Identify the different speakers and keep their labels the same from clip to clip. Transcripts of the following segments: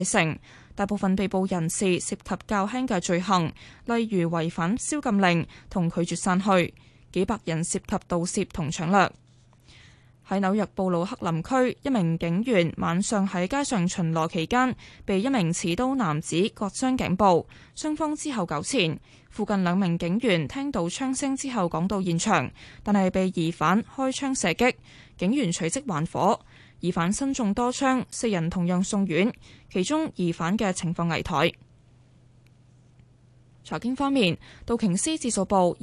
Speaker 1: 成，大部分被捕人士涉及較輕嘅罪行，例如違反宵禁令同拒絕散去，幾百人涉及盜竊同搶掠。喺紐約布魯克林區，一名警員晚上喺街上巡邏期間，被一名持刀男子割傷頸部，雙方之後糾纏。附近兩名警員聽到槍聲之後趕到現場，但係被疑犯開槍射擊，警員隨即還火，疑犯身中多槍，4人同樣送院，其中疑犯嘅情況危殆。財經方面，道瓊斯指數報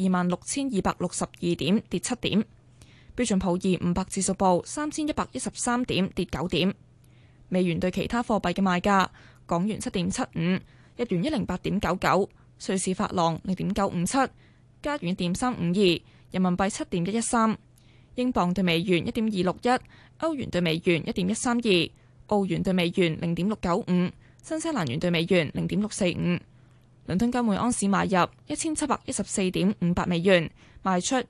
Speaker 1: 26,262點，跌7點。標準普爾500指數報3113點，跌9點。美元對其他貨幣嘅賣價：港元7.75，日元108.99，瑞士法郎0.957，加元1.352，人民幣7.113，英鎊對美元1.261，歐元對美元1.132，澳元對美元0.695，新西蘭元對美元0.645。倫敦金每盎司買入1714.58美元，賣出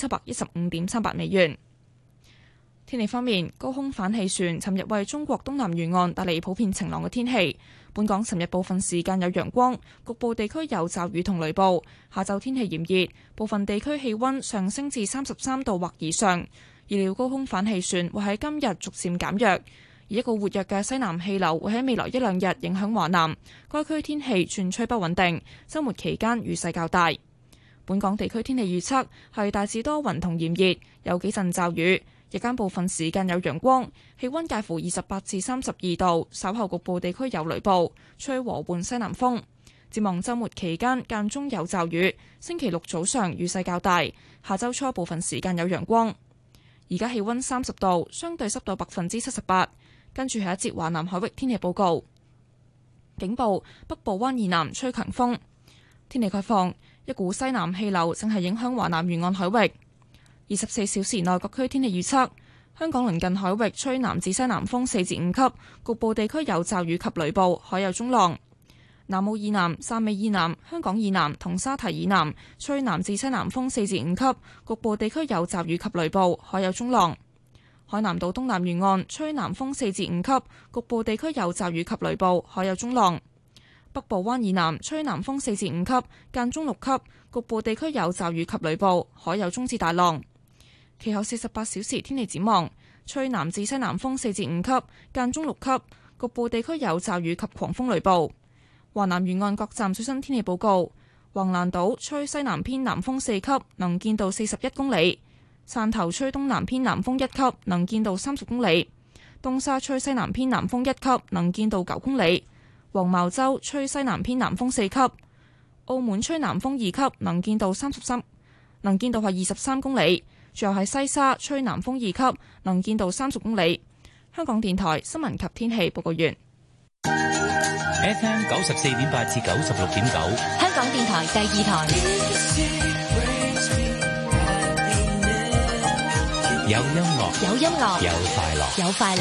Speaker 1: 1715.38美元。天氣方面，高空反氣旋尋日為中國東南沿岸帶嚟普遍晴朗嘅天氣。本港尋日部分時間有陽光，局部地區有驟雨同雷暴。下晝天氣炎熱，部分地區氣溫上升至33度或以上。預料高空反氣旋會喺今日逐漸減弱。而一個活躍嘅西南氣流會喺未來1-2日影響華南，該區天氣轉趨不穩定，週末期間雨勢較大。本港地區天氣預測係大致多雲同炎熱，有幾陣驟雨，日間部分時間有陽光，氣溫介乎28至32度，稍後局部地區有雷暴，吹和緩西南風。展望週末期間間中有驟雨，星期六早上雨勢較大，下週初部分時間有陽光。而家氣溫30度，相對濕度78%。跟住係一節華南海域天氣報告。警報：北部灣以南吹強風。天氣概況：一股西南氣流正係影響華南沿岸海域。24小時內各區天氣預測：香港鄰近海域吹南至西南風4至5級，局部地區有驟雨及雷暴，海有中浪。南澳以南、汕尾以南、香港以南同沙堤以南吹南至西南風4至5級，局部地區有驟雨及雷暴，海有中浪。海南島東南沿岸吹南風4至5級，局部地區有驟雨及雷暴，海有中浪。北部灣以南吹南風4至5級，間中6級，局部地區有驟雨及雷暴，海有中至大浪。其後48小時天氣展望：吹南至西南風4至5級，間中6級，局部地區有驟雨及狂風雷暴。華南沿岸各站最新天氣報告：橫瀾島吹西南偏南風4級，能見度41公里。汕頭吹東南偏南風1級，能見度30公里；東沙吹西南偏南風1級，能見度9公里；黃茅洲吹西南偏南風4級；澳門吹南風2級，能見度係23公里；最後係西沙吹南風2級，能見度30公里。香港電台新聞及天氣報告完。
Speaker 2: FM 94.8至96.9，
Speaker 3: 香港電台第2台。
Speaker 2: 有音樂，
Speaker 3: 有音樂，
Speaker 2: 有快樂，
Speaker 3: 有快樂。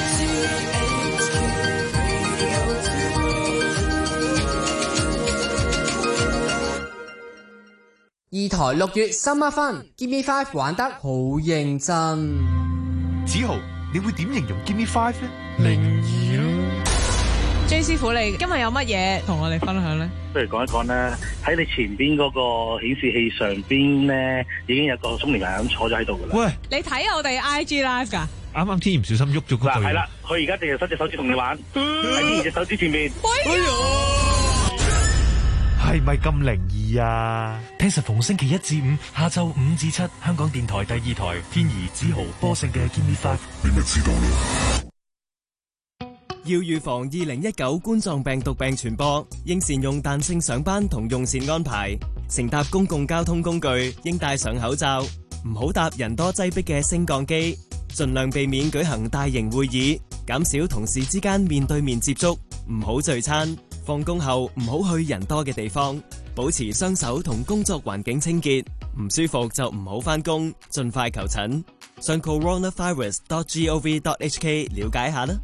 Speaker 4: 2台6月 Summer Fun，Give Me 5玩得好認真。
Speaker 5: 子豪，你會點形容 Give Me 5呢？
Speaker 6: 靈異咯。J 師傅，你今日有乜嘢同我哋分享呢？
Speaker 7: 不如講一講啦，喺你前邊嗰個顯示器上邊咧，已經有個中年人咁坐咗喺度噶啦。
Speaker 6: 喂，你睇我哋 IG Live 噶？
Speaker 5: 啱啱天唔小心喐咗嗰度。
Speaker 7: 係啦，佢而家淨係伸隻手指同你玩，喺天然隻手指前面。
Speaker 5: 係咪咁靈異啊？
Speaker 8: 聽實逢星期1至5下晝5至7，香港電台第2台天怡子豪播盛嘅 Give Me 5，
Speaker 9: 你咪知道啦。
Speaker 10: 要預防2019冠狀病毒病傳播，應善用彈性上班同用膳安排。乘搭公共交通工具應戴上口罩，唔好搭人多擠迫嘅升降機，盡量避免舉行大型會議，減少同事之間面對面接觸，唔好聚餐。放工後唔好去人多嘅地方，保持雙手同工作環境清潔。唔舒服就唔好返工，盡快求診。上 coronavirus.gov.hk 了解下啦。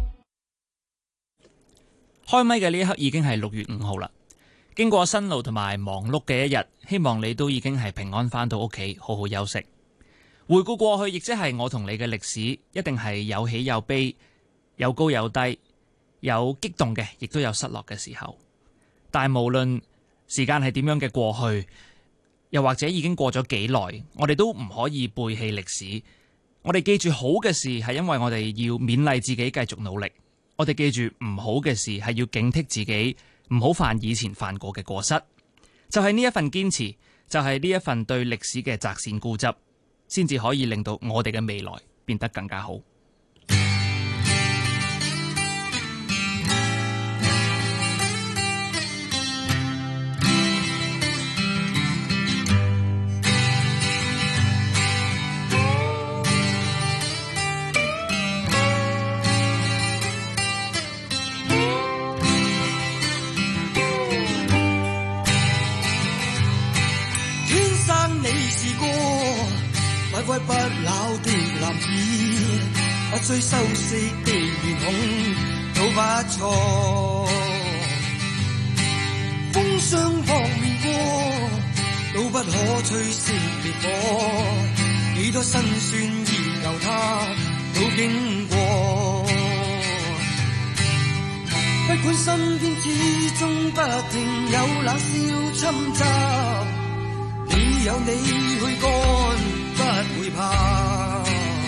Speaker 11: 開咪嘅呢一刻已經係6月5號啦。經過辛勞同埋忙碌嘅一日，希望你都已經係平安返到屋企，好好休息。回顧過去，亦即係我同你嘅歷史，一定係有喜有悲，有高有低。 有激動嘅，亦都有失落嘅時候。但係無論時間係點樣嘅過去，又或者已經過咗幾耐，我哋都唔可以背棄歷史。我哋記住好嘅事，係因為我哋要勉勵自己繼續努力。我哋記住唔好嘅事，係要警惕自己唔好犯以前犯過嘅過失。就係呢一份堅持，就係呢一份對歷史嘅擇善固執，先至可以令到我哋嘅未來變得更加好。
Speaker 12: 快不老的男子，不需修飾的面孔都不錯。風霜撲面過，都不可吹熄烈火。幾多辛酸而由他都經過。不管身邊始終不停有冷笑侵襲，只有你去幹。不會怕，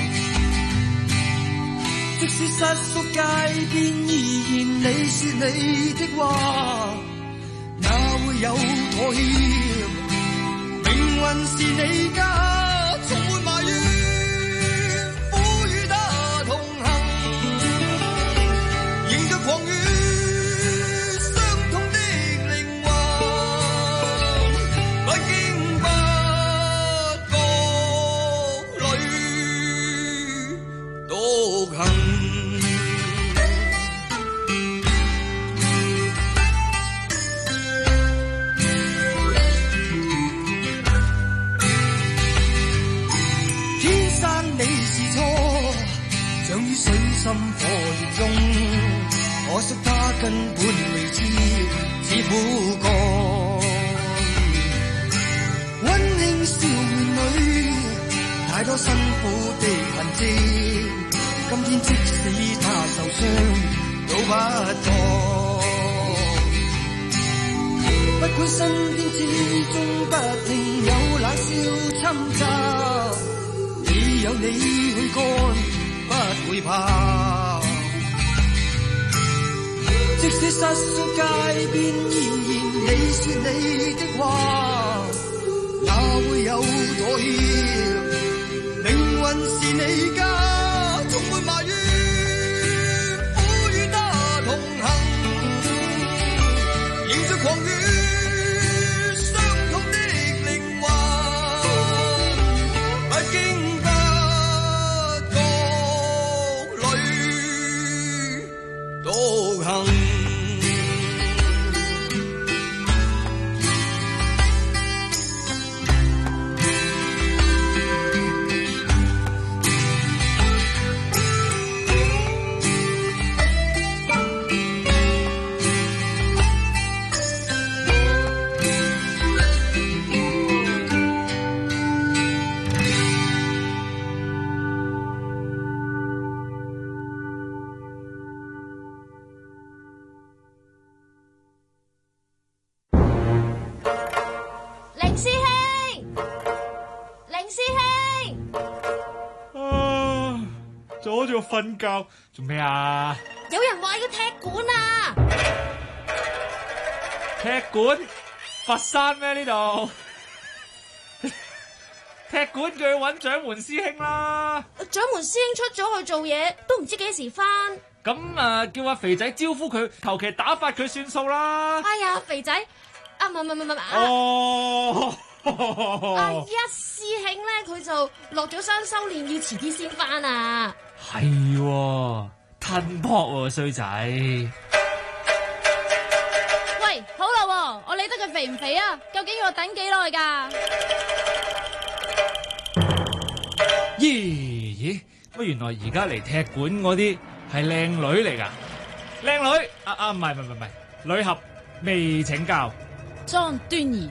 Speaker 12: 即使失足街邊依然你說你的話，哪會有妥協？命運是你家，充滿埋怨，苦與他同行，迎着狂雨，傷痛的靈魂，不經不獨行。天生你是錯，長於水深火熱中，可惜他根本未知只苦幹。溫馨笑面裏，太多辛苦的痕跡。今天即使他受傷都不錯，不管身邊始終不停有冷笑侵襲，只有你去幹不會怕。即使失足街邊依然你說你的話，哪會有妥協？命運是你家，充滿埋怨，苦與他同行，迎着狂雨，傷痛的靈魂，不經不覺裏獨行。
Speaker 13: 阻住我瞓覺做咩啊？
Speaker 3: 有人話要踢館啊！
Speaker 13: 踢館？佛山咩呢度？踢館佢去揾掌門師兄啦。
Speaker 3: 掌門師兄出咗去做嘢，都唔知幾時翻。
Speaker 13: 咁叫阿肥仔招呼佢，求其打發佢算數啦。
Speaker 3: 哎呀，肥仔，唔係。
Speaker 13: 哦。
Speaker 3: 一師兄咧，佢就落咗山修煉，要遲啲先翻啊。
Speaker 13: 係喎，吞撲喎衰仔。
Speaker 14: 喂，好啦，我理得佢肥唔肥啊？究竟要我等幾耐㗎？
Speaker 13: 咦？乜原來而家嚟踢館嗰啲係靚女嚟㗎？靚女唔係，女俠未請教。
Speaker 14: 莊端儀。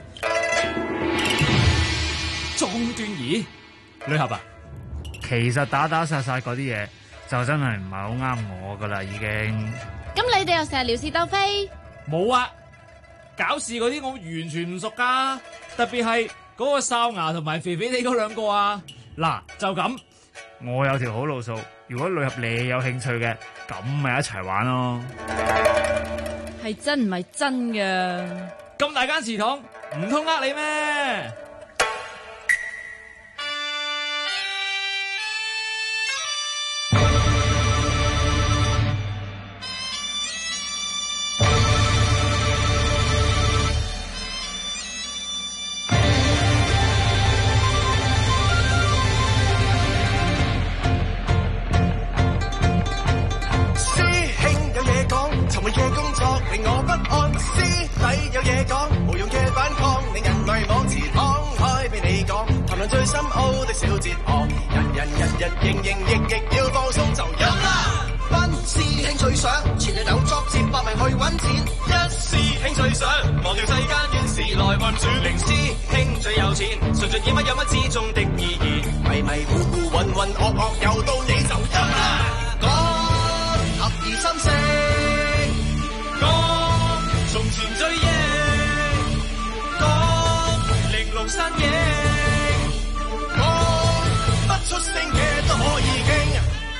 Speaker 13: 莊端儀，女俠啊，其實打殺嗰啲嘢就真係唔係好啱我噶啦，已經。
Speaker 14: 咁你哋又成日撩事鬥非？
Speaker 13: 冇啊！搞事嗰啲我完全唔熟噶，特別係嗰個哨牙同埋肥肥哋嗰兩個啊！嗱，就咁，我有條好路數，如果女俠你有興趣嘅，咁咪一齊玩咯。
Speaker 14: 係真唔係真㗎？
Speaker 13: 咁大間祠堂，唔通呃你咩？
Speaker 12: 令我不安，師弟有嘢講，無用嘅反抗，令人類網池敞開俾你講，談論最深奧的小哲學，人營役要放鬆就飲啦。班師兄最想前日有作接百名去揾錢，一師兄最想忘掉世間怨事來運轉，零師兄最有錢，純粹演乜有乜之中的意義，迷糊渾噩又到你就飲啦。講合二心四。從前追憶，講玲瓏身影，講不出聲嘅都可以傾。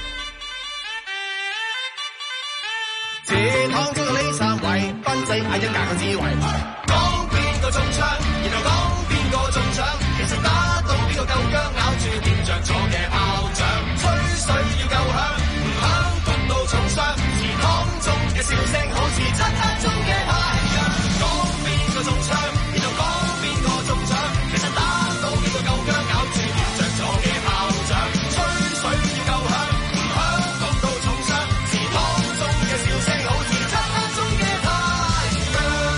Speaker 12: 祠堂中嘅呢三位，賓仔嗌一架個智慧，講邊個中槍，然後講邊個中槍，其實打到邊個夠薑，咬住掂着咗嘅炮仗，吹水要夠響，唔響焗到重傷。祠堂中嘅笑聲好似漆黑中嘅太陽，講邊個中槍，然後講邊個中槍，其實打到邊個夠薑，咬住掂着咗嘅炮仗，吹水要夠響，唔響焗到重傷。祠堂中嘅笑聲好似漆黑中嘅太陽。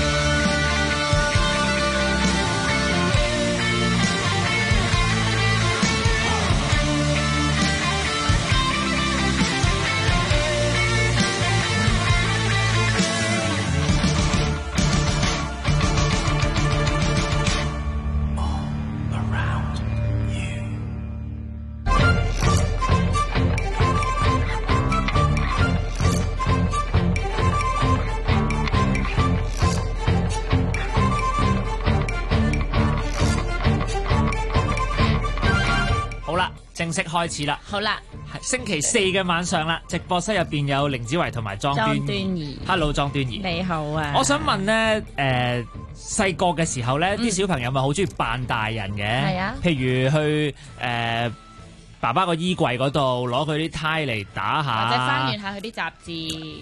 Speaker 13: 正式開始啦！
Speaker 14: 好啦，
Speaker 13: 星期四嘅晚上啦，直播室入邊有凌子維同埋莊端儀。Hello， 莊端儀，
Speaker 14: 你好啊！
Speaker 13: 我想問咧，細個嘅時候咧，啲小朋友咪好中意扮大人嘅？係啊，譬如去爸爸個衣櫃嗰度攞佢啲呔嚟打下，
Speaker 14: 或者翻閱下佢啲雜誌。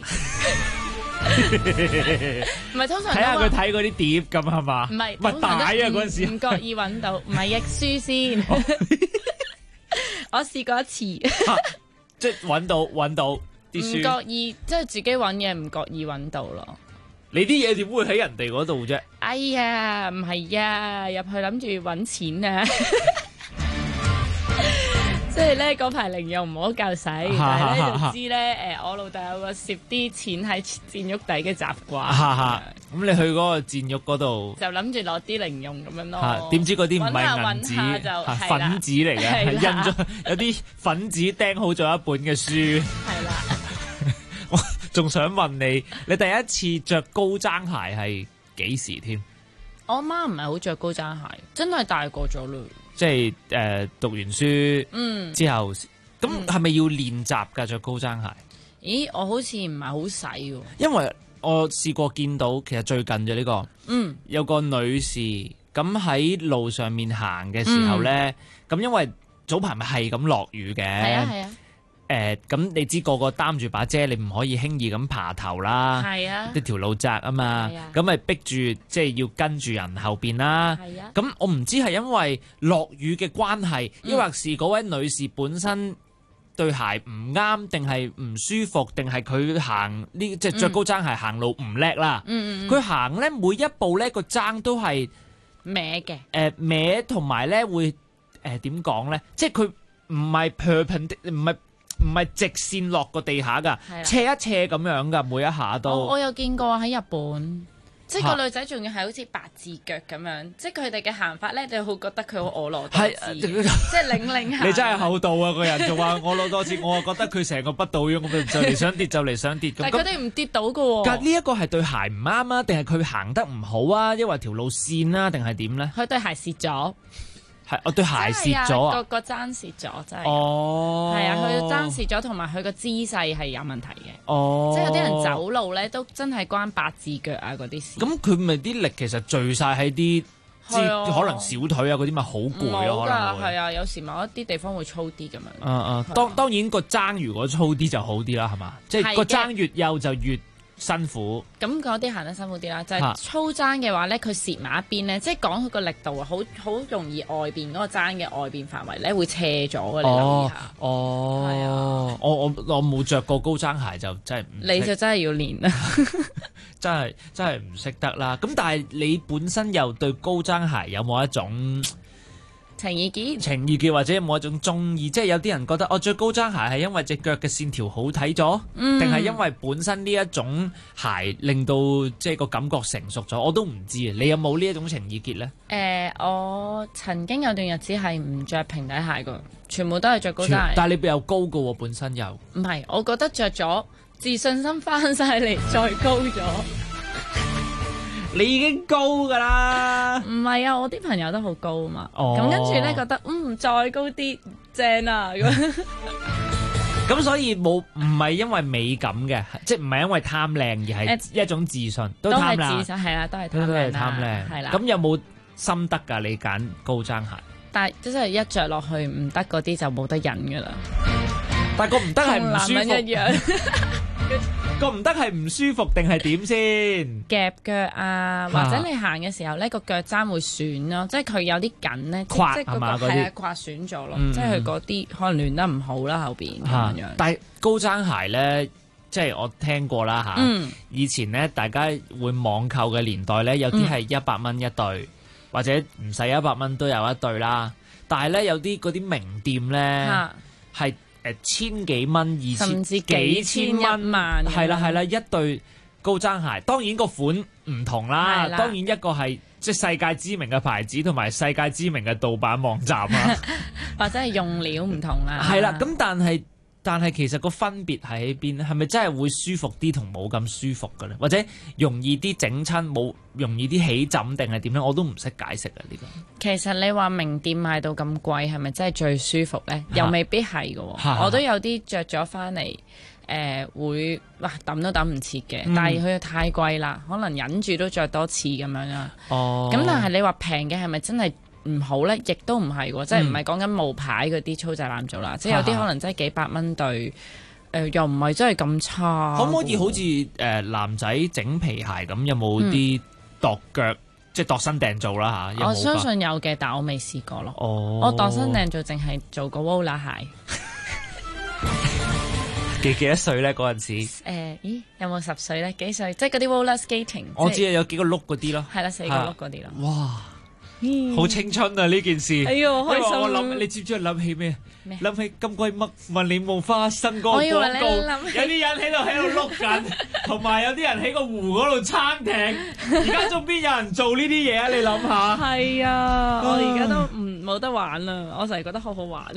Speaker 14: 唔係通常睇
Speaker 13: 下佢睇嗰啲碟咁係嘛？唔係大啊嗰陣時，
Speaker 14: 唔覺意揾到，唔係譯書先。我試過一次，
Speaker 13: 即係揾到啲書，
Speaker 14: 唔覺意即係自己揾嘢，唔覺意揾到咯。
Speaker 13: 你啲嘢點會喺人哋嗰度啫？
Speaker 14: 哎呀，唔係啊，入去諗住揾錢啊！即係咧嗰排零用唔好夠使，但係咧就知咧我老豆有個攝啲錢喺墊褥底嘅習慣。
Speaker 13: 咁你去嗰個墊褥嗰度
Speaker 14: 就諗住攞啲零用咁樣咯。
Speaker 13: 點知嗰啲唔係銀紙，粉紙嚟嘅，係印咗有啲粉紙釘好咗一本嘅書。係啦，我仲想問你，你第一次着高踭鞋係幾時添？
Speaker 14: 我媽唔係好着高踭鞋，真係大個咗咯。
Speaker 13: 即係讀完書之後，咁係咪要練習㗎着高踭鞋？
Speaker 14: 咦，我好似唔係好使喎。
Speaker 13: 因為我試過見到，其實最近嘅呢個，有個女士咁喺路上面行嘅時候咧，咁因為早排咪係咁落雨嘅，係啊係啊。咁你知個個擔住把遮，你唔可以輕易咁爬頭啦。係啊，呢條路窄啊嘛，咁咪逼住即係要跟住人後邊啦。係啊，咁我唔知係因為落雨嘅關係，抑或是嗰位女士本身對鞋唔啱，定係唔舒服，定係佢行呢即係着高踭鞋行路唔叻啦。佢行咧每一步咧個踭都係
Speaker 14: 歪嘅。
Speaker 13: 歪同埋咧會點講咧？即係佢唔係 perpendicular，唔係直線落個地下㗎，斜一斜咁樣㗎，每一下都。
Speaker 14: 我有見過喺日本， 即係個女仔仲要係好似八字腳咁樣，即係佢哋嘅行法咧，你會覺得佢好婀娜多姿，即係擰擰下。
Speaker 13: 你真係厚道啊！個人仲話婀娜多姿，我覺得佢成個不倒翁咁，就嚟想跌就嚟想跌咁。
Speaker 14: 但係佢哋唔跌到㗎喎。
Speaker 13: 但呢一個係對鞋唔啱啊，定係佢行得唔好啊？抑或條路線啊，定係點咧？
Speaker 14: 佢對鞋蝕咗。
Speaker 13: 係，我對鞋蝕咗啊！
Speaker 14: 個踭蝕咗，真係。
Speaker 13: 哦。
Speaker 14: 係啊，佢個踭蝕咗，同埋佢個姿勢係有問題嘅。
Speaker 13: 哦。
Speaker 14: 即係有啲人走路咧，都真係關八字腳啊嗰啲事。
Speaker 13: 咁佢咪啲力其實聚晒喺啲，可能小腿啊嗰啲咪好攰咯，可能會。
Speaker 14: 係啊，有時某一啲地方會粗啲咁樣。
Speaker 13: 當然個踭如果粗啲就好啲啦，係嘛？即係個踭越幼就越辛苦，
Speaker 14: 咁嗰啲行得辛苦啲啦，就係粗踭嘅話咧，佢蝕埋一邊咧，即係講佢個力度啊，好容易外邊嗰個踭嘅外邊範圍咧會斜咗嘅，你留意下。
Speaker 13: 哦，係啊，我冇着過高踭鞋就真係唔識。
Speaker 14: 你就真係要練啦，
Speaker 13: 真係唔識得啦。咁但係你本身又對高踭鞋有冇一種
Speaker 14: 情意結，
Speaker 13: 或者有冇一種中意？即係有啲人覺得我着高踭鞋係因為隻腳嘅線條好睇咗，定係因為本身呢一種鞋令到即係個感覺成熟咗？我都唔知啊。你有冇呢一種情意結呢？
Speaker 14: 我曾經有段日子係唔着平底鞋噶，全部都係着高踭鞋。
Speaker 13: 但係你又高噶喎，本身又
Speaker 14: 唔係，我覺得着咗自信心翻晒嚟，再高咗。
Speaker 13: 你已經高噶啦，
Speaker 14: 唔係啊！我啲朋友都好高啊嘛，咁跟住咧覺得再高啲正啊
Speaker 13: 咁所以唔係因為美感嘅，即係唔係因為貪靚而係一種自信，都貪靚，
Speaker 14: 自信係啦，都係貪靚，係啦。
Speaker 13: 咁有冇心得㗎？你揀高踭鞋，
Speaker 14: 但係真係一着落去唔得嗰啲就冇得忍㗎啦。
Speaker 13: 但係個唔得係唔舒服，
Speaker 14: 同男人一樣。
Speaker 13: 個唔得係唔舒服定係點先？
Speaker 14: 夾腳啊，或者你行嘅時候咧，個腳踭會損咯，即係佢有啲緊咧，即係嗰個係胯損咗咯，即係佢嗰啲可能亂得唔好啦，後邊咁樣。但係
Speaker 13: 高踭鞋咧，即係我聽過啦嚇。以前咧，大家會網購嘅年代咧，有啲係100蚊一對，或者唔使100蚊都有一對啦。但係咧，有啲嗰啲名店咧係千幾蚊、
Speaker 14: 甚至幾千1萬，
Speaker 13: 係啦，一對高踭鞋。當然個款唔同啦，當然一個係即係世界知名嘅牌子，同埋世界知名嘅盜版網站啊，
Speaker 14: 或者係用料唔同啦。
Speaker 13: 係啦，咁但係其實個分別係喺邊咧？係咪真係會舒服啲同冇咁舒服嘅咧？或者容易啲整親，冇容易啲起枕定係點咧？我都唔識解釋啊呢個。
Speaker 14: 其實你話名店賣到咁貴，係咪真係最舒服咧？又未必係嘅。我都有啲着咗翻嚟，會抌都抌唔切嘅。但係佢太貴啦，可能忍住都着多次咁樣啦。咁但係你話平嘅係咪真係唔好咧？亦都唔係喎，即係唔係講緊冒牌嗰啲粗製濫造啦。即係有啲可能真係幾百蚊對，又唔係真係咁差。
Speaker 13: 可唔可以好似男仔整皮鞋咁？有冇啲度腳？即係度身訂做啦嚇，
Speaker 14: 我相信有嘅，但我未試過咯。我度身訂做淨係做過 Wola 鞋。
Speaker 13: 幾多歲咧嗰陣時？
Speaker 14: 咦，有冇10歲咧？幾歲？即係嗰啲 Wola skating。
Speaker 13: 我知有幾個碌嗰啲咯。
Speaker 14: 係啦，4個碌嗰啲咯。
Speaker 13: 哇！好青春啊！呢件事，
Speaker 14: 哎喲，開心！
Speaker 13: 我諗，你知唔知諗起咩？諗起金龜嘜問你冇花生嗰個廣告，有啲人喺度碌緊，同埋有啲人喺個湖嗰度撐艇。而家仲邊有人做呢啲嘢啊？你諗下。
Speaker 14: 係啊，我而家都冇得玩啦。我成日覺得好好玩。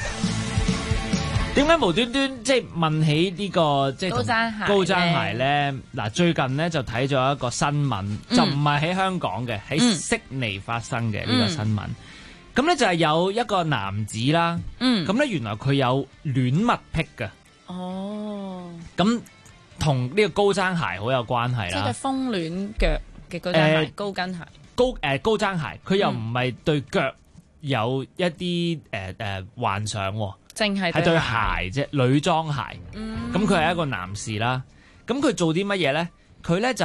Speaker 13: 點解無端端即係問起呢個即係高踭鞋咧？嗱，最近咧就睇咗一個新聞，就唔係喺香港嘅，喺悉尼發生嘅呢個新聞。咁咧就係有一個男子啦，咁咧原來佢有戀物癖嘅。
Speaker 14: 哦，
Speaker 13: 咁同呢個高踭鞋好有關係啦。
Speaker 14: 即係風戀腳嘅嗰對鞋，高跟鞋。高
Speaker 13: 踭鞋，佢又唔係對腳有一啲幻想喎。
Speaker 14: 淨係
Speaker 13: 對鞋啫，女裝鞋。咁佢係一個男士啦。咁佢做啲乜嘢咧？佢咧就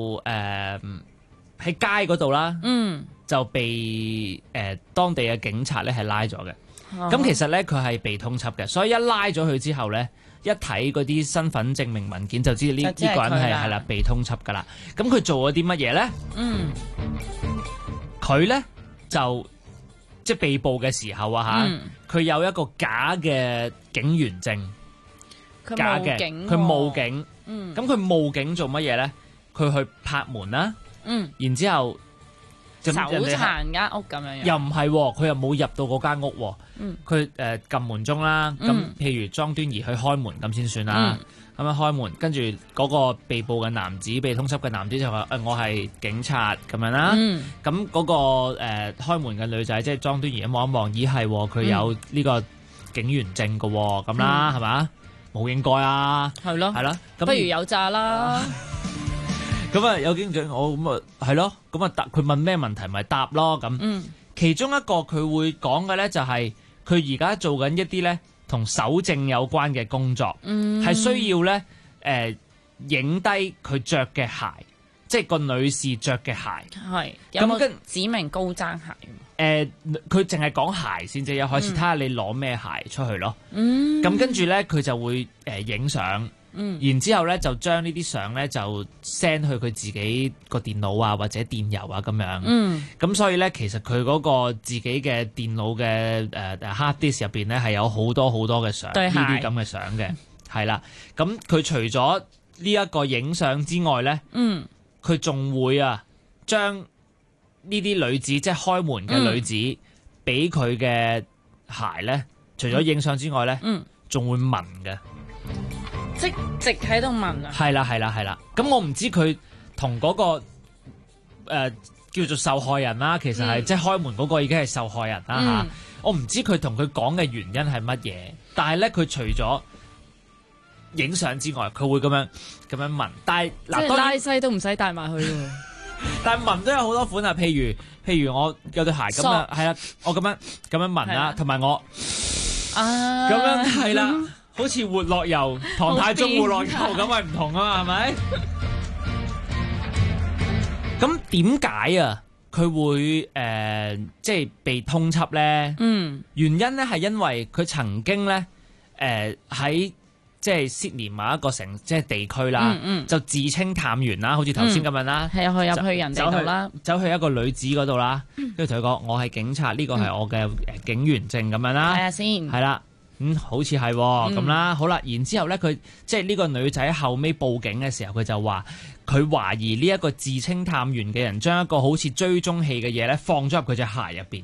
Speaker 13: 喺街嗰度啦，就被當地嘅警察咧係拉咗嘅。咁其實咧佢係被通緝嘅，所以一拉咗佢之後咧，一睇嗰啲身份證明文件就知呢個人係啦被通緝噶啦。咁佢做咗啲乜嘢咧？佢咧就即係被捕嘅時候啊嚇，佢有一個假嘅警員證，假嘅佢冒警。咁佢冒警做乜嘢咧？佢去拍門啦， 然之後
Speaker 14: 搜查間屋咁樣，
Speaker 13: 又唔係喎，佢又冇入到嗰間屋喎。佢撳門鐘啦，咁譬如莊端儀去開門咁先算啦。咁樣開門，跟住嗰個被捕嘅男子、被通緝嘅男子就話：我係警察咁樣啦。咁嗰個開門嘅女仔，即係莊端儀一望一望，咦係佢有呢個警員證嘅喎，咁啦係嘛？冇應該啊，係咯，
Speaker 14: 不如有詐啦。
Speaker 13: 咁啊有警員證，我咁啊係咯，咁啊答佢問咩問題咪答咯咁。其中一個佢會講嘅咧就係佢而家做緊一啲咧同搜證有關嘅工作，係需要咧影低佢着嘅鞋，即係個女士着嘅鞋。
Speaker 14: 係有冇指明高踭鞋？
Speaker 13: 佢淨係講鞋先啫，一開始睇下你攞咩鞋出去咯。咁跟住咧佢就會影相。然之後咧就將呢啲相咧就 send 去佢自己個電腦啊或者電郵啊咁樣。咁所以咧其實佢嗰個自己嘅電腦嘅hard disk 入邊咧係有好多好多嘅相，呢啲咁嘅相嘅，係啦。咁佢除咗呢一個影相之外咧，佢仲會將呢啲女子即係開門嘅女子俾佢嘅鞋咧，除咗影相之外咧，仲會聞嘅。
Speaker 14: 即直喺度聞啊！
Speaker 13: 係啦，咁我唔知佢同嗰個叫做受害人啦，其實係即係開門嗰個已經係受害人啦嚇。我唔知佢同佢講嘅原因係乜嘢，但係咧佢除咗影相之外，佢會咁樣聞。但係嗱，當然
Speaker 14: 拉西都唔使帶埋去喎。
Speaker 13: 但係聞都有好多款啊，譬如我有對鞋咁啊，係啦，我咁樣聞啦，同埋我咁樣係啦。好似活絡油、唐太宗活絡油咁係唔同啊嘛，係咪？咁點解佢會即係被通緝咧？原因咧係因為佢曾經咧喺即係 Sydney 某一個城即係地區啦，就自稱探員啦，好似頭先咁樣啦，
Speaker 14: 係入去人哋度啦，
Speaker 13: 走去一個女子嗰度啦，跟住同佢講：我係警察，呢個係我嘅警員證咁樣啦。
Speaker 14: 睇下先，
Speaker 13: 係啦。好似係咁啦，好啦，然之後咧，佢即係呢個女仔後尾報警嘅時候，佢就話佢懷疑呢一個自稱探員嘅人將一個好似追蹤器嘅嘢咧放咗入佢隻鞋入邊。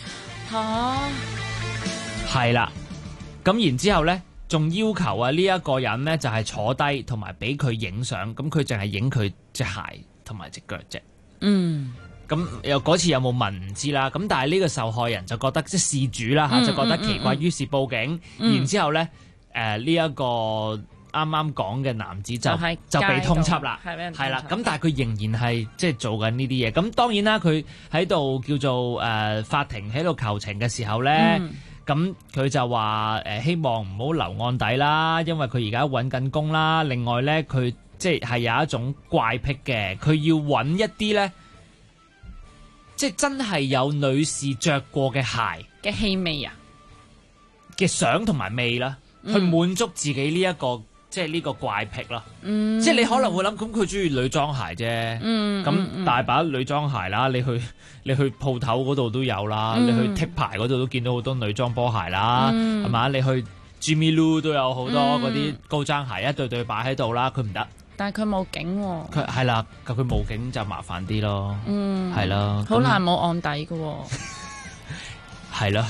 Speaker 13: 係啦，咁然之後咧，仲要求呢一個人咧就係坐低同埋俾佢影相，咁佢淨係影佢隻鞋同埋隻腳啫。咁又嗰次有冇問唔知啦，咁但係呢個受害人就覺得即係事主啦就覺得奇怪，於是報警，然之後咧呢一個啱啱講嘅男子就被通緝啦，係啦，咁但係佢仍然係即係做緊呢啲嘢，咁當然啦，佢喺度叫做法庭喺度求情嘅時候咧，咁佢就話希望唔好留案底啦，因為佢而家揾緊工啦，另外咧佢即係有一種怪癖嘅，佢要揾一啲咧。即係真係有女士着過嘅鞋
Speaker 14: 嘅氣味
Speaker 13: 嘅相同埋味啦，去滿足自己呢一個即係呢個怪癖啦。即係你可能會諗，咁佢中意女裝鞋啫。咁大把女裝鞋啦，你去鋪頭嗰度都有啦，你去剔牌嗰度都見到好多女裝波鞋啦，係嘛？你去 Jimmy Loo 都有好多嗰啲高踭鞋，一對對擺喺度啦，佢唔得。
Speaker 14: 但係佢冇警喎，
Speaker 13: 佢係啦，佢冇警就麻煩啲咯，係咯，
Speaker 14: 好難冇案底嘅喎，
Speaker 13: 係咯，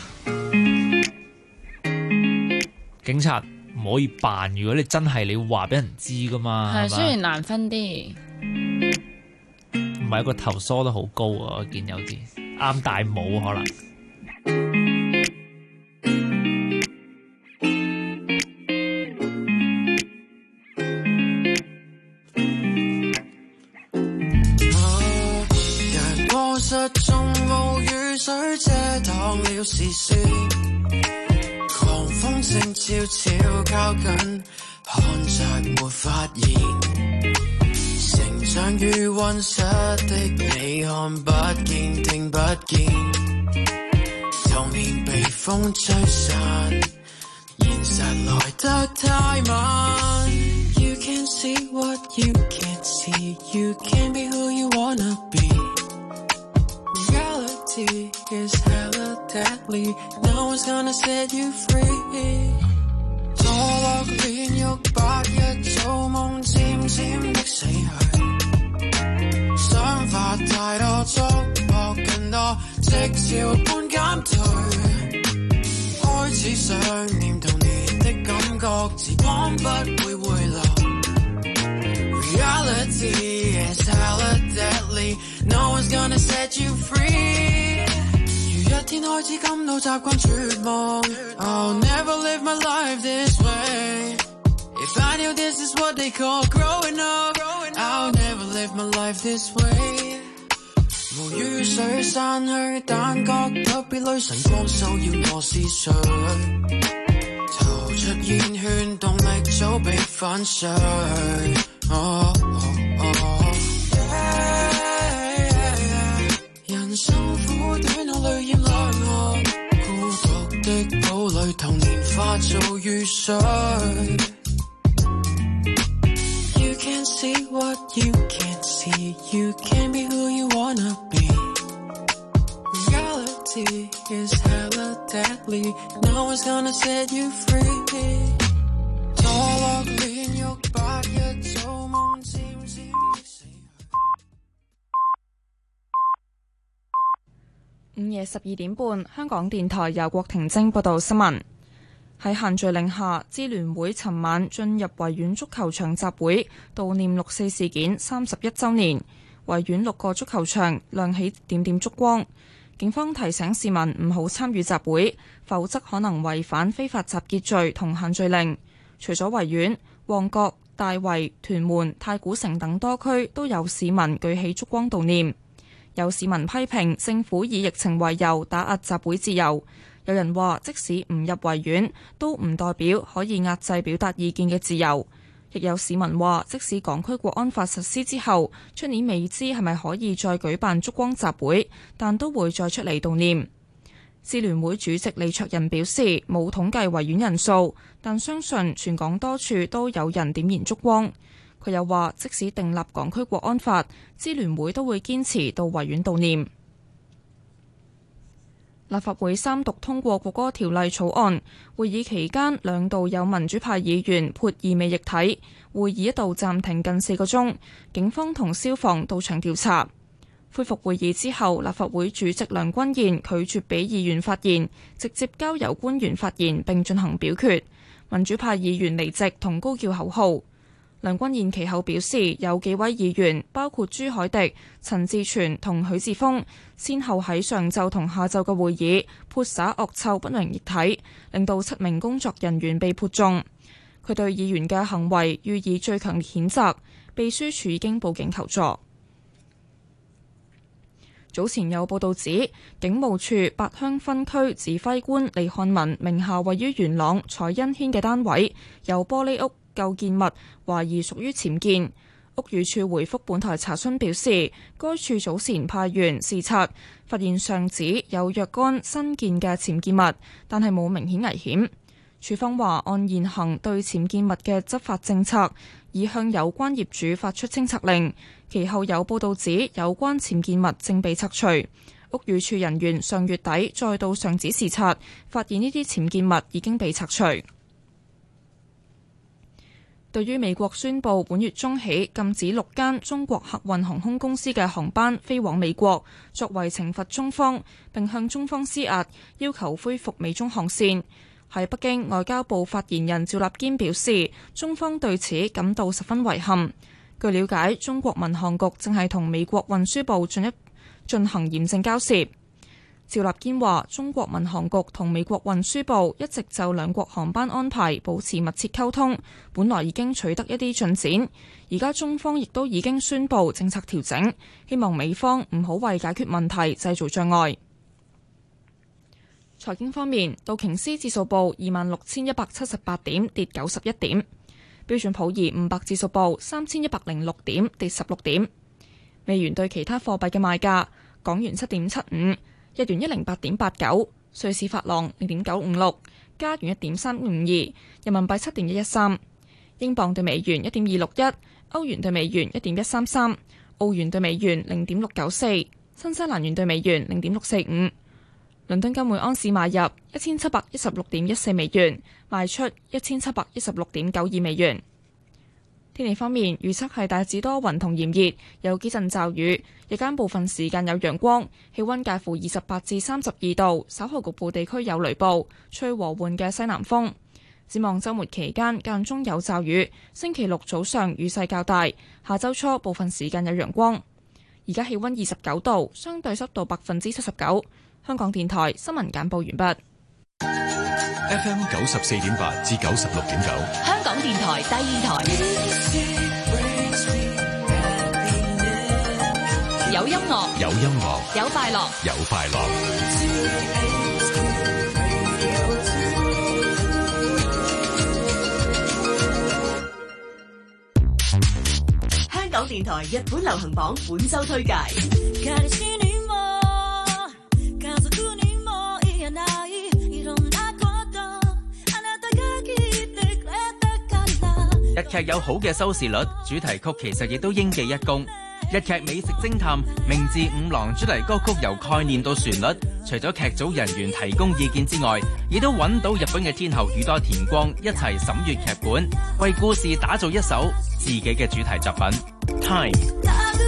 Speaker 13: 警察唔可以扮，如果你真係你要話俾人知噶嘛，
Speaker 14: 係雖然難分啲，
Speaker 13: 唔係一個頭梳得好高啊，我見有啲啱戴帽可能。
Speaker 12: 中無雨水遮擋了視線，狂風正悄悄靠近，看着沒發現，成長於溫室的你看不見聽不見，童年被風吹散，現實來得太慢。You can't see what you can't see, you can't be who you wanna be.Reality is hella deadly, no one's gonna set you free. 墮落煉獄白日做夢漸漸的死去，想法太多束縛更多，直潮般減退，開始想念童年的感覺，時光不會回流。Reality is hella deadly, no one's gonna set you free. 如一天開始感到習慣絕望， I'll never live my life this way. If I knew this is what they call growing up, I'll never live my life this way. 無雨水散去，但覺特別累，神光手要我思緒，投出煙圈，動力早被粉碎。人生苦短，我淚染兩行，孤獨的堡壘，童年化做雨水。You can't see what you can't see, you can't be who you wanna be. Reality is hella deadly, no one's gonna set you free. 墮落煉獄白日做夢漸漸死去。
Speaker 1: 午夜12點半，香港電台由郭婷晶報道新聞。喺限聚令下，支聯會尋晚進入維園足球場集會，悼念六四事件31週年。維園6個足球場亮起點點燭光。警方提醒市民唔好參與集會，否則可能違反非法集結罪同限聚令。除咗維園、旺角、大圍、屯門、太古城等多區都有市民舉起燭光悼念。有市民批評政府以疫情為由打壓集會自由。有人話，即使唔入維園，都唔代表可以壓制表達意見嘅自由。亦有市民話，即使港區國安法實施之後，出年未知係咪可以再舉辦燭光集會，但都會再出嚟悼念。支聯會主席李卓人表示，冇統計維園人數，但相信全港多處都有人點燃燭光。佢又話，即使訂立港區國安法，支聯會都會堅持到維園悼念。立法會三讀通過國歌條例草案，會議期間兩度有民主派議員潑異味液體，會議一度暫停近4個鐘，警方同消防到場調查。恢復會議之後，立法會主席梁君彥拒絕俾議員發言，直接交由官員發言並進行表決。民主派議員離席同高叫口號。梁君彥其後表示，有幾位議員，包括朱凱廸、陳志全同許智峰，先後喺上晝同下晝嘅會議潑灑惡臭不明液體，令到7名工作人員被潑中。佢對議員嘅行為予以最強烈譴責，秘書處已經報警求助。早前有報道指，警務處八鄉分區指揮官李漢文名下位於元朗彩欣軒嘅單位有玻璃屋構建物，懷疑屬於僭建。屋宇署回覆本台查詢表示，該處早前派員視察，發現上址有若干新建嘅僭建物，但係冇明顯危險。署方話，按現行對僭建物嘅執法政策，已向有關業主發出清拆令。其後有報道指，有關僭建物正被拆除。屋宇署人員上月底再到上址視察，發現呢啲僭建物已經被拆除。對於美國宣布本月中起禁止6間中國客運航空公司嘅航班飛往美國，作為懲罰中方，並向中方施壓，要求恢復美中航線。喺北京，外交部發言人趙立堅表示，中方對此感到十分遺憾。據了解，中國民航局正係同美國運輸部進行嚴正交涉。趙立堅話，中國民航局同美國運輸部一直就兩國航班安排保持密切溝通，本來已經取得一啲進展，而家中方亦都已經宣布政策調整，希望美方唔好為解決問題製造障礙。財經方面，道瓊斯指數報26,178點，跌91點；標準普爾500指數報3,106點，跌16點。美元對其他貨幣嘅賣價：港元7.75。日元108.89，瑞士法郎0.956，加元1.352，人民幣7.113，英鎊對美元1.261，歐元對美元1.133，澳元對美元0.694，新西蘭元對美元0.645。倫敦金每盎司買入1716.14美元，賣出1716.92美元。 天氣方面，預測係大致多雲同炎熱，有幾陣驟雨，日間部分時間有陽光，氣溫介乎28至32度，稍後局部地區有雷暴，吹和緩嘅西南風。展望週末期間間中有驟雨，星期六早上雨勢較大，下週初部分時間有陽光。而家氣溫29度，相對濕度79%。香港電台新聞簡報完畢。
Speaker 15: FM 94.8至96.9，
Speaker 16: 香港電台第二台，有音樂，
Speaker 15: 有音樂，
Speaker 16: 有快樂，
Speaker 15: 有快樂。
Speaker 16: 香港電台日本流行榜本周推介。
Speaker 17: 日劇有好嘅收視率，主題曲其實亦都應記一功。日劇《美食偵探》明治五郎主題歌曲由概念到旋律，除咗劇組人員提供意見之外，亦都揾到日本嘅天后宇多田光一齊審閱劇本，為故事打造一首自己嘅主題作品。Time。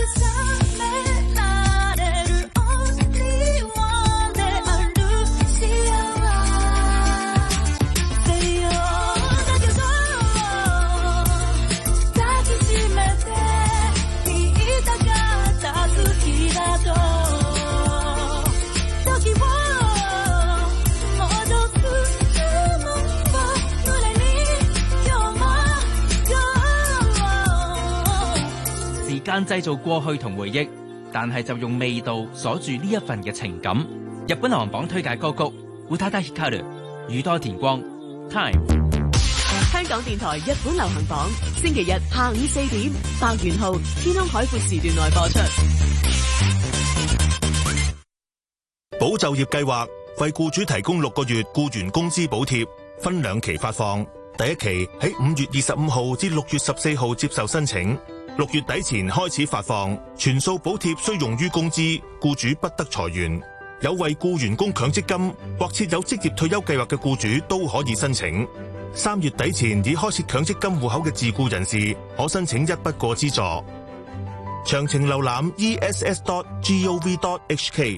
Speaker 17: 間製造過去同回憶，但係就用味道鎖住呢一份嘅情感。日本流行榜推介歌曲《Utada Hikaru》宇多田光 Time。
Speaker 16: 香港電台日本流行榜，星期日下午4點，百元號天空海闊時段內播出。
Speaker 18: 保就業計劃為僱主提供6個月僱員工資補貼，分2期發放。第一期喺5月25號至6月14號接受申請。6月底前開始發放，全數補貼須用於工資，僱主不得裁員。有為僱員供強積金或設有職業退休計劃嘅僱主都可以申請。3月底前已開設強積金戶口嘅自僱人士可申請一筆過資助。詳情瀏覽 ess.gov.hk。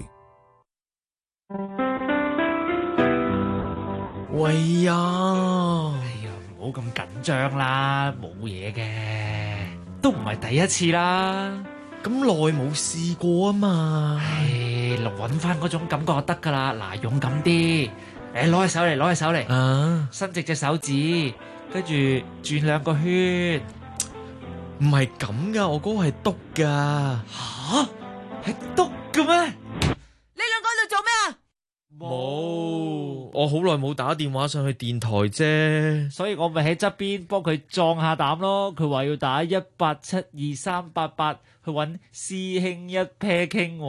Speaker 13: 喂呀，唔好咁緊張啦，冇嘢嘅。都唔係第一次啦，咁耐冇試過啊嘛。揾翻嗰種感覺就得噶啦。嗱，勇敢啲，攞起手嚟，伸直隻手指，跟住轉2個圈。
Speaker 19: 唔係咁噶，我嗰個係篤噶。
Speaker 13: 吓？係篤嘅咩？
Speaker 16: 你兩個喺度做咩啊？
Speaker 19: 冇，我好耐冇打電話上去電台啫，
Speaker 13: 所以我咪喺側邊幫佢壯下膽咯。佢話要打18723888去搵師兄一 pair 傾。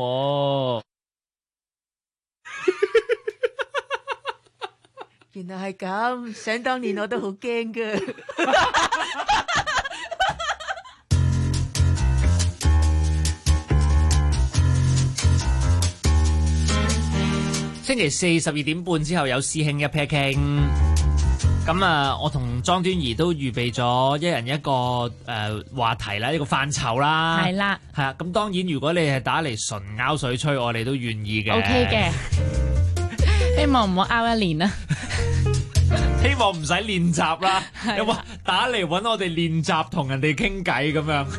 Speaker 16: 原來係咁，想當年我都好驚噶。
Speaker 11: 星期四12點半之後有師兄一 pair 傾，咁啊，我同莊端儀都預備咗一人一個話題啦，一個範疇啦，
Speaker 14: 係啦，
Speaker 11: 係啊，咁當然如果你係打嚟純拗水吹，我哋都願意嘅。
Speaker 14: OK 嘅，希望唔好拗一年啦，
Speaker 11: 希望唔使練習啦，有冇打嚟搵我哋練習同人哋傾偈咁樣？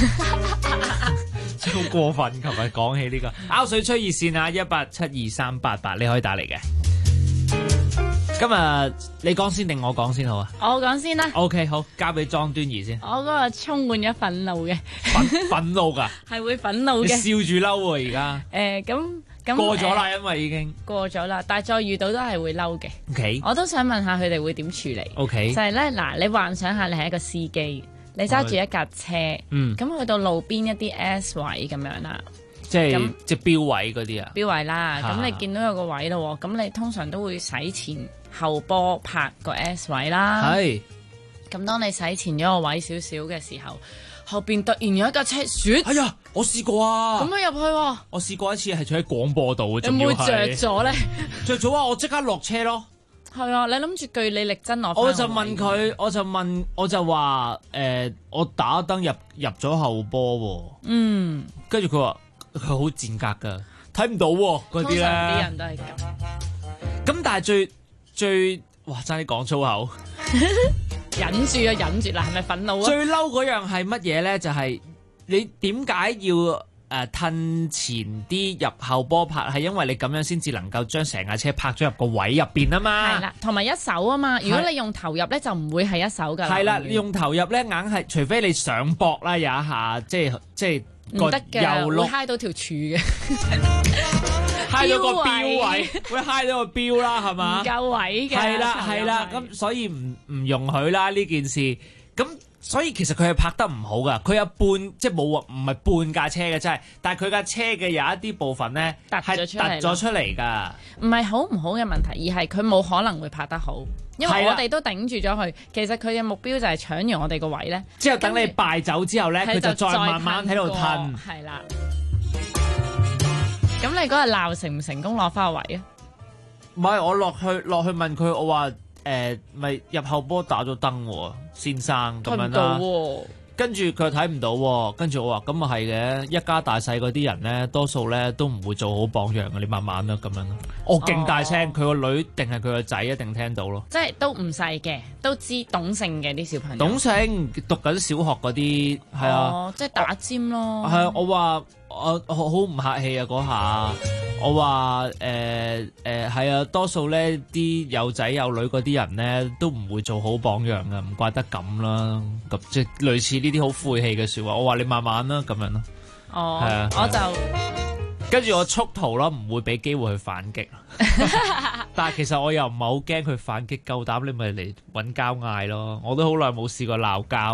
Speaker 11: 好過分！琴日講起呢個拗水吹熱線啊，18723888你可以打嚟嘅。今日你講先定我講先好啊？
Speaker 14: 我講先啦。
Speaker 11: OK， 好，交俾莊端儀先。
Speaker 14: 我嗰個充滿咗憤怒嘅。
Speaker 11: 憤怒㗎？係
Speaker 14: 會憤怒嘅。
Speaker 11: 你笑住嬲喎而家。
Speaker 14: 咁
Speaker 11: 過咗啦，因為已經
Speaker 14: 過咗啦，但係再遇到都係會嬲嘅。
Speaker 11: OK，
Speaker 14: 我都想問下佢哋會點處理。
Speaker 11: OK，
Speaker 14: 就係咧嗱，你幻想下你係一個司機。你揸住一架車，咁去到路邊一啲 S 位咁樣啦，
Speaker 11: 即係標位嗰啲啊，
Speaker 14: 標位啦，咁你見到有個位咯，咁你通常都會駛前後波拍個 S 位啦，
Speaker 11: 係，
Speaker 14: 咁當你駛前咗個位少少嘅時候，後邊突然有一架車雪，
Speaker 11: 哎呀，我試過啊，
Speaker 14: 咁樣入去喎，
Speaker 11: 我試過一次係坐喺廣播度，
Speaker 14: 有冇着咗咧？
Speaker 11: 着咗啊，我即刻落車咯。
Speaker 14: 係啊，你諗住據理力爭攞返個位。
Speaker 13: 我就問佢，我就話我打燈入咗後波喎。跟住佢話佢好賤格㗎，睇唔到喎嗰啲咧。通常
Speaker 14: 啲人都係咁。
Speaker 13: 咁但係最哇爭啲講粗口。
Speaker 14: 忍住啊，忍住啦，係咪憤怒啊？
Speaker 13: 最嬲嗰樣係乜嘢咧？就係、是、你點解要褪前啲入後波拍？係因為你咁樣先至能夠將成架車拍咗入個位入邊啊嘛。
Speaker 14: 係啦，同埋一手啊嘛。如果你用投入咧，就唔會係一手㗎。
Speaker 13: 係啦，你用投入咧，硬係除非你上膊啦，有一下即係
Speaker 14: 唔得嘅，會揩到條柱嘅。
Speaker 13: 揩到個標位，會揩到個標啦，係嘛？
Speaker 14: 唔夠位嘅。
Speaker 13: 係啦，咁所以唔容許啦呢件事。咁所以其實佢係拍得唔好噶，佢有半即係冇唔係半架車嘅真係，但係佢架車嘅有一啲部分咧係突咗出嚟㗎。
Speaker 14: 唔係好唔好嘅問題，而係佢冇可能會拍得好，因為我哋都頂住咗佢。其實佢嘅目標就係搶完我哋個位咧，
Speaker 13: 之後等你敗走之後咧，佢就再慢慢喺度褪。
Speaker 14: 係啦。咁你嗰日鬧成唔成功攞翻個位啊？
Speaker 13: 唔係，我落去問佢，我話咪入後波打咗燈喎，先生咁樣啦。跟住佢睇唔到喎，跟住我話咁啊係嘅，一家大細嗰啲人咧，多數咧都唔會做好榜樣嘅，你慢慢啦咁樣咯。我勁大聲，佢個女定係佢個仔一定聽到咯。
Speaker 14: 即係都唔細嘅，都知懂性嘅啲小朋友。
Speaker 13: 懂性，讀緊小學嗰啲係啊，
Speaker 14: 即係打尖咯。
Speaker 13: 係啊，我話。我好唔客氣啊嗰下，我話係啊，多數咧啲有仔有女嗰啲人咧都唔會做好榜樣啊，唔怪得咁啦，咁即係類似呢啲好晦氣嘅説話。我話你慢慢啦咁樣咯。
Speaker 14: 哦，
Speaker 13: 係啊，
Speaker 14: 我就
Speaker 13: 跟住我速逃啦，唔會俾機會去反擊。但係其實我又唔係好驚佢反擊，夠膽你咪嚟揾交嗌咯。我都好耐冇試過鬧交。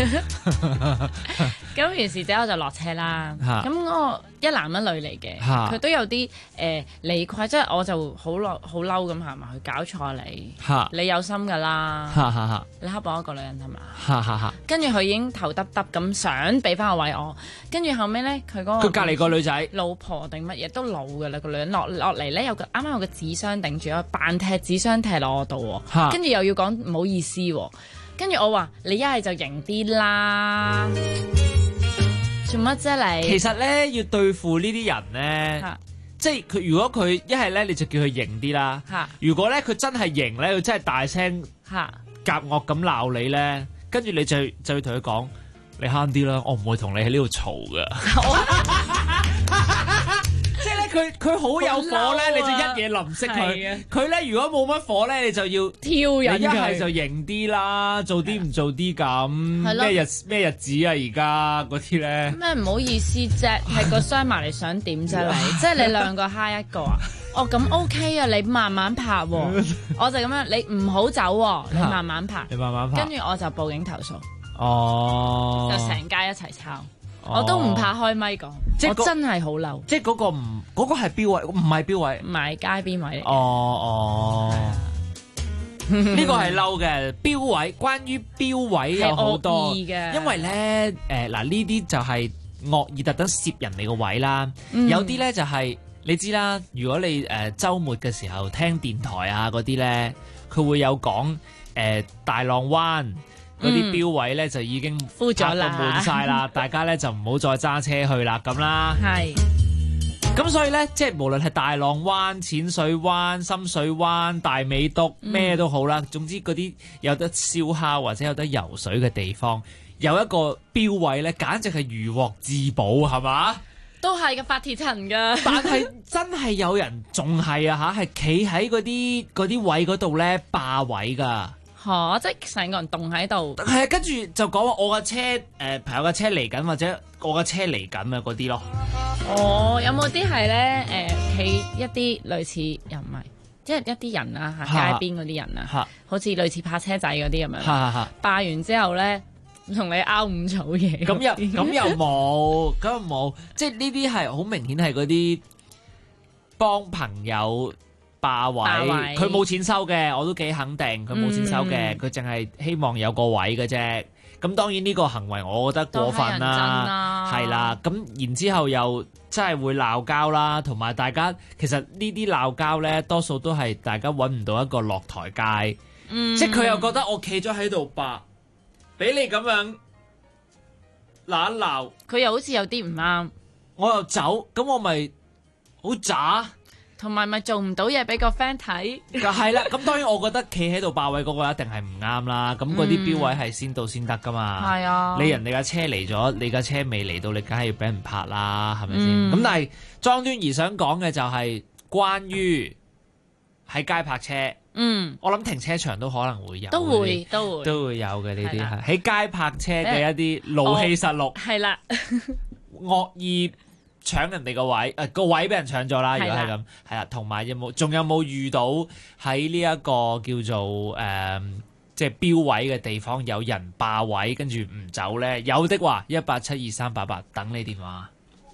Speaker 14: 咁於是者我就落車啦。咁我一男一女嚟嘅，佢都有啲理虧，即係我就好嬲咁行埋去搞錯你，你有心㗎啦，你刻薄一個女人係嘛？跟住佢已經頭耷耷咁想俾翻個位我，跟住後尾咧佢嗰個
Speaker 13: 佢隔離個女仔
Speaker 14: 老婆定乜嘢都老㗎啦，個女人落嚟咧有個啱啱有個紙箱頂住，我扮踢紙箱踢落我度喎，跟住又要講唔好意思喎，跟住我話你一係就型啲啦。做乜啫你？
Speaker 13: 其實咧要對付呢啲人咧，即係佢如果佢一係咧，你就叫佢型啲啦。如果咧佢真係型咧，佢真係大聲夾惡咁鬧你咧，跟住你就要同佢講，你慳啲啦，我唔會同你喺呢度嘈噶。即係咧，佢好有火咧，你就一嘢淋熄佢。佢咧如果冇乜火咧，你就要
Speaker 14: 挑釁佢。
Speaker 13: 你一係就型啲啦，做啲唔做啲咁。咩日子啊？而家嗰啲咧
Speaker 14: 咩唔好意思啫，係個雙埋你想點啫你？即係你兩個嗨一個啊？哦咁 OK 啊，你慢慢拍喎。我就咁樣，你唔好走喎，你慢慢拍。
Speaker 13: 你慢慢拍。
Speaker 14: 跟住我就報警投訴。
Speaker 13: 哦。
Speaker 14: 就成街一齊抄。我都唔怕開咪講，我真係好嬲。
Speaker 13: 即係嗰個係標位，唔係標位，
Speaker 14: 唔係街邊位嚟。
Speaker 13: 哦，呢個係嬲嘅標位。關於標位有好多，因為咧嗱呢啲就係惡意特登攝人哋個位啦。有啲咧就係你知啦，如果你週末嘅時候聽電台啊嗰啲咧，佢會有講大浪灣。嗰啲標位咧就已經
Speaker 14: 敷咗啦，
Speaker 13: 滿晒啦，大家咧就唔好再揸車去啦咁啦。
Speaker 14: 係。
Speaker 13: 咁所以咧，即係無論係大浪灣、淺水灣、深水灣、大美督咩都好啦，總之嗰啲有得燒烤或者有得游水嘅地方，有一個標位咧，簡直係如獲至寶，係嘛？
Speaker 14: 都係嘅，發鐵塵㗎。
Speaker 13: 但係真係有人仲係啊嚇，係企喺嗰啲位嗰度咧霸位㗎。
Speaker 14: 即係成個人凍喺度。
Speaker 13: 係啊，跟住就講話我架車朋友架車嚟緊，或者我架車嚟緊啊嗰啲咯。
Speaker 14: 哦，有冇啲係咧企一啲類似又唔係，即係一啲人啊街邊嗰啲人啊，好似類似泊車仔嗰啲咁樣。霸完之後咧，同你拗五草嘢。
Speaker 13: 咁又冇，即係呢啲係好明顯係嗰啲幫朋友。霸位，佢冇錢收嘅，我都幾肯定佢冇錢收嘅，佢淨係希望有個位嘅啫。 咁當然呢個行為我覺得過分啦，係啦。咁然之後又真係會鬧交啦，同埋大家其實呢啲鬧交呢，多數都係大家揾唔到一個落台階，即係佢又覺得我企咗喺度吧，俾你咁樣鬧一鬧，
Speaker 14: 佢又好似有啲唔啱，
Speaker 13: 我又走，咁我咪好渣。
Speaker 14: 同埋咪做唔到嘢俾個 friend 睇，
Speaker 13: 係啦。咁當然我覺得企喺度霸位嗰個一定係唔啱啦。咁嗰啲標位係先到先得噶嘛。係啊，你人哋架車嚟咗，你架車未嚟到，你梗係要俾人拍啦，係咪先？咁但係莊端儀想講嘅就係關於喺街泊車。我諗停車場都可能會有，都會有嘅呢啲係喺街泊車嘅一啲怒氣實錄。係啦，惡意搶人哋個位，個位俾人搶咗啦。如果係咁，係啦，同埋仲有冇遇到喺呢一個叫做即係標位嘅地方有人霸位跟住唔走呢？有的話，1872388等你電話。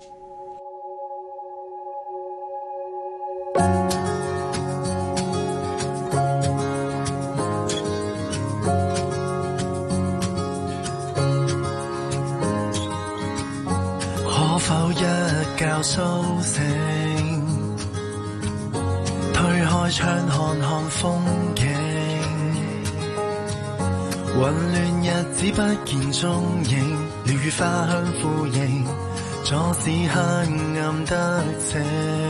Speaker 20: 覺蘇醒，推開窗看看風景，混亂日子不見蹤影，鳥語花香呼應，阻止黑暗得逞。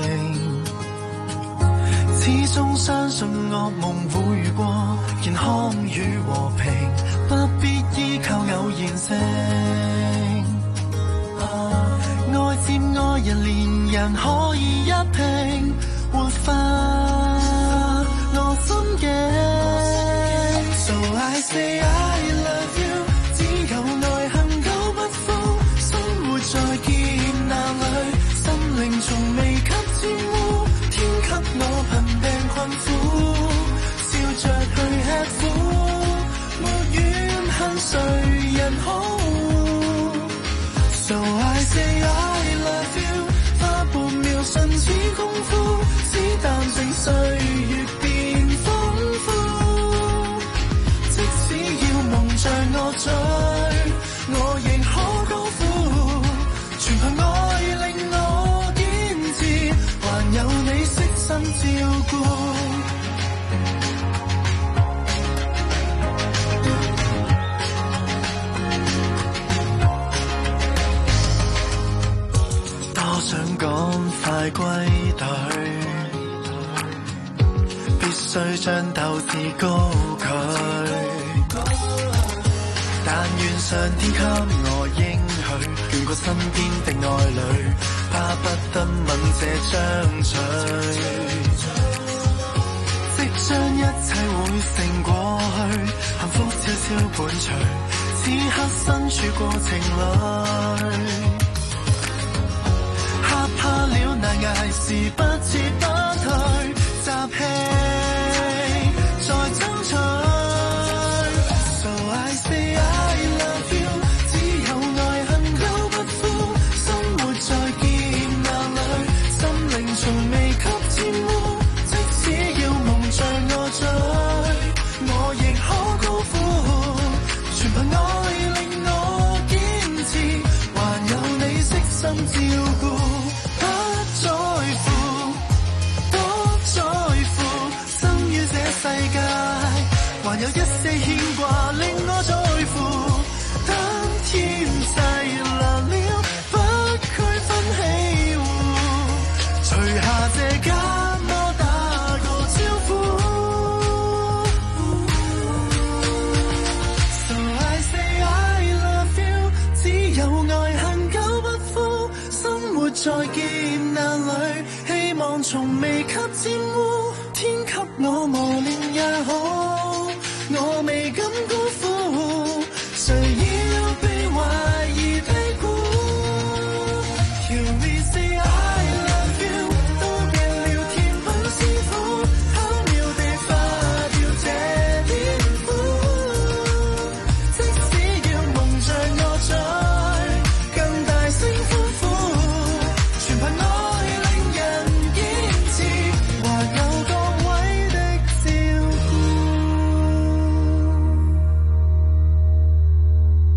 Speaker 20: 始終相信惡夢會過，健康與和平，不必依靠偶然性。愛接愛人，連人可以一拼，活化我心境。So I say I love you， 只有愛恨久不負，生活在劫難裏，心靈從未給沾污，天給我貧病困苦，笑着去吃苦，沒怨恨誰人好。So I say I love you， 花半秒瞬似功夫，只淡靜歲月變豐富。即使要蒙着我嘴，我仍可高呼，全憑愛令我堅持，還有你悉心照顧。想趕快歸隊，必須將鬥志高舉。但願上天給我應許，眷顧身邊的愛侶，巴不得吻這張嘴。即將一切會成過去，幸福悄悄伴隨，此刻身處過程裏。怕了難捱時不撤不退，集氣再爭取。So I say I love you， 只有愛恨久不負，生活在劫難裏，心靈從未給沾污，即使要蒙着我嘴，我亦可高呼，全憑愛令我堅持，還有你悉心照顧。世界還有一些牽掛令我在乎，當天際難了，不區分喜惡，除下這緘我打個招呼。So I say I love you， 只有愛恨久不負，生活在劫難裏，希望從未給沾污，天給我磨練也好，我未敢辜負，誰要被懷疑低估。Here we say I love you， 都變了甜品師傅，巧妙地化掉這點苦。即使要蒙着我嘴，更大聲歡呼，全憑愛令人堅持，還有各位的照顧。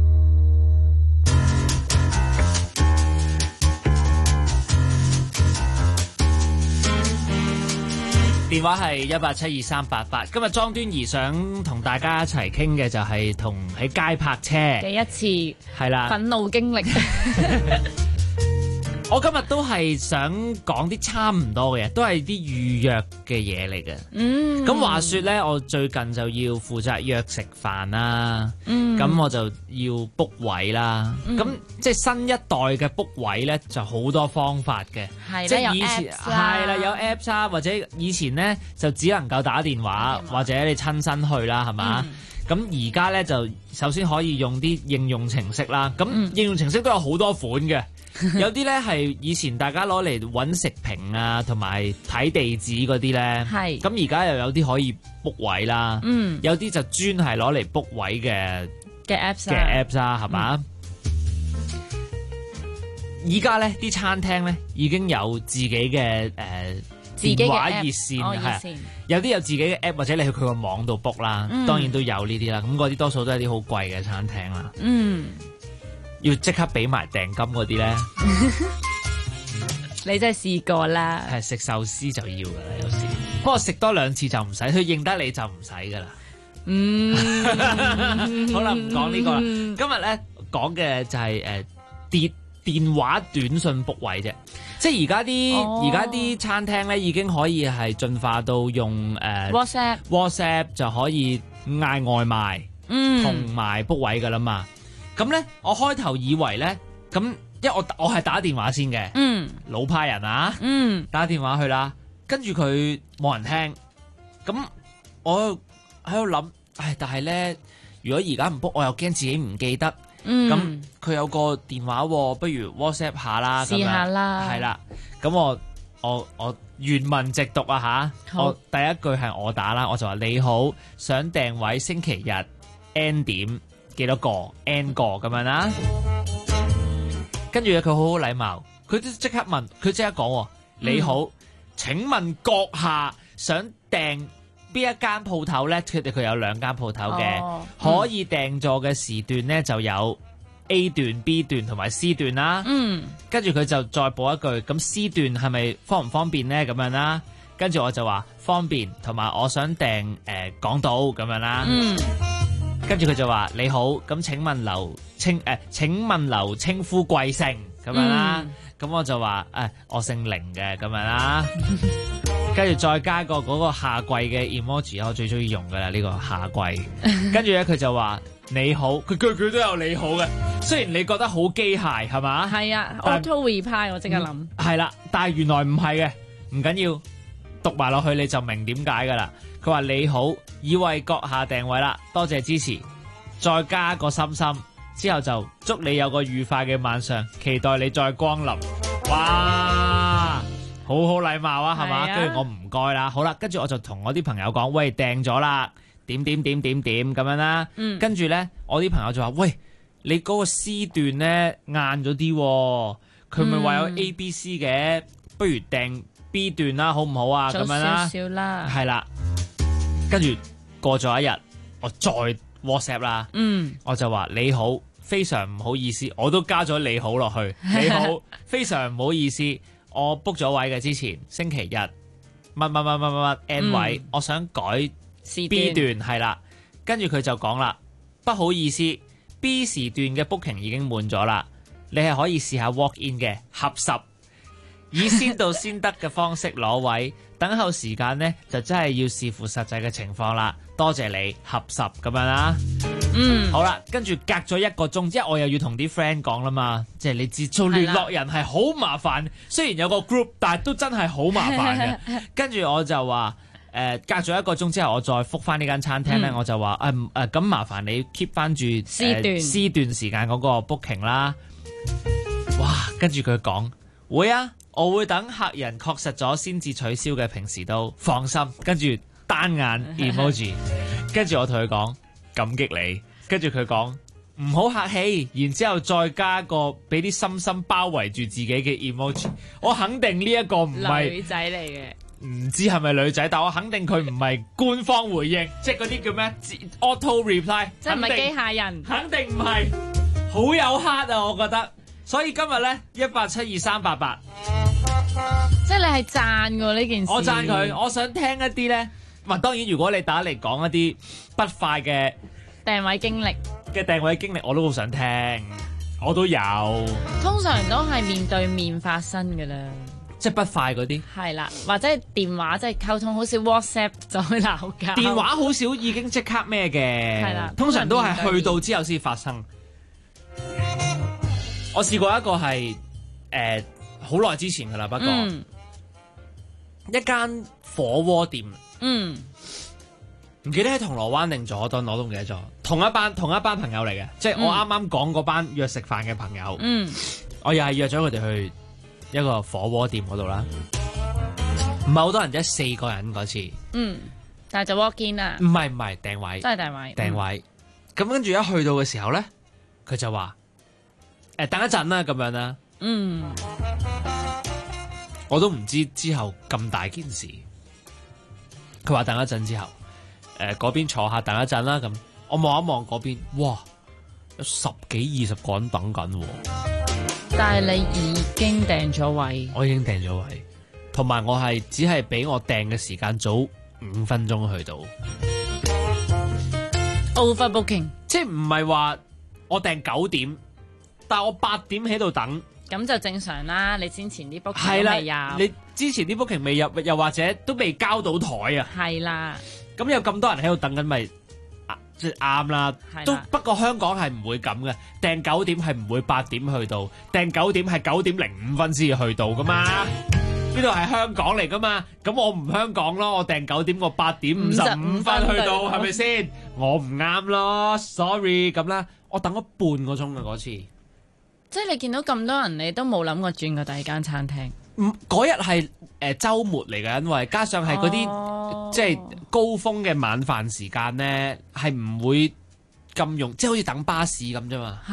Speaker 11: 電話係1872388。今日莊端儀想同大家一齊傾嘅就係同喺街泊車
Speaker 14: 嘅一次
Speaker 11: 係啦
Speaker 14: 憤怒經歷。
Speaker 11: 我今日都係想講啲差唔多嘅嘢，都係啲預約嘅嘢嚟嘅。咁話說呢，我最近就要負責約食飯啦。咁我就要 book 位啦。咁即係新一代嘅 book 位呢，就好多方法嘅。即係以前係啦，有 apps 啊，或者以前呢，就只能夠打電話或者你親身去啦，係嘛？咁而家呢，就首先可以用啲應用程式啦。咁應用程式都有好多款嘅。有啲咧係以前大家攞嚟揾食評啊，同埋睇地址嗰啲咧，咁而家又有啲可以 book 位啦，有啲就專係攞嚟 book 位嘅 apps 啊，係嘛？而家咧啲餐廳咧已經有自己嘅電話熱線，係有啲有自己嘅 app， 或者你去佢個網度 book 啦，當然都有呢啲啦。咁嗰啲多數都係啲好貴嘅餐廳啦。要即刻俾埋訂金嗰啲咧，
Speaker 14: 你真係試過啦。
Speaker 11: 係食壽司就要噶啦，有時。不過食多2次就唔使，佢認得你就唔使噶啦。好啦，唔講呢個啦。今日咧講嘅就係電話短信 book 位啫。即係而家啲餐廳咧已經可以係進化到用WhatsApp 就可以嗌外賣，同埋 book 位噶啦嘛。咁咧，我開頭以為咧，咁因為我係打電話先嘅，老派人啊，打電話去啦，跟住佢冇人聽，咁我喺度諗，但係咧，如果而家唔 book，我又驚自己唔記得，咁佢有個電話，不如 WhatsApp 下啦，
Speaker 14: 試下啦，
Speaker 11: 係啦，咁我原文直讀啊吓，我第一句係我打啦，我就話你好，想訂位星期日 N 點。幾多個 N 個咁樣啦，跟住佢好好禮貌，佢都即刻問，佢即刻講，你好，請問閣下想訂邊一間鋪頭咧？佢有2間鋪頭嘅，可以訂座嘅時段咧就有 A 段、B 段同埋 C 段啦。跟住佢就再補一句，咁 C 段係咪方唔方便咧？咁樣啦，跟住我就話方便，同埋我想訂港島咁樣啦。跟住佢就話你好，咁請問留稱呼貴姓咁樣啦，咁我就話我姓凌嘅咁樣啦，跟住再加個嗰個下跪嘅 emoji， 我最中意用噶啦呢個下跪，跟住咧佢就話你好，佢句都有你好嘅，雖然你覺得好機械係嘛？係啊
Speaker 14: ，auto reply 我即刻諗
Speaker 11: 係啦，但係原來唔係嘅，唔緊要，讀埋落去你就明點解噶啦。佢話你好，已為閣下訂位啦，多謝支持，再加個心心，之後就祝你有個愉快嘅晚上，期待你再光臨。哇，好好禮貌啊，係嘛？跟住我唔該啦，好啦，跟住我就同我啲朋友講，喂，訂咗啦，點咁樣啦。跟住咧，我啲朋友就話，喂，你嗰個 C 段咧晏咗啲，佢咪話有 A、B、C 嘅，不如訂 B 段啦，好唔好啊？咁樣啦，
Speaker 14: 少少啦，
Speaker 11: 係啦。跟住過咗一日，我再 WhatsApp 啦，我就話你好，非常唔好意思，我都加咗你好落去。你好，非常唔好意思，我 book 咗位嘅之前星期日乜 N 位，我想改 B 段係啦。跟住佢就講啦，不好意思 ，B 時段嘅 booking 已經滿咗啦，你係可以試下 walk in 嘅，合10。以先到先得嘅方式攞位，等候時間呢就真係要視乎實際嘅情況啦。多謝你，合10咁樣啦。好啦，跟住隔咗1個鐘，即係我又要同啲 friend 講啦嘛，即係你知做聯絡人係好麻煩，雖然有個 group， 但係都真係好麻煩嘅。跟住我就話隔咗1個鐘之後，我再覆翻呢間餐廳呢，我就話咁麻煩你 keep 翻住 C 段時間嗰個 booking 啦。哇，跟住佢講會啊。我會等客人確實咗先至取消嘅，平時都放心。跟住單眼 emoji， 跟住我同佢講感激你，跟住佢講唔好客氣，然之後再加個俾啲心心包圍住自己嘅 emoji。我肯定呢一個唔係
Speaker 14: 女仔嚟嘅，
Speaker 11: 唔知係咪女仔，但我肯定佢唔係官方回應，即係嗰啲叫咩 auto reply，
Speaker 14: 即係唔係機械人，
Speaker 11: 肯定唔係，好有黑啊！我覺得，所以今日呢，1872388。
Speaker 14: 即係你係讚㗎呢件事。
Speaker 13: 我讚佢，我想聽一啲咧。當然如果你打嚟講一啲不快嘅
Speaker 14: 訂位經歷
Speaker 13: 我都好想聽，我都有。
Speaker 14: 通常都係面對面發生㗎啦。
Speaker 13: 即係不快嗰啲。
Speaker 14: 係啦，或者係電話即係溝通，好少 WhatsApp 就去鬧交。
Speaker 13: 電話好少已經即刻咩嘅。
Speaker 14: 係啦，
Speaker 13: 通常都係去到之後先發生。我試過一個係好耐之前㗎啦，不過一間火鍋店。唔記得喺銅鑼灣定佐敦，我都唔記得咗。同一班朋友嚟嘅，即係我啱啱講嗰班約食飯嘅朋友。我又係約咗佢哋去一個火鍋店嗰度啦。唔係好多人啫，4個人嗰次。
Speaker 14: 但係就 walk in 啦。
Speaker 13: 唔係訂位。
Speaker 14: 真係訂位。
Speaker 13: 咁跟住一去到嘅時候咧，佢就話等一陣啦，咁樣啦。我都唔知之後咁大件事。佢話等一陣之後，嗰邊坐下等一陣啦。咁我望一望嗰邊，哇，有10幾20個人等緊。
Speaker 14: 但係你已經訂咗位，
Speaker 13: 我已經訂咗位，同埋我係只係比我訂嘅時間早5分鐘去到。
Speaker 14: Overbooking，
Speaker 13: 即係唔係話我訂9點，但係我8點喺度等。
Speaker 14: 咁就正常啦，你之前啲 booking 都未入，
Speaker 13: 你之前啲 booking 未入，又或者都未交到台啊。
Speaker 14: 係啦，
Speaker 13: 咁有咁多人喺度等緊，咪即係啱啦。都不過香港係唔會咁嘅，訂9點係唔會8點去到，訂9點係9點05分先至去到噶嘛。呢度係香港嚟噶嘛，咁我唔香港咯，我訂9點我8點55分去到，係咪先？我唔啱咯 ，sorry 咁啦，我等咗半個鐘啊嗰次。
Speaker 14: 即係你見到咁多人，你都冇諗過轉過第二間餐廳。
Speaker 13: 嗰日係週末嚟嘅，因為加上係嗰啲即係高峰嘅晚飯時間咧，係唔會咁用，即係好似等巴士咁啫嘛。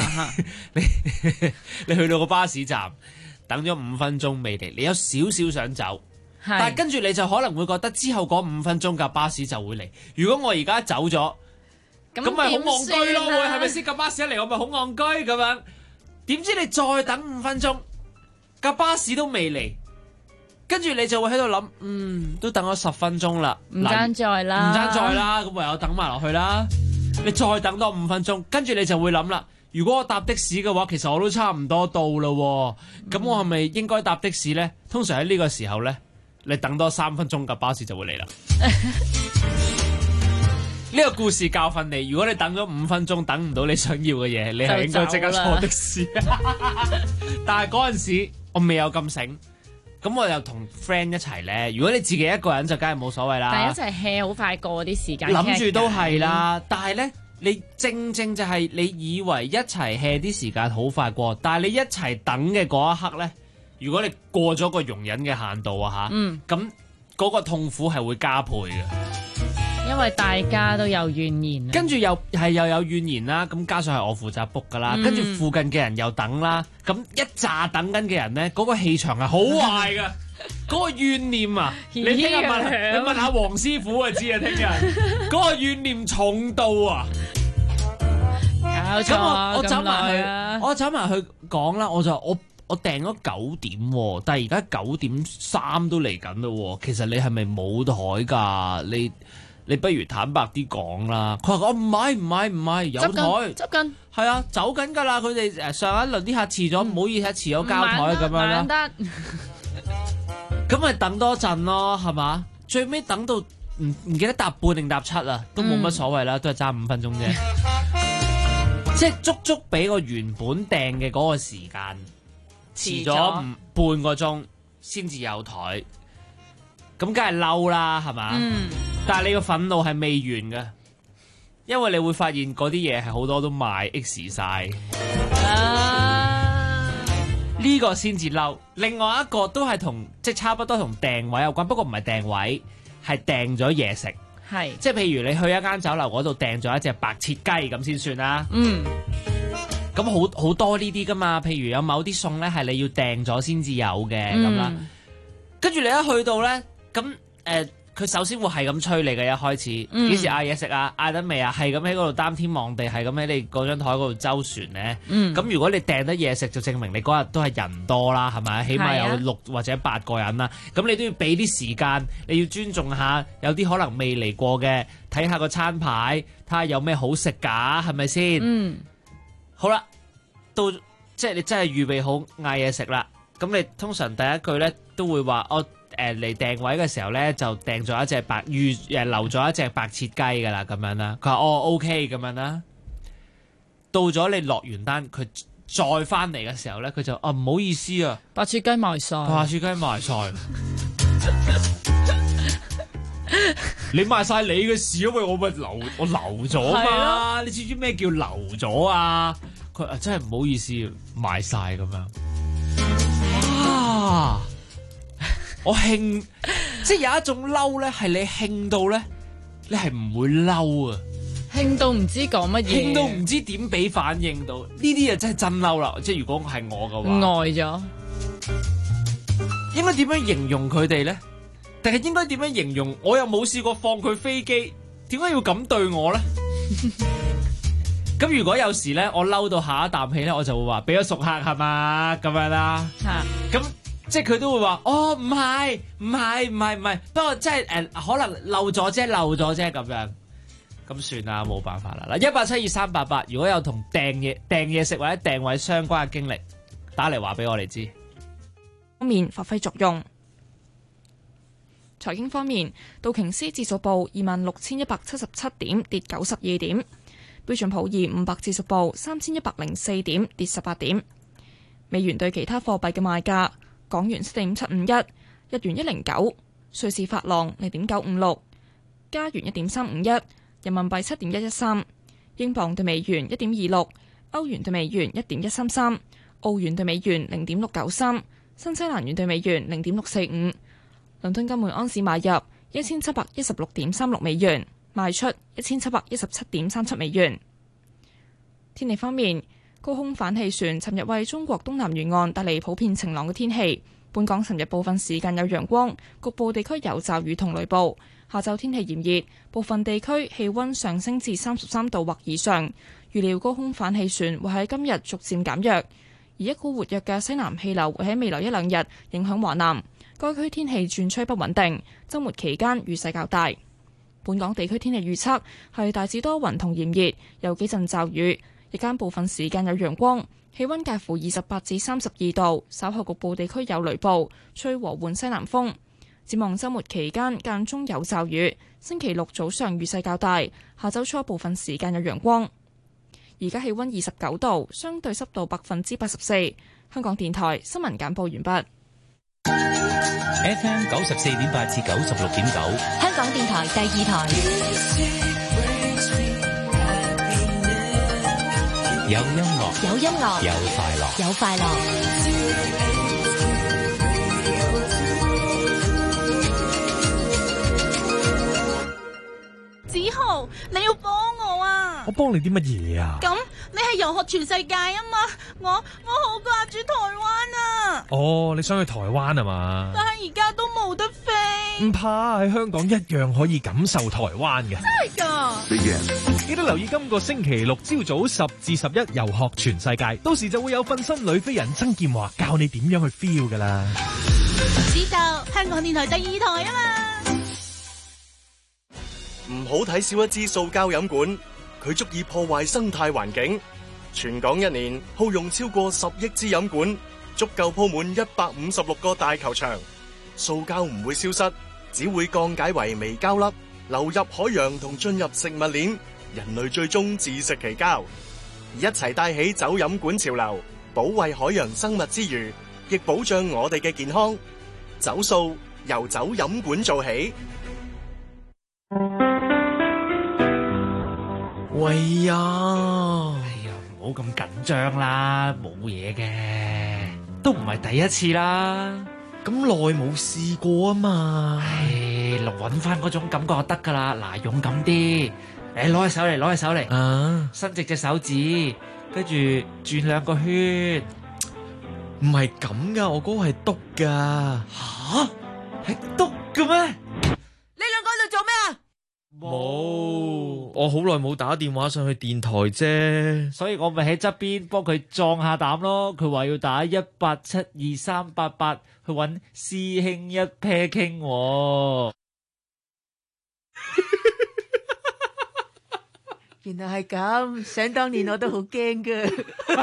Speaker 13: 你去到個巴士站等咗5分鐘未嚟，你有少少想走，但係跟住你就可能會覺得之後嗰5分鐘架巴士就會嚟。如果我而家走咗，咁咪好戇居咯，會係咪先？架巴士一嚟，我咪好戇居咁樣。點知你再等5分鐘，架巴士都未嚟，跟住你就會喺度諗，都等咗10分鐘啦，
Speaker 14: 唔爭再啦，
Speaker 13: 咁唯有等埋落去啦。你再等多5分鐘，跟住你就會諗啦，如果我搭的士嘅話，其實我都差唔多到啦，咁我係咪應該搭的士呢？通常喺呢個時候呢，你等多3分鐘，架巴士就會嚟啦。呢個故事教訓你，如果你等咗5分鐘等唔到你想要嘅嘢，你係應該即刻坐的士。但係嗰陣時我未有咁醒，咁我又同 friend 一齊咧。如果你自己一個人就梗係冇所謂啦。
Speaker 14: 但係一齊 hea 好快過啲時間。
Speaker 13: 諗住都係啦，但係咧你正就係你以為一齊 hea 啲時間好快過，但係你一齊等嘅嗰一刻咧，如果你過咗個容忍嘅限度啊吓，咁嗰個痛苦係會加倍嘅。
Speaker 14: 因為大家都有怨言，
Speaker 13: 跟住又有怨言啦，咁加上係我負責 book 噶啦，跟住附近嘅人又等啦，咁一紮等緊嘅人咧，嗰個氣場係好壞噶，嗰個怨念啊，你聽日問下黃師傅就知啊，聽日嗰個怨念重到啊，咁我走埋去講啦，我訂咗9點，但係而家9點3都嚟緊咯，其實你係咪冇台噶？你不如坦白啲講啦。佢話我唔係有台
Speaker 14: 執緊，
Speaker 13: 係啊，走緊㗎啦。佢哋上一輪啲客遲咗，唔好意思，遲咗交台咁樣啦。咁咪等多陣咯，係嘛？最尾等到唔記得搭半定搭7啊，都冇乜所謂啦，都係爭5分鐘啫。即係足足比個原本訂嘅嗰個時間遲咗半個鐘先至有台。咁梗係嬲啦，係嘛？但係你個憤怒係未完嘅，因為你會發現嗰啲嘢係好多都賣 X 晒。呢個先至嬲。另外一個都係即係差不多同訂位有關，不過唔係訂位，係訂咗嘢食。
Speaker 14: 係
Speaker 13: 即係譬如你去一間酒樓嗰度訂咗一隻白切雞咁先算啦。咁好多呢啲噶嘛，譬如有某啲餸咧係你要訂咗先至有嘅咁啦。跟住你一去到咧，咁佢首先會係咁催你嘅，一開始幾時嗌嘢食啊？嗌得未啊？係咁喺嗰度擔天望地，係咁喺你嗰張台嗰度周旋咧。咁如果你訂得嘢食，就證明你嗰日都係人多啦，係咪？起碼有6或者8個人啦。咁你都要俾啲時間，你要尊重下，有啲可能未嚟過嘅，睇下個餐牌，睇下有咩好食㗎，係咪先？好啦，到即係你真係預備好嗌嘢食啦。咁你通常第一句咧都會話我。嚟訂位嘅時候咧，就訂咗一隻留咗一隻白切雞㗎啦，咁樣啦。佢話OK 咁樣啦。到咗你落完單，佢再翻嚟嘅時候咧，佢就唔好意思啊，
Speaker 14: 白切雞賣晒。
Speaker 13: 白切雞賣晒。你賣晒你嘅事，因為我留咗嘛。你知唔知咩叫留咗啊？佢話真係唔好意思，賣晒咁樣。啊！我興，即係有一種嬲咧，係你興到咧，你係唔會嬲啊！
Speaker 14: 興到唔知講乜嘢，
Speaker 13: 興到唔知點俾反應到，呢啲啊真係真嬲啦！即係如果係我嘅話，
Speaker 14: 呆咗，
Speaker 13: 應該點樣形容佢哋咧？定係應該點樣形容？我又冇試過放佢飛機，點解要咁對我咧？咁如果有時咧，我嬲到下一啖氣咧，我就會話俾咗熟客係嘛咁樣啦。咁。即係佢都會話，唔係，不過即係可能漏咗啫咁樣，咁算啦，冇辦法啦。嗱，1872388，如果有同訂嘢食或者訂位相關嘅經歷，打嚟話俾我哋知。
Speaker 1: 方面發揮作用。財經方面，道瓊斯指數報26,177點，跌92點；標準普爾500指數報3,104點，跌18點。美元對其他貨幣嘅賣價。港元7.751，日元109，瑞士法郎0.956，加元1.351，人民幣7.113，英鎊對美元1.26，歐元對美元1.133，澳元對美元0.693，新西蘭元對美元0.645。倫敦金每安士買入1716.36美元，賣出1717.37美元。天氣方面。高空反氣旋尋日為中國東南沿岸帶嚟普遍晴朗嘅天氣。本港尋日部分時間有陽光，局部地區有驟雨同雷暴。下晝天氣炎熱，部分地區氣溫上升至33度或以上。預料高空反氣旋會喺今日逐漸減弱，而一股活躍嘅西南氣流會喺未來1-2日影響華南。該區天氣轉趨不穩定，週末期間雨勢較大。本港地區天氣預測係大致多雲同炎熱，有幾陣驟雨。日間部分時間有陽光，氣溫介乎28至32度，稍後局部地區有雷暴，吹和緩西南風。展望週末期間間中有驟雨，星期六早上雨勢較大，下週初部分時間有陽光。而家氣溫29度，相對濕度84%。香港電台新聞簡報完畢。
Speaker 2: FM 94.8至96.9，
Speaker 16: 香港電台第2台。
Speaker 2: 有音樂，
Speaker 16: 有音樂，
Speaker 2: 有快樂，
Speaker 16: 有快樂。
Speaker 21: 子豪，你要幫我啊！
Speaker 8: 我幫你啲乜嘢啊？
Speaker 21: 咁你係遊學全世界啊嘛？我好掛住台灣啊！
Speaker 8: 哦，你想去台灣啊嘛？
Speaker 21: 但係而家都冇得飛。
Speaker 8: 唔怕，喺香港一樣可以感受台灣嘅。
Speaker 21: 真係㗎！
Speaker 8: 記得留意今個星期六朝早10至11遊學全世界，到時就會有瞓身女飛人曾劍華教你點樣去 feel 㗎啦。
Speaker 21: 知道，香港電台第2台啊嘛。
Speaker 22: 唔好睇少一支塑膠飲管，佢足以破壞生態環境。全港一年耗用超過10億支飲管，足夠鋪滿156個大球場。塑膠唔會消失，只會降解為微膠粒，流入海洋同進入食物鏈，人類最終自食其膠。一齊帶起走飲管潮流，保衛海洋生物之餘，亦保障我哋嘅健康。走塑由走飲管做起。
Speaker 19: 喂呀！
Speaker 13: 唔好咁緊張啦，冇嘢嘅，都唔係第一次啦。
Speaker 19: 咁耐冇試過啊嘛。
Speaker 13: 揾翻嗰種感覺就得噶啦。嗱，勇敢啲，攞起手嚟，
Speaker 19: 啊，
Speaker 13: 伸直隻手指，跟住轉2個圈。
Speaker 19: 唔係咁噶，我嗰個係篤噶。
Speaker 13: 吓？係篤嘅咩？
Speaker 21: 你兩
Speaker 19: 冇，我好耐冇打電話上去電台啫，
Speaker 13: 所以我咪喺側邊幫佢壯下膽咯。佢話要打1872388去揾師兄一 pair 傾喎。
Speaker 21: 原來係咁，想當年我都好驚㗎。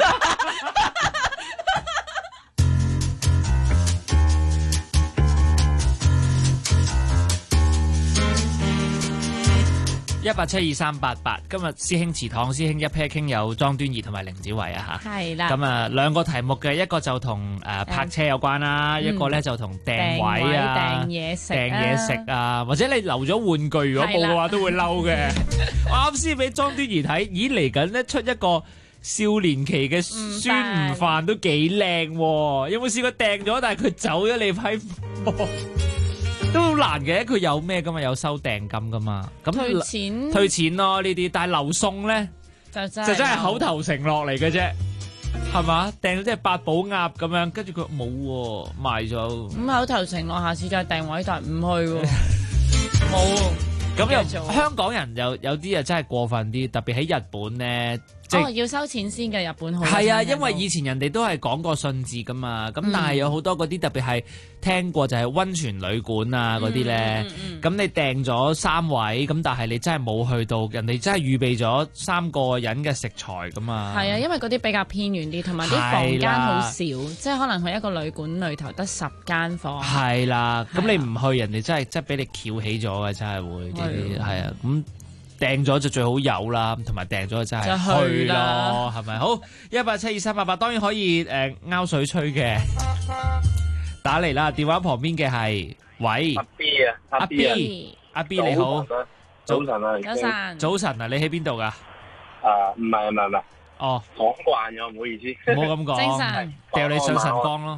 Speaker 13: 1872388，今日師兄祠堂師兄一 pair 傾有莊端儀同埋凌子維啊嚇，
Speaker 14: 係啦。
Speaker 13: 咁啊兩個題目嘅，一個就同泊車有關啦，一個咧就同訂位啊、
Speaker 14: 訂嘢
Speaker 13: 食啊，或者你留咗玩具如果冇嘅話都會嬲嘅。我啱先俾莊端儀睇，咦嚟緊咧出一個少年期嘅孫悟飯都幾靚喎，有冇試過訂咗但係佢走咗你批貨？都好難嘅，佢有咩噶嘛？有收訂金噶嘛？咁退錢咯呢啲，但係留餸咧就真係口頭承諾嚟嘅啫，係嘛？訂咗即係八寶鴨咁樣，跟住佢冇喎，賣咗。
Speaker 14: 咁口頭承諾，下次再訂位，但係唔去喎，冇。
Speaker 13: 咁又香港人有啲啊真係過分啲，特別喺日本咧。
Speaker 14: 要收錢先嘅，日本好
Speaker 13: 係啊，因為以前人哋都係講過信字噶嘛，咁但係有好多嗰啲特別係聽過就係溫泉旅館啊嗰啲咧，咁你訂咗3位，咁但係你真係冇去到，人哋真係預備咗3個人嘅食材噶嘛。
Speaker 14: 係啊，因為嗰啲比較偏遠啲，同埋啲房間好少，即係可能佢一個旅館裏頭得10間房。
Speaker 13: 係啦，咁你唔去，人哋真係俾你翹起咗嘅，真係會呢啲係啊咁。訂咗就最好有啦，同埋訂咗就真係去咯，係咪？好，1872388當然可以勾水吹嘅，打嚟啦！電話旁邊嘅係喂
Speaker 4: 阿 B 啊，
Speaker 13: 阿 B 你好，
Speaker 4: 早晨啊，
Speaker 13: 早晨啊，你喺邊度噶？
Speaker 4: 唔係，
Speaker 13: 哦，
Speaker 4: 講慣咗，唔好意思，
Speaker 13: 唔好咁講，
Speaker 14: 精神
Speaker 13: 掉你上神光咯。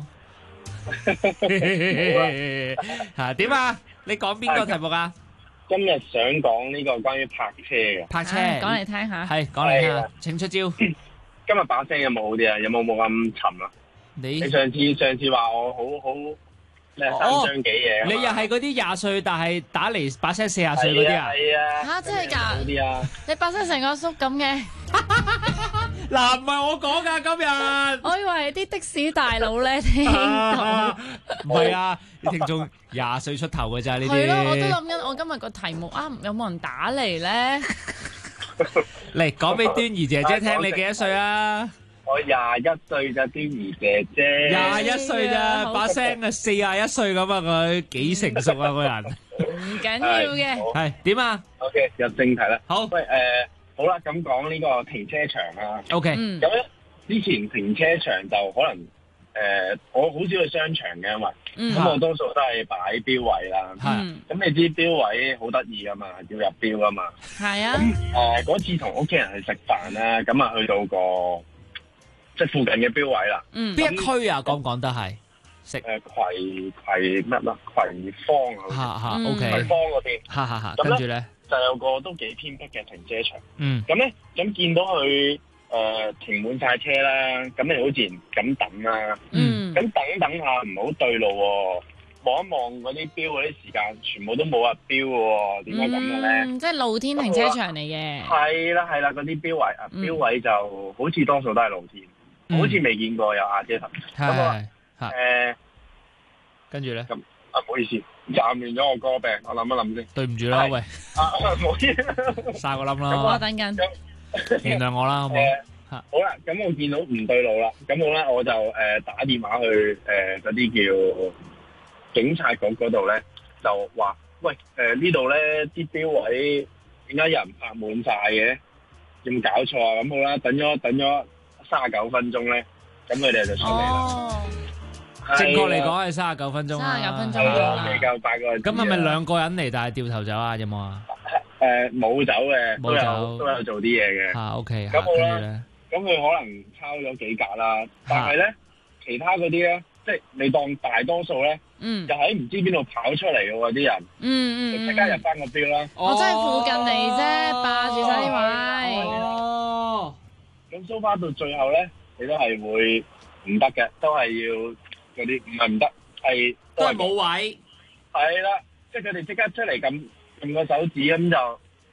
Speaker 13: 嚇點啊？你講邊個題目啊？
Speaker 4: 今日想講呢個關於泊車嘅，
Speaker 13: 泊車
Speaker 14: 講嚟聽下，
Speaker 13: 係講嚟聽下，請出招。
Speaker 4: 今日把聲有冇好啲啊？有冇咁沉啊？你上次話我好咩3張幾嘢？
Speaker 13: 你又係嗰啲20歲但係打嚟把聲40歲嗰啲啊？
Speaker 4: 係啊，
Speaker 14: 嚇真係㗎？
Speaker 4: 啲啊！
Speaker 14: 你把聲成個叔咁嘅。
Speaker 13: 嗱，唔係我講㗎，今日
Speaker 14: 我以為啲的士大佬咧聽到，
Speaker 13: 唔係啊，啲聽眾20歲出頭㗎咋呢啲。
Speaker 14: 係咯，我都諗緊，我今日個題目啊，有冇人打嚟咧？
Speaker 13: 嚟講俾端儀姐姐聽，你幾多歲啊？
Speaker 4: 我21歲咋，端儀姐姐。
Speaker 13: 21歲咋，把聲啊41歲咁啊，佢幾成熟啊個人。
Speaker 14: 唔緊要嘅。
Speaker 13: 係點啊
Speaker 4: ？OK，入正題啦。
Speaker 13: 好。
Speaker 4: 喂，好啦，咁講呢個停車場啦。
Speaker 13: OK。
Speaker 4: 咁咧，之前停車場就可能我好少去商場嘅，因為咁我多數都係擺標位啦。咁你知標位好得意噶嘛，要入標噶嘛。
Speaker 14: 係啊。
Speaker 4: 咁嗰次同屋企人去食飯啦，咁啊去到個即係附近嘅標位啦。
Speaker 13: 邊一區啊？講唔講得係？食
Speaker 4: 葵乜啦？葵芳啊。
Speaker 13: OK。
Speaker 4: 葵芳嗰邊。
Speaker 13: 跟住咧。
Speaker 4: 就有個都幾偏僻嘅停車場，
Speaker 13: 咁
Speaker 4: 咧咁見到佢停滿晒車啦，咁你好自然咁等啦，咁等下唔好對路喎，望一望嗰啲標嗰啲時間，全部都冇入標喎，點解咁嘅咧？
Speaker 14: 即係露天停車場嚟嘅。
Speaker 4: 係啦，嗰啲標位標位就好似多數都係露天，好似未見過有瓦遮頭。咁
Speaker 13: 跟住咧。
Speaker 4: 唔好意思，暫完咗我歌病，我諗一諗先。
Speaker 13: 對唔住啦，喂。
Speaker 4: 唔好意思。
Speaker 13: 晒個冧啦。
Speaker 14: 我等緊。
Speaker 13: 原諒我啦，好唔好？
Speaker 4: 好啦，咁我見到唔對路啦，咁我就打電話去嗰啲叫警察局嗰度咧，就話喂呢度咧啲標位點解有人泊滿晒嘅？有冇搞錯啊？咁好啦，等咗39分鐘咧，咁佢哋就出嚟啦。
Speaker 13: 正確嚟講係39分鐘啦
Speaker 14: ，39分鐘
Speaker 4: 未夠8個人。
Speaker 13: 咁係咪2個人嚟，但係掉頭走啊？有冇啊？
Speaker 4: 冇走嘅，都有做啲嘢嘅。
Speaker 13: OK。
Speaker 4: 咁好啦，咁佢可能抄咗幾格啦，但係咧其他嗰啲咧，即係你當大多數咧，又喺唔知邊度跑出嚟嘅喎啲人，就即刻入翻個標啦。
Speaker 14: 我真係附近嚟啫，霸住晒啲位。
Speaker 4: 哦。咁 so far 到最後咧，你都係會唔得嘅，都係要。嗰啲唔係唔得，都係冇
Speaker 13: 位。
Speaker 4: 係啦，即係佢哋即刻出嚟撳個手指咁就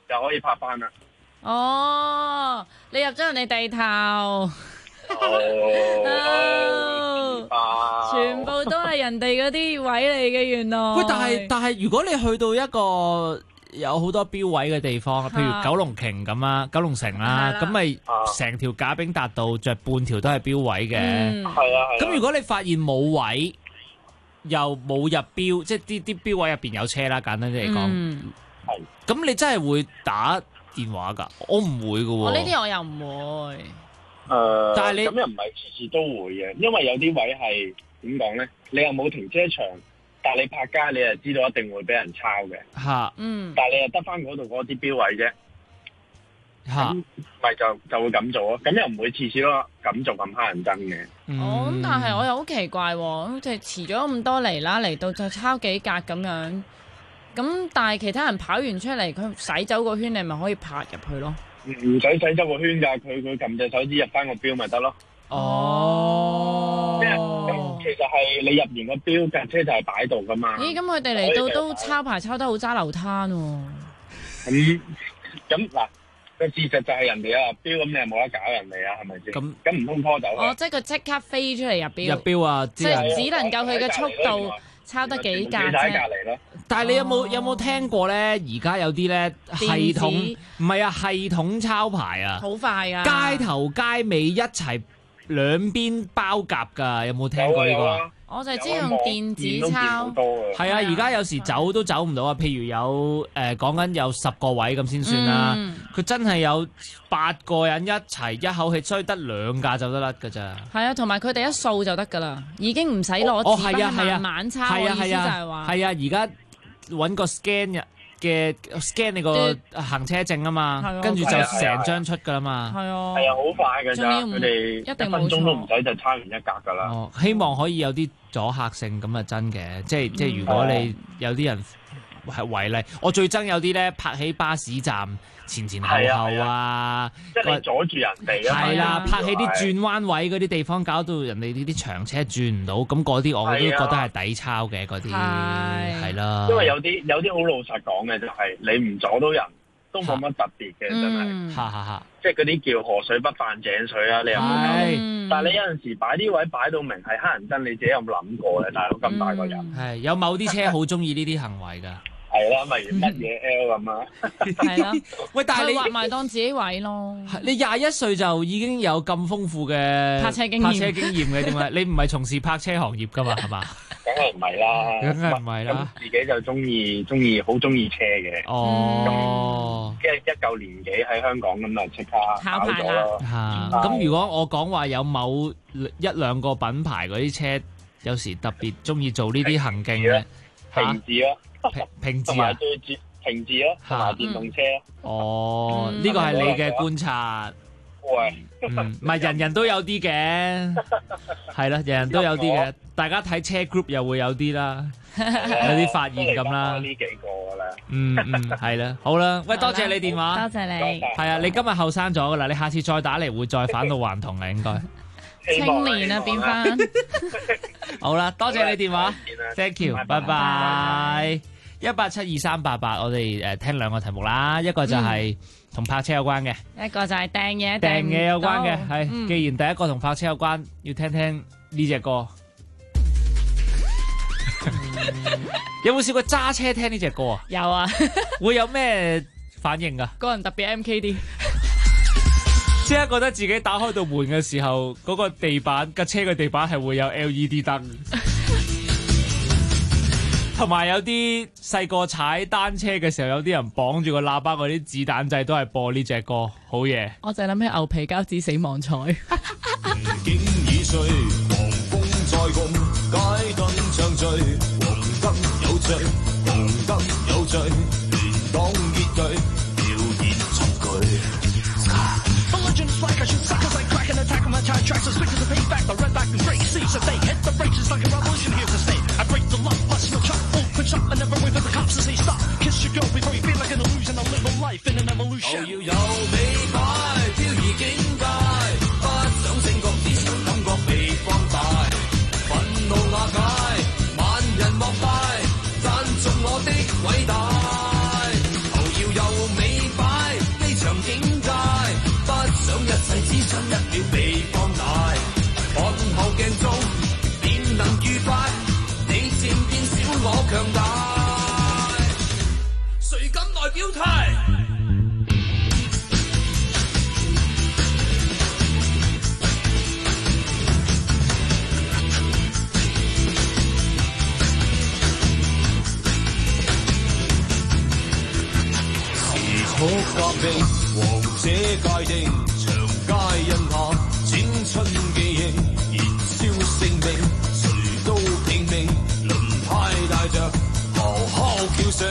Speaker 4: 就可以拍翻啦。
Speaker 14: 哦，你入咗人哋地頭。全部都係人哋嗰啲位嚟嘅，原來。
Speaker 13: 喂，但係如果你去到一個有好多標位嘅地方，譬如九龍瓊咁啊，九龍城啦，咁咪成條賈炳達道着半條都係標位嘅。
Speaker 4: 係啊。
Speaker 13: 咁如果你發現冇位，又冇入標，即係啲標位入邊有車啦，簡單啲嚟講。係。咁你真係會打電話㗎？我唔會㗎喎。
Speaker 14: 我呢啲我又唔會。
Speaker 13: 但係你
Speaker 4: 咁又唔係次次都會嘅，因為有啲位係點講咧？你又冇停車場，但係你泊街，你就知道一定會俾人抄嘅。
Speaker 13: 嚇，
Speaker 4: 但係你又得翻嗰度嗰啲標位啫。
Speaker 13: 嚇，
Speaker 4: 咪就會咁做咯。咁又唔會次次都咁做咁乞人憎嘅。
Speaker 14: 咁但係我又好奇怪喎，即係遲咗咁多嚟啦，嚟到就抄幾格咁樣。咁但係其他人跑完出嚟，佢洗走個圈，你咪可以拍入去咯。
Speaker 4: 唔使洗走個圈㗎，佢撳隻手指入翻個標咪得咯。
Speaker 14: 哦，
Speaker 4: 咁其實係你入完個標，架車就係擺度㗎嘛。
Speaker 14: 咦？咁佢哋嚟到都抄牌抄得好揸流灘喎。
Speaker 4: 咁嗱，個事實就係人哋有入標，咁你又冇得搞人哋啊？係咪先？咁唔通拖走？
Speaker 14: 哦，即係佢即刻飛出嚟入標。
Speaker 13: 入標啊！
Speaker 14: 即係只能夠佢嘅速度抄得幾格啫。
Speaker 13: 但係你有冇聽過咧？而家有啲咧系統唔係啊，系統抄牌啊，
Speaker 14: 好快啊！
Speaker 13: 街頭街尾一齊兩邊包夾㗎，有冇聽過呢個？
Speaker 14: 我就知用電子抄。
Speaker 13: 係啊，而家有時走都走唔到啊！譬如有講緊有10個位咁先算啦，佢真係有8個人一齊一口氣，所以得2架就得甩㗎咋。
Speaker 14: 係啊，同埋佢哋一掃就得㗎啦，已經唔使攞紙筆慢慢抄。我意思就係話。
Speaker 13: 係啊，而家揾個 scan 你個行車證啊嘛，跟住就成張出噶啦嘛。係
Speaker 4: 啊，好快㗎咋，佢哋1分鐘都唔使就抄完一格噶啦。
Speaker 13: 哦，希望可以有啲阻嚇性，咁啊真嘅，即係如果你有啲人係違例，我最憎有啲咧泊喺巴士站前後後啊，
Speaker 4: 即係你阻住人哋啊。
Speaker 13: 係啦，泊喺啲轉彎位嗰啲地方，搞到人哋呢啲長車轉唔到，咁嗰啲我都覺得係抵抄嘅嗰啲，係啦。
Speaker 4: 因為有啲好老實講嘅就係你唔阻到人都冇乜特別嘅，真係。即係嗰啲叫河水不犯井水啊！你又冇諗，但係你有陣時擺啲位擺到明係黑人憎，你自己有冇諗過咧？大佬咁大個人，
Speaker 13: 係有某啲車好中意呢啲行為㗎。
Speaker 4: 係啦，例如乜嘢 L 咁啊？
Speaker 14: 係啦，
Speaker 13: 喂，但係你
Speaker 14: 畫埋當自己位咯。
Speaker 13: 你21歲就已經有咁豐富嘅
Speaker 14: 泊車經驗
Speaker 13: 嘅，點解？你唔係從事泊車行業㗎嘛？係嘛？
Speaker 4: 梗係唔係啦，
Speaker 13: 梗係唔係啦。
Speaker 4: 自己就好中意車嘅。
Speaker 13: 哦，
Speaker 4: 即係一嚿年紀喺香港咁啊，即刻考咗咯。
Speaker 13: 咁如果我講話有某1-2個品牌嗰啲車，有時特別中意做呢啲行徑嘅，
Speaker 4: 平治咯。
Speaker 13: 平治啊，
Speaker 4: 平治咯，同埋電動車。
Speaker 13: 哦，呢個係你嘅觀察。
Speaker 4: 喂，
Speaker 13: 唔係人人都有啲嘅，係啦，人人都有啲嘅。大家睇車 group 又會有啲啦，有啲發現咁啦。
Speaker 4: 呢幾個啦。
Speaker 13: 係啦，好啦，喂，多謝你電話，
Speaker 14: 多謝你。
Speaker 13: 係啊，你今日後生咗噶啦，你下次再打嚟會再返到還童嘅應該。
Speaker 14: 青年啊，變翻。
Speaker 13: 好啦，多謝你電話 ，thank you，拜拜。1872388，我哋聽2個題目啦，一個就係同泊車有關嘅，
Speaker 14: 一個就係訂嘢
Speaker 13: 有關嘅，係。既然第一個同泊車有關，要聽聽呢隻歌。有冇試過揸車聽呢隻歌啊？
Speaker 14: 有啊。
Speaker 13: 會有咩反應㗎？
Speaker 14: 個人特別 MKD。
Speaker 13: 即係覺得自己打開道門嘅時候，嗰個地板架車嘅地板係會有 LED 燈，同埋有啲細個踩單車嘅時候，有啲人綁住個喇叭嗰啲子彈仔都係播呢隻歌，好嘢。
Speaker 14: 我就諗起牛皮膠紙死亡賽。
Speaker 6: 景已碎，狂風再共，街燈唱醉，黃燈有罪，紅燈有罪，連黨結隊，表演重舉。Like I shoot suckers like crack and attack on my tire tracks. The switches are payback, the red back and break. See, so they hit the brakes like a revolution here to stay. I break the lock, bust your truck, open shop, and never wait for the cops to say stop. Kiss your girl before you feel like an illusion. I live a life in an evolution. 要有美擺，飄移境界，不想升角，只想感覺被放大。憤怒瓦解，萬人膜拜，讚頌我的偉大。頭要有美擺。 秒被放大，看後鏡中便能愉快，你漸變小我強大，誰敢來表態？時速革命，王者界定，長街印下青春記憶，燃燒性命，誰都拼命，輪胎帶着咆哮叫聲。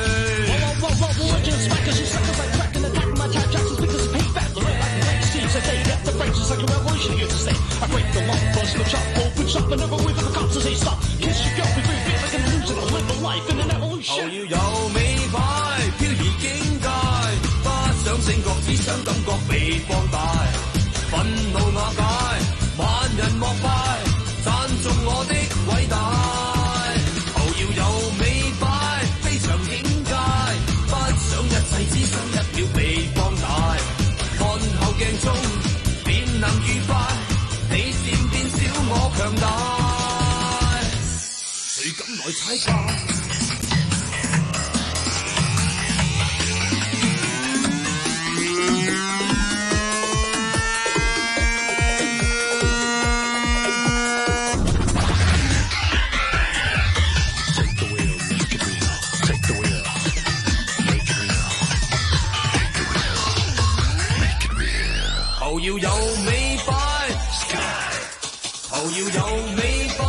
Speaker 6: 後要有尾牌，漂移境界，不想醒覺，只想感覺被放大，憤怒瓦解，萬人膜拜，讚頌我的偉大。後要有尾牌，飛翔境界，不想一切，只想一秒被放大，看後鏡中便能愉快，你漸變小我強大，誰敢來踩界？後要有尾擺，後要有尾擺，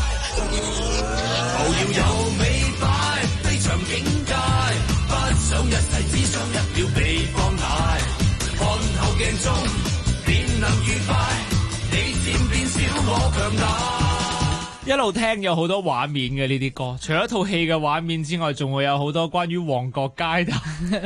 Speaker 6: 後要有尾擺，飛翔境界，不想一世，只想一秒被放大，看後鏡中便能愉快，你漸變小我強大。
Speaker 11: 一路聽有好多畫面嘅呢啲歌，除咗套戲嘅畫面之外，仲會有好多關於旺角街頭。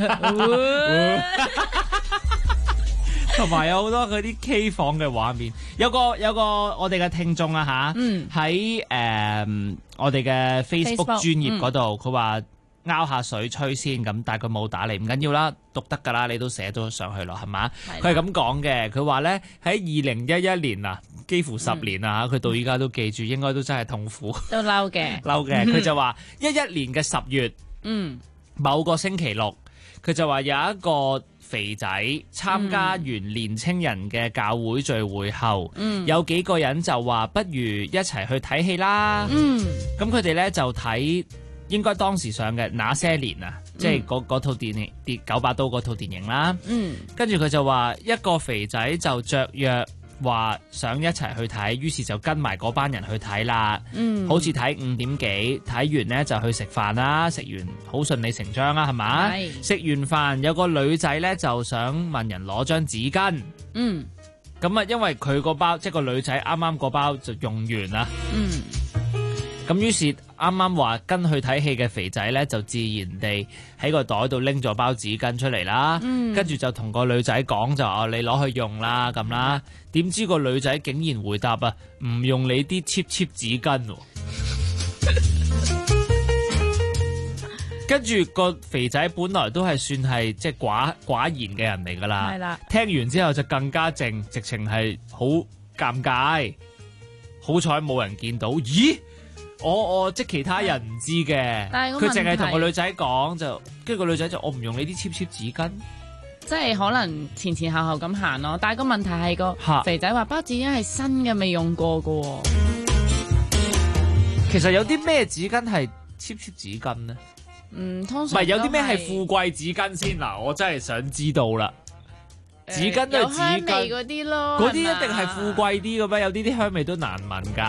Speaker 11: 同埋有好多嗰啲 K 房嘅畫面，有個我哋嘅聽眾啊嚇，喺我哋嘅 Facebook 專頁嗰度，佢話拗下水吹先咁，但係佢冇打嚟，唔緊要啦，讀得㗎啦，你都寫咗上去咯，係嘛？佢係咁講嘅，佢話咧喺2011年啊，幾乎10年啊，佢到依家都記住，應該都真係痛苦，
Speaker 14: 都嬲嘅，
Speaker 11: 嬲嘅。佢就話11年嘅10月，某個星期六，佢就話有一個肥仔參加完年青人嘅教會聚會後，有幾個人就話不如一齊去睇戲啦。咁佢哋咧就睇應該當時上嘅那些年啊，即係嗰套電影《九把刀》嗰套電影啦。跟住佢就話一個肥仔就雀躍話想一齊去睇，於是就跟埋嗰班人去睇啦。好似睇5點幾，睇完呢就去食飯啦。食完好順理成章啦，係嘛？食完飯有個女仔呢就想問人攞張紙巾。咁啊，因為佢個包即係個女仔啱啱個包就用完啦。咁於是啱啱話跟去睇戲嘅肥仔呢，就自然地喺個袋度拎咗包紙巾出嚟啦。跟住就同個女仔講就你攞去用啦咁啦。點知個女仔竟然回答啊，唔用你啲 cheap 紙巾喎。跟住個肥仔本來都係算係即係寡言嘅人嚟㗎啦。係啦。聽完之後就更加靜，直情係好尷尬。好彩冇人見到，咦？我即係其他人唔知嘅，佢淨係同個女仔講就，跟住個女仔就我唔用你啲 cheap 紙巾，
Speaker 14: 即係可能前後後咁行咯。但係個問題係個肥仔話包紙巾係新嘅，未用過㗎。
Speaker 11: 其實有啲咩紙巾係 cheap 紙巾呢？
Speaker 14: 通常
Speaker 11: 唔係有啲咩係富貴紙巾先嗱？我真係想知道啦。紙巾都係紙巾
Speaker 14: 嗰啲咯，
Speaker 11: 嗰啲一定係富貴啲嘅咩？有啲香味都難聞㗎。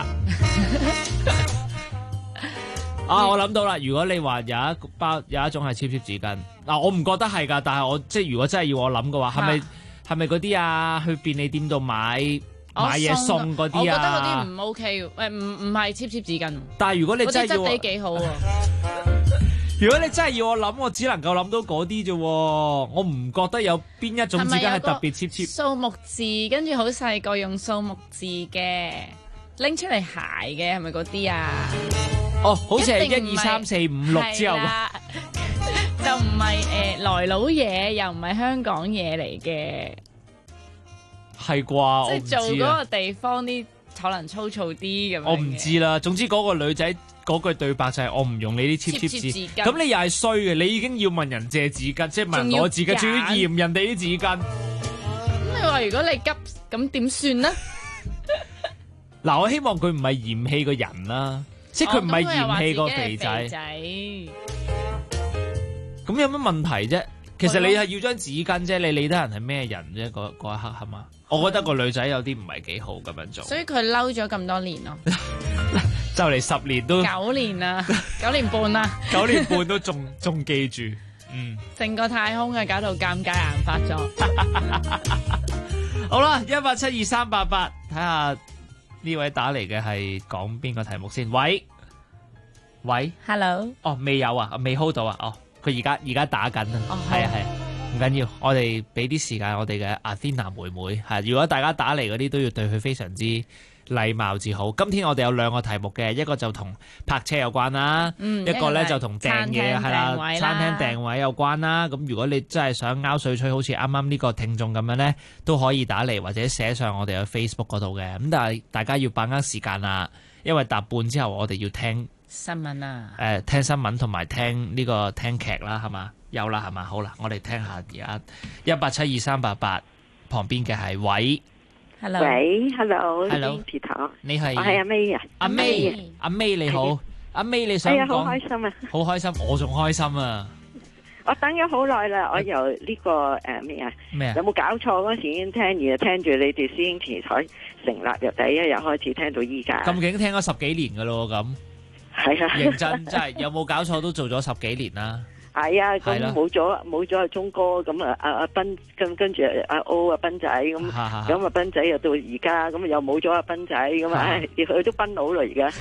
Speaker 11: 我諗到啦！如果你話有一種係 cheap 紙巾，我唔覺得係㗎，但係我即係如果真係要我諗嘅話，係咪嗰啲啊？去便利店度買嘢送嗰啲啊？我覺得
Speaker 14: 嗰啲唔 OK，唔係 cheap 紙巾。
Speaker 11: 但係如果你真係要，
Speaker 14: 質地幾好喎。
Speaker 11: 如果你真係要我諗，我只能夠諗到嗰啲啫。我唔覺得有邊一種紙巾係特別 cheap。
Speaker 14: 數目字跟住好細個用數目字嘅，拎出嚟鞋嘅係咪嗰啲啊？
Speaker 11: 好似係1、2、3、4、5、6之後，
Speaker 14: 就唔係來佬嘢，又唔係香港嘢嚟嘅。
Speaker 13: 係啩？
Speaker 14: 即係做嗰個地方啲可能粗糙啲咁樣。
Speaker 13: 我唔知啦。總之嗰個女仔嗰句對白就係我唔用你啲 cheap 紙。咁你又係衰嘅，你已經要問人借紙巾，即係問人攞紙巾，仲要嫌人哋啲紙巾。
Speaker 14: 咁你話如果你急，咁點算呢？
Speaker 13: 嗱，我希望佢唔係嫌棄個人啦，即係佢唔係嫌棄個肥仔。咁有乜問題啫？其實你係要張紙巾啫，你理得人係咩人啫？嗰一刻係嘛？我覺得個女仔有啲唔係幾好咁樣做。
Speaker 14: 所以佢嬲咗咁多年咯，
Speaker 13: 就嚟10年都
Speaker 14: 9年啦，9年半啦
Speaker 13: ，9年半都仲記住，
Speaker 14: 成個太空啊，搞到尷尬硬發咗。
Speaker 13: 好啦，1872388，睇下呢位打嚟嘅係講邊個題目先？喂
Speaker 14: ，Hello，
Speaker 13: 哦，未有啊，未 hold 到啊，哦。佢而家打緊啊，係啊，唔緊要，我哋俾啲時間我哋嘅Athena妹妹係。如果大家打嚟嗰啲都要對佢非常之禮貌至好。今天我哋有2個題目嘅，一個就同泊車有關啦，一個咧就同訂嘢係啦，餐廳訂位有關啦。咁如果你真係想拗水吹，好似啱啱呢個聽眾咁樣咧，都可以打嚟或者寫上我哋嘅 Facebook 嗰度嘅。咁但係大家要把握時間啦，因為搭半之後我哋要聽
Speaker 14: 新聞啊！
Speaker 13: 聽新聞同埋聽劇啦，係嘛？有啦，係嘛？好啦，我哋聽下而家1872388旁邊嘅係喂
Speaker 5: ，Hello，
Speaker 13: Peter， 你係？
Speaker 5: 我係阿 May 啊，
Speaker 13: 阿 May 你好，阿 May 你想講？
Speaker 5: 好開心啊！
Speaker 13: 好開心，我仲開心啊！
Speaker 5: 我等咗好耐啦，我由呢個咩啊？有冇搞錯？嗰時已經聽住你哋師兄電台成立由第一日開始聽到依家。
Speaker 13: 咁勁聽咗10幾年噶咯咁。係啊，認真真係有冇搞錯都做咗10幾年啦。
Speaker 5: 係啊，咁冇咗阿鐘哥，咁啊阿斌跟住阿歐阿斌仔咁，咁阿斌仔又到而家，咁又冇咗阿斌仔咁啊，佢都斌佬啦而家。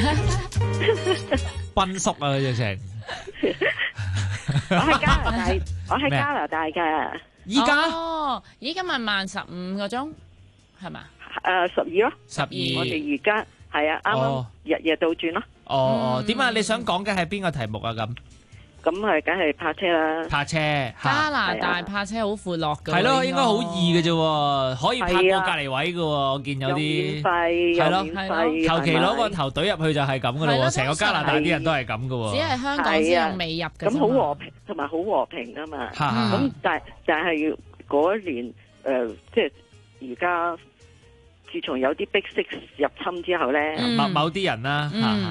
Speaker 13: 斌叔啊，直情。
Speaker 5: 我喺加拿大噶。
Speaker 13: 依
Speaker 14: 家咪慢15個鐘係嘛
Speaker 5: ？12咯。
Speaker 13: 12。
Speaker 5: 我哋而家係啊，啱啱日倒轉咯。
Speaker 13: 哦，點啊？你想講嘅係邊個題目啊？咁
Speaker 5: 係梗係泊車啦。
Speaker 13: 泊車，
Speaker 14: 加拿大泊車好闊落㗎。
Speaker 13: 係咯，應該好易嘅啫，可以泊過隔離位嘅。我見有啲係咯，求其攞個頭懟入去就係咁嘅咯。成個加拿大啲人都係咁嘅。
Speaker 14: 只係香港先用未入嘅。
Speaker 5: 咁好和平，同埋好和平啊嘛。咁但係嗰一年即係而家。自從有啲Big Six入侵之後咧，
Speaker 13: 某啲人啦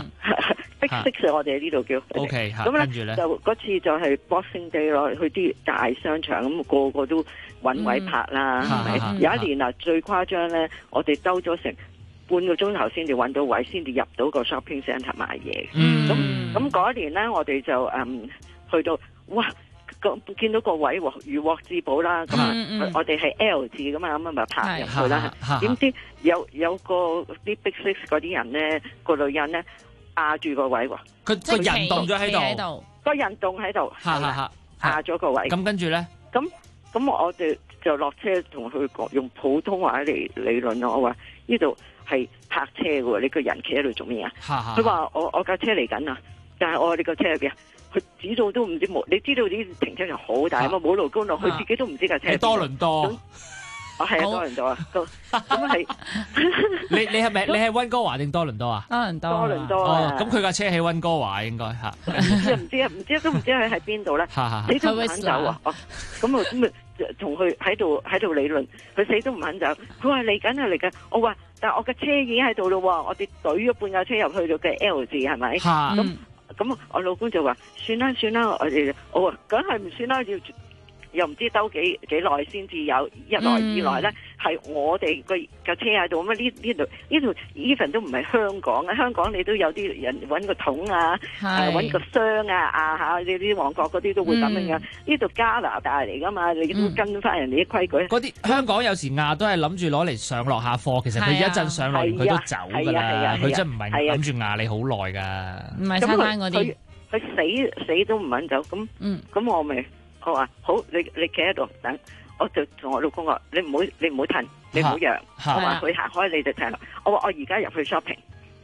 Speaker 5: ，Big Six 我哋呢度叫
Speaker 13: ，OK，
Speaker 5: 咁咧就嗰次就係 Boxing Day 咯，去啲大商場咁個個都揾位泊啦，係咪？有一年啊最誇張咧，我哋兜咗成半個鐘頭先至揾到位，先至入到個 shopping centre 買嘢。咁嗰一年咧，我哋就去到哇！見到個位如獲至寶啦，咁我哋係 L 字噶嘛，咁咪泊入去啦。點知有個啲 Big Six 嗰啲人咧，個女人咧壓住個位喎，
Speaker 13: 佢個人動咗喺度，
Speaker 5: 個人動喺度，壓咗個位。
Speaker 13: 咁跟住咧，
Speaker 5: 咁我哋就落車同佢講，用普通話嚟理論咯。我話呢度係泊車嘅喎，你個人企喺度做咩啊？佢話我架車嚟緊啊，但係我話你個車喺邊啊？佢指數都唔知冇，你知道啲停車場好大啊嘛，冇路公路，佢自己都唔知架車。
Speaker 13: 喺多倫多，
Speaker 5: 係啊，多倫多啊，咁係。
Speaker 13: 你係溫哥華定多倫多啊？
Speaker 5: 多倫多啊。
Speaker 13: 咁佢架車喺溫哥華應該嚇。
Speaker 5: 唔知都唔知佢喺邊度咧。死都唔肯走啊！咁啊同佢喺度理論，佢死都唔肯走。佢話嚟緊啊嚟緊，我話但係我架車已經喺度咯喎，我哋懟咗半架車入去到嘅 L 字係咪？咁我老公就話算啦，我話梗係唔算啦，又唔知兜幾耐先至有，一來二來咧係我哋個車喺度，咁呢度 even 都唔係香港啊，香港你都有啲人揾個桶啊，揾個箱啊嚇，你啲旺角嗰啲都會咁樣。呢度加拿大嚟噶嘛，你都跟翻人哋啲規矩。
Speaker 13: 嗰啲香港有時都係諗住攞嚟上落下貨，其實佢一陣上落完佢都走㗎啦，佢真唔係諗住壓你好耐㗎。
Speaker 14: 唔係餐廳嗰啲，
Speaker 5: 佢死都唔肯走，咁我話好，你企喺度等，我就同我老公話：你唔好褪，你唔好讓。我話佢行開你就停啦。我話我而家入去 shopping，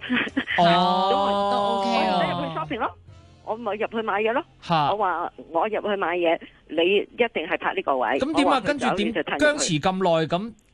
Speaker 14: 都 OK
Speaker 5: 咯。我入去 shopping 咯，我咪入去買嘢咯。我話我入去買嘢，你一定係泊呢個位。
Speaker 13: 咁點啊？跟住點僵持咁耐咁？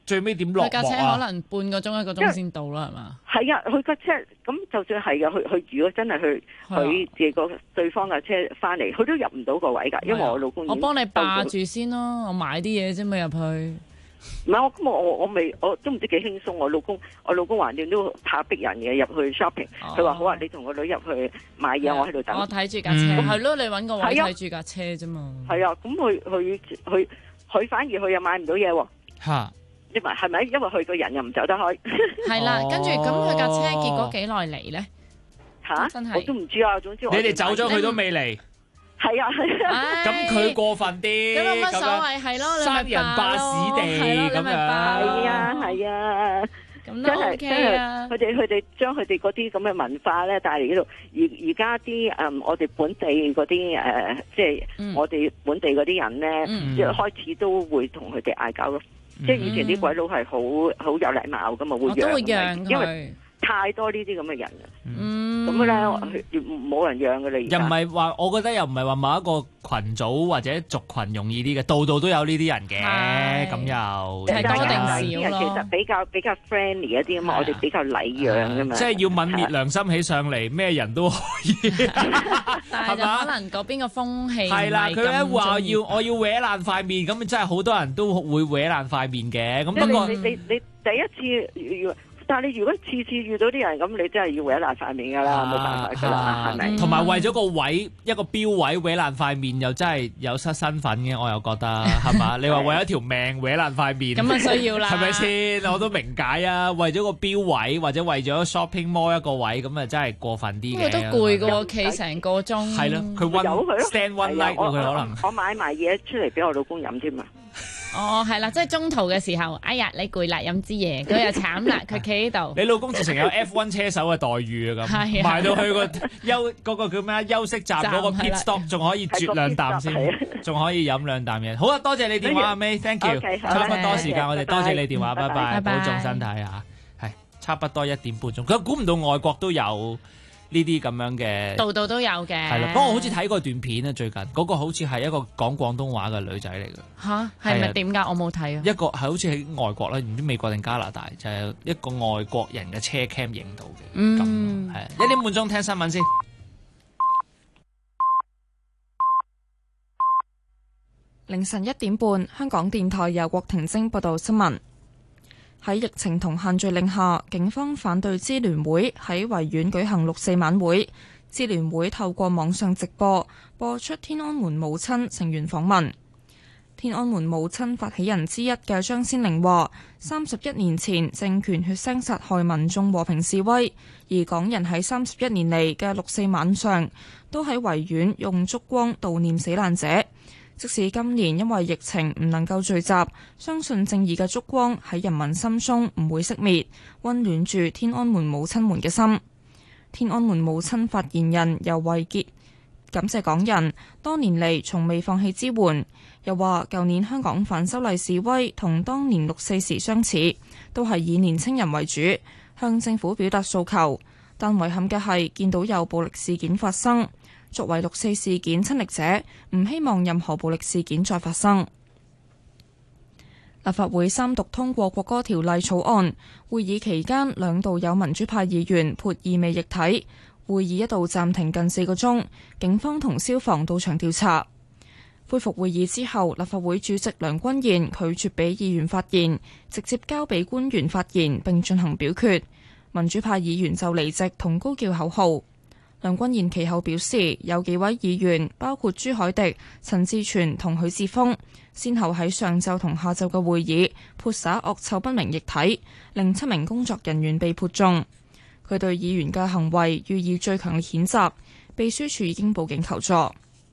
Speaker 13: 最尾點落
Speaker 14: 佢架車可
Speaker 13: 幕啊？
Speaker 14: 能半個鐘一個鐘先到啦，係嘛？
Speaker 5: 係啊，佢架車咁就算係嘅，佢如果真係佢自己個對方架車翻嚟，佢都入唔到個位㗎，因為我老公已經
Speaker 14: 我幫你霸住先咯，我買啲嘢啫嘛入去。
Speaker 5: 唔係我未，我都唔知幾輕鬆。我老公橫掂都怕逼人嘅入去 shopping。佢話好啊，你同個女入去買嘢，我喺度等。
Speaker 14: 我睇住架車，係咯，你揾個位睇住架車啫嘛。
Speaker 5: 係啊，咁佢反而佢又買唔到嘢喎。
Speaker 13: 嚇！
Speaker 5: 因為係咪？因為佢個人又唔走得開。
Speaker 14: 係啦，跟住咁佢架車結果幾耐嚟咧？
Speaker 5: 嚇！
Speaker 14: 真係
Speaker 5: 我都唔知啊。總之
Speaker 13: 你哋走咗佢都未嚟。
Speaker 5: 係啊係啊，
Speaker 13: 咁佢過分啲，
Speaker 14: 咁有乜所謂？係咯，你咪
Speaker 13: 生人霸屎地咁樣，
Speaker 5: 係啊係啊，
Speaker 14: 咁都 OK 啊。
Speaker 5: 佢哋將佢哋嗰啲咁嘅文化咧帶嚟呢度，而家啲我哋本地嗰啲即係我哋本地嗰啲人咧，一開始都會同佢哋嗌交咯。即係以前啲鬼佬係好有禮貌噶嘛，會讓佢，因為太多呢啲咁嘅人啦。咁咧冇人讓嘅啦。
Speaker 13: 又唔係話，我覺得又唔係話某一個群組或者族群容易啲嘅，度度都有呢啲人嘅。咁又
Speaker 5: 係多定少咯。其實比較 friendly 一啲啊嘛，我哋比較禮讓噶嘛。
Speaker 13: 即係要泯滅良心起上嚟，咩人都可以。
Speaker 14: 但係就可能嗰邊個風氣
Speaker 13: 係啦，佢咧話我要搲爛塊面，咁真係好多人都會搲爛塊面嘅。咁不過
Speaker 5: 你第一次但係你如果次次遇到啲人咁，你真係要搲爛塊面㗎啦，冇辦法㗎啦，係咪？
Speaker 13: 同埋為咗個位一個標位搲爛塊面，又真係有失身份嘅，我又覺得係嘛？你話為咗條命搲爛塊面，
Speaker 14: 咁啊需要啦，
Speaker 13: 係咪先？我都明解啊！為咗個標位或者為咗 shopping mall 一個位，咁啊真係過分啲嘅。
Speaker 14: 佢都攰㗎喎，企成個鐘。
Speaker 13: 係咯，佢 stand one night 佢可能。
Speaker 5: 我買埋嘢出嚟俾我老公飲添啊！
Speaker 14: 哦，係啦，即係中途嘅時候，哎呀，你攰啦，飲支嘢，佢又慘啦，佢企喺度。
Speaker 13: 你老公直情有 F1 車手嘅待遇啊咁，埋到去嗰個叫咩休息站嗰個 pit stop， 仲可以啜兩啖先，仲可以飲兩啖嘢。好啊，多謝你電話阿 May，thank you。差不多時間，我哋多謝你電話，拜拜，保重身體啊！係差不多1點半鐘，佢估唔到外國都有呢啲咁樣嘅，
Speaker 14: 度度都有嘅。
Speaker 13: 係啦，不過我好似睇過段片啊，最近嗰個好似係一個講廣東話嘅女仔嚟嘅。
Speaker 14: 吓？係咪點㗎？我冇睇啊。
Speaker 13: 一個係好似喺外國啦，唔知美國定加拿大，就係一個外國人嘅車 cam 影到嘅。咁係1點半鐘聽新聞先。
Speaker 1: 凌晨1點半，香港電台由郭婷晶報道新聞。喺疫情同限聚令下，警方反對支聯會喺維園舉行6四晚會。支聯會透過網上直播播出天安門母親成員訪問。天安門母親發起人之一嘅張先玲話：31年前政權血腥殺害民眾和平示威，而港人喺31年嚟嘅6四晚上都喺維園用燭光悼念死難者。即使今年因為疫情唔能夠聚集，相信正義嘅燭光喺人民心中唔會熄滅，溫暖住天安門母親們嘅心。天安門母親發言人尤慧潔感謝港人多年嚟從未放棄支援，又話舊年香港反修例示威同當年6四時相似，都係以年青人為主，向政府表達訴求，但遺憾嘅係見到有暴力事件發生。作為6四事件親歷者，唔希望任何暴力事件再發生。立法會3讀通過國歌條例草案，會議期間2度有民主派議員潑異味液體，會議一度暫停近4個鐘，警方同消防到場調查。恢復會議之後，立法會主席梁君彥拒絕俾議員發言，直接交俾官員發言並進行表決。民主派議員就離席同高叫口號。梁君彥其後表示，有幾位議員，包括朱凱廸、陳志全同許智峰，先後喺上晝同下晝嘅會議潑灑惡臭不明液體，令7名工作人員被潑中。佢對議員嘅行為予以最強烈譴責，秘書處已經報警求助。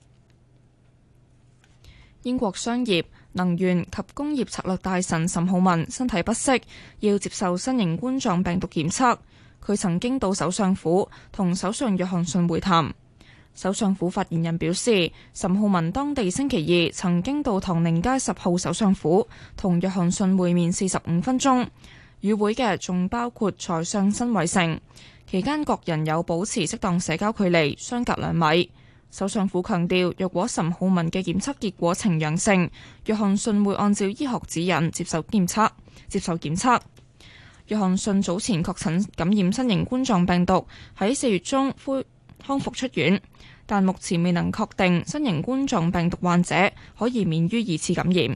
Speaker 1: 英國商業、能源及工業策略大臣岑浩文身體不適，要接受新型冠狀病毒檢測。佢曾經到首相府同首相約翰遜會談。首相府發言人表示，岑浩文當地星期二曾經到唐寧街10號首相府同約翰遜會面45分鐘。與會嘅仲包括財相辛偉誠，期間各人有保持適當社交距離，相隔2米。首相府強調，若果岑浩文嘅檢測結果呈陽性，約翰遜會按照醫學指引接受檢測， 接受檢測。約翰遜早前確診感染新型冠狀病毒，喺4月中康復出院，但目前未能確定新型冠狀病毒患者可以免於2次感染。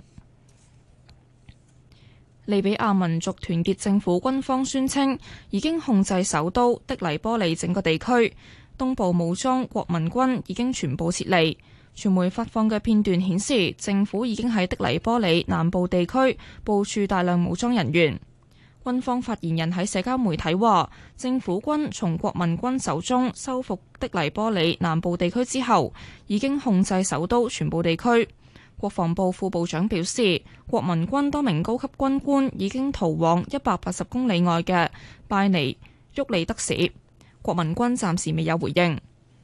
Speaker 1: 利比亞民族團結政府軍方宣稱已經控制首都的黎波里整個地區，東部武裝國民軍已經全部撤離。傳媒發放嘅片段顯示，政府已經喺的黎波里南部地區部署大量武裝人員。軍方發言人喺社交媒體話，政府軍從國民軍手中收復的黎波里南部地區之後，已經控制首都全部地區。國防部副部長表示，國民軍多名高級軍官已經逃往180公里外嘅拜尼沃利德市。國民軍暫時未有回應。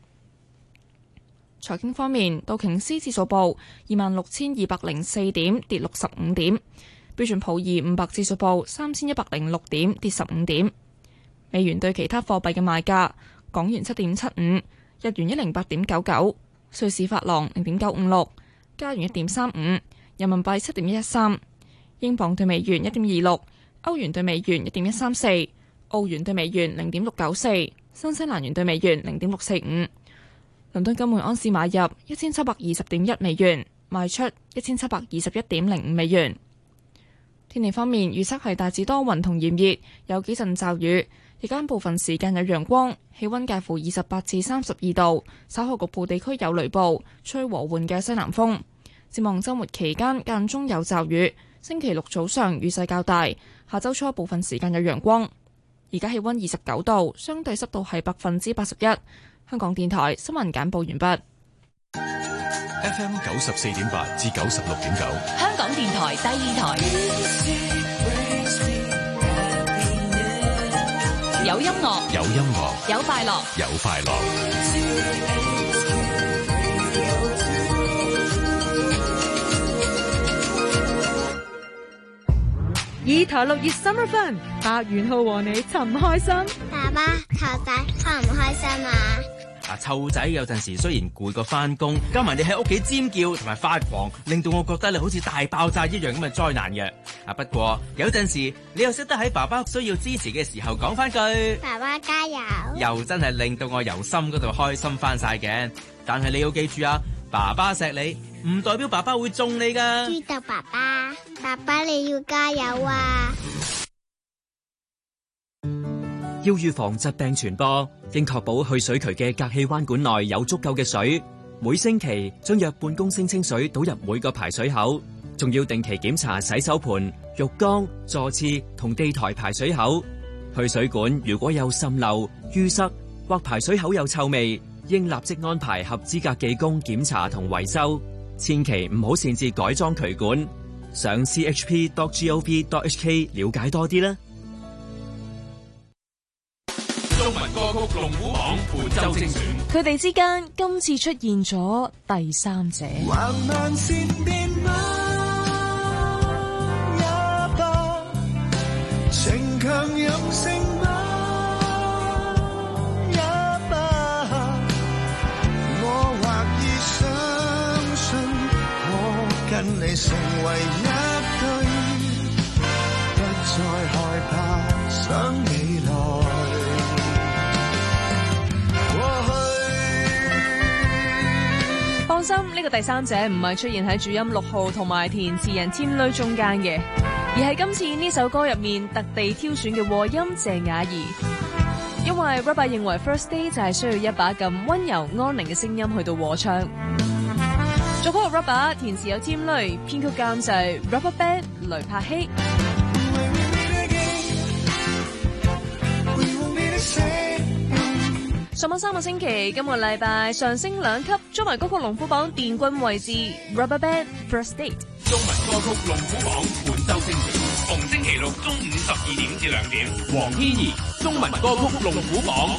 Speaker 1: 財經方面，道瓊斯指數報26,204點，跌65點；標準普爾500指數報3,106點，跌15點。美元對其他貨幣嘅賣價：港元7.75，日元108.99，瑞士法郎0.956。加元1.35，人民幣7.113，英鎊對美元1.26，歐元對美元1.134，澳元對美元0.694，新西蘭元對美元0.645。倫敦金每安士買入1720.1美元，賣出1721.05美元。天氣方面，預測係大致多雲同炎熱，有幾陣驟雨，日間部分時間有陽光，氣溫介乎28至32度，稍後局部地區有雷暴，吹和緩嘅西南風。展望週末期間間中有驟雨，星期六早上雨勢較大，下週初部分時間有陽光。而家氣溫29度，相對濕度係81%。香港電台新聞簡報完畢。
Speaker 15: FM 94.8至96.9，
Speaker 16: 香港電台第二台，有音樂，
Speaker 15: 有音樂，
Speaker 16: 有快樂，
Speaker 15: 有快樂。
Speaker 7: 以台6月 Summer Fun， 白元浩和你尋開心。
Speaker 9: 爸爸，頭仔開唔開心啊？
Speaker 17: 湊仔有陣時雖然攰過翻工，加埋你喺屋企尖叫同埋發狂，令到我覺得你好似大爆炸一樣咁嘅災難嘅。不過有陣時你又識得喺爸爸需要支持嘅時候講翻句
Speaker 9: 爸爸加油，
Speaker 17: 又真係令到我由心嗰度開心翻晒嘅。但係你要記住啊，爸爸錫你唔代表爸爸會縱你噶。
Speaker 9: 知道爸爸，爸爸你要加油啊！
Speaker 23: 要預防疾病傳播，應確保去水渠嘅隔氣彎管內有足夠嘅水。每星期將約半公升清水倒入每個排水口，仲要定期檢查洗手盆、浴缸、座廁同地台排水口。去水管如果有滲漏、淤塞或排水口有臭味，應立即安排合資格技工檢查同維修。千祈唔好擅自改裝渠管。上 chp.gov.hk 了解多啲啦。
Speaker 15: 中文歌曲龍虎榜本周精選，
Speaker 24: 佢哋之間今次出現咗第三者。
Speaker 12: 橫漫善變嗎？也罷，情強任性嗎？也罷，我或已相信，可跟你成為一對，不再害怕想未來。
Speaker 24: 放心，呢個第三者唔係出現喺主音6號同埋填詞人添女中間嘅，而係今次呢首歌入面特地挑選嘅和音謝雅儀。因為 Rubber 認為 First Day 就係需要一把咁溫柔安寧嘅聲音去到和唱。作曲 Rubber， 填詞有添女，編曲監製 Rubber Band 雷柏希。上網3個星期，今個禮拜上升2級，中文歌曲龍虎榜殿軍位置 Rubber Band First Date。
Speaker 15: 中文歌曲龍虎榜本周精選，逢星期六中午12點至2點，黃天怡中文歌曲龍虎榜。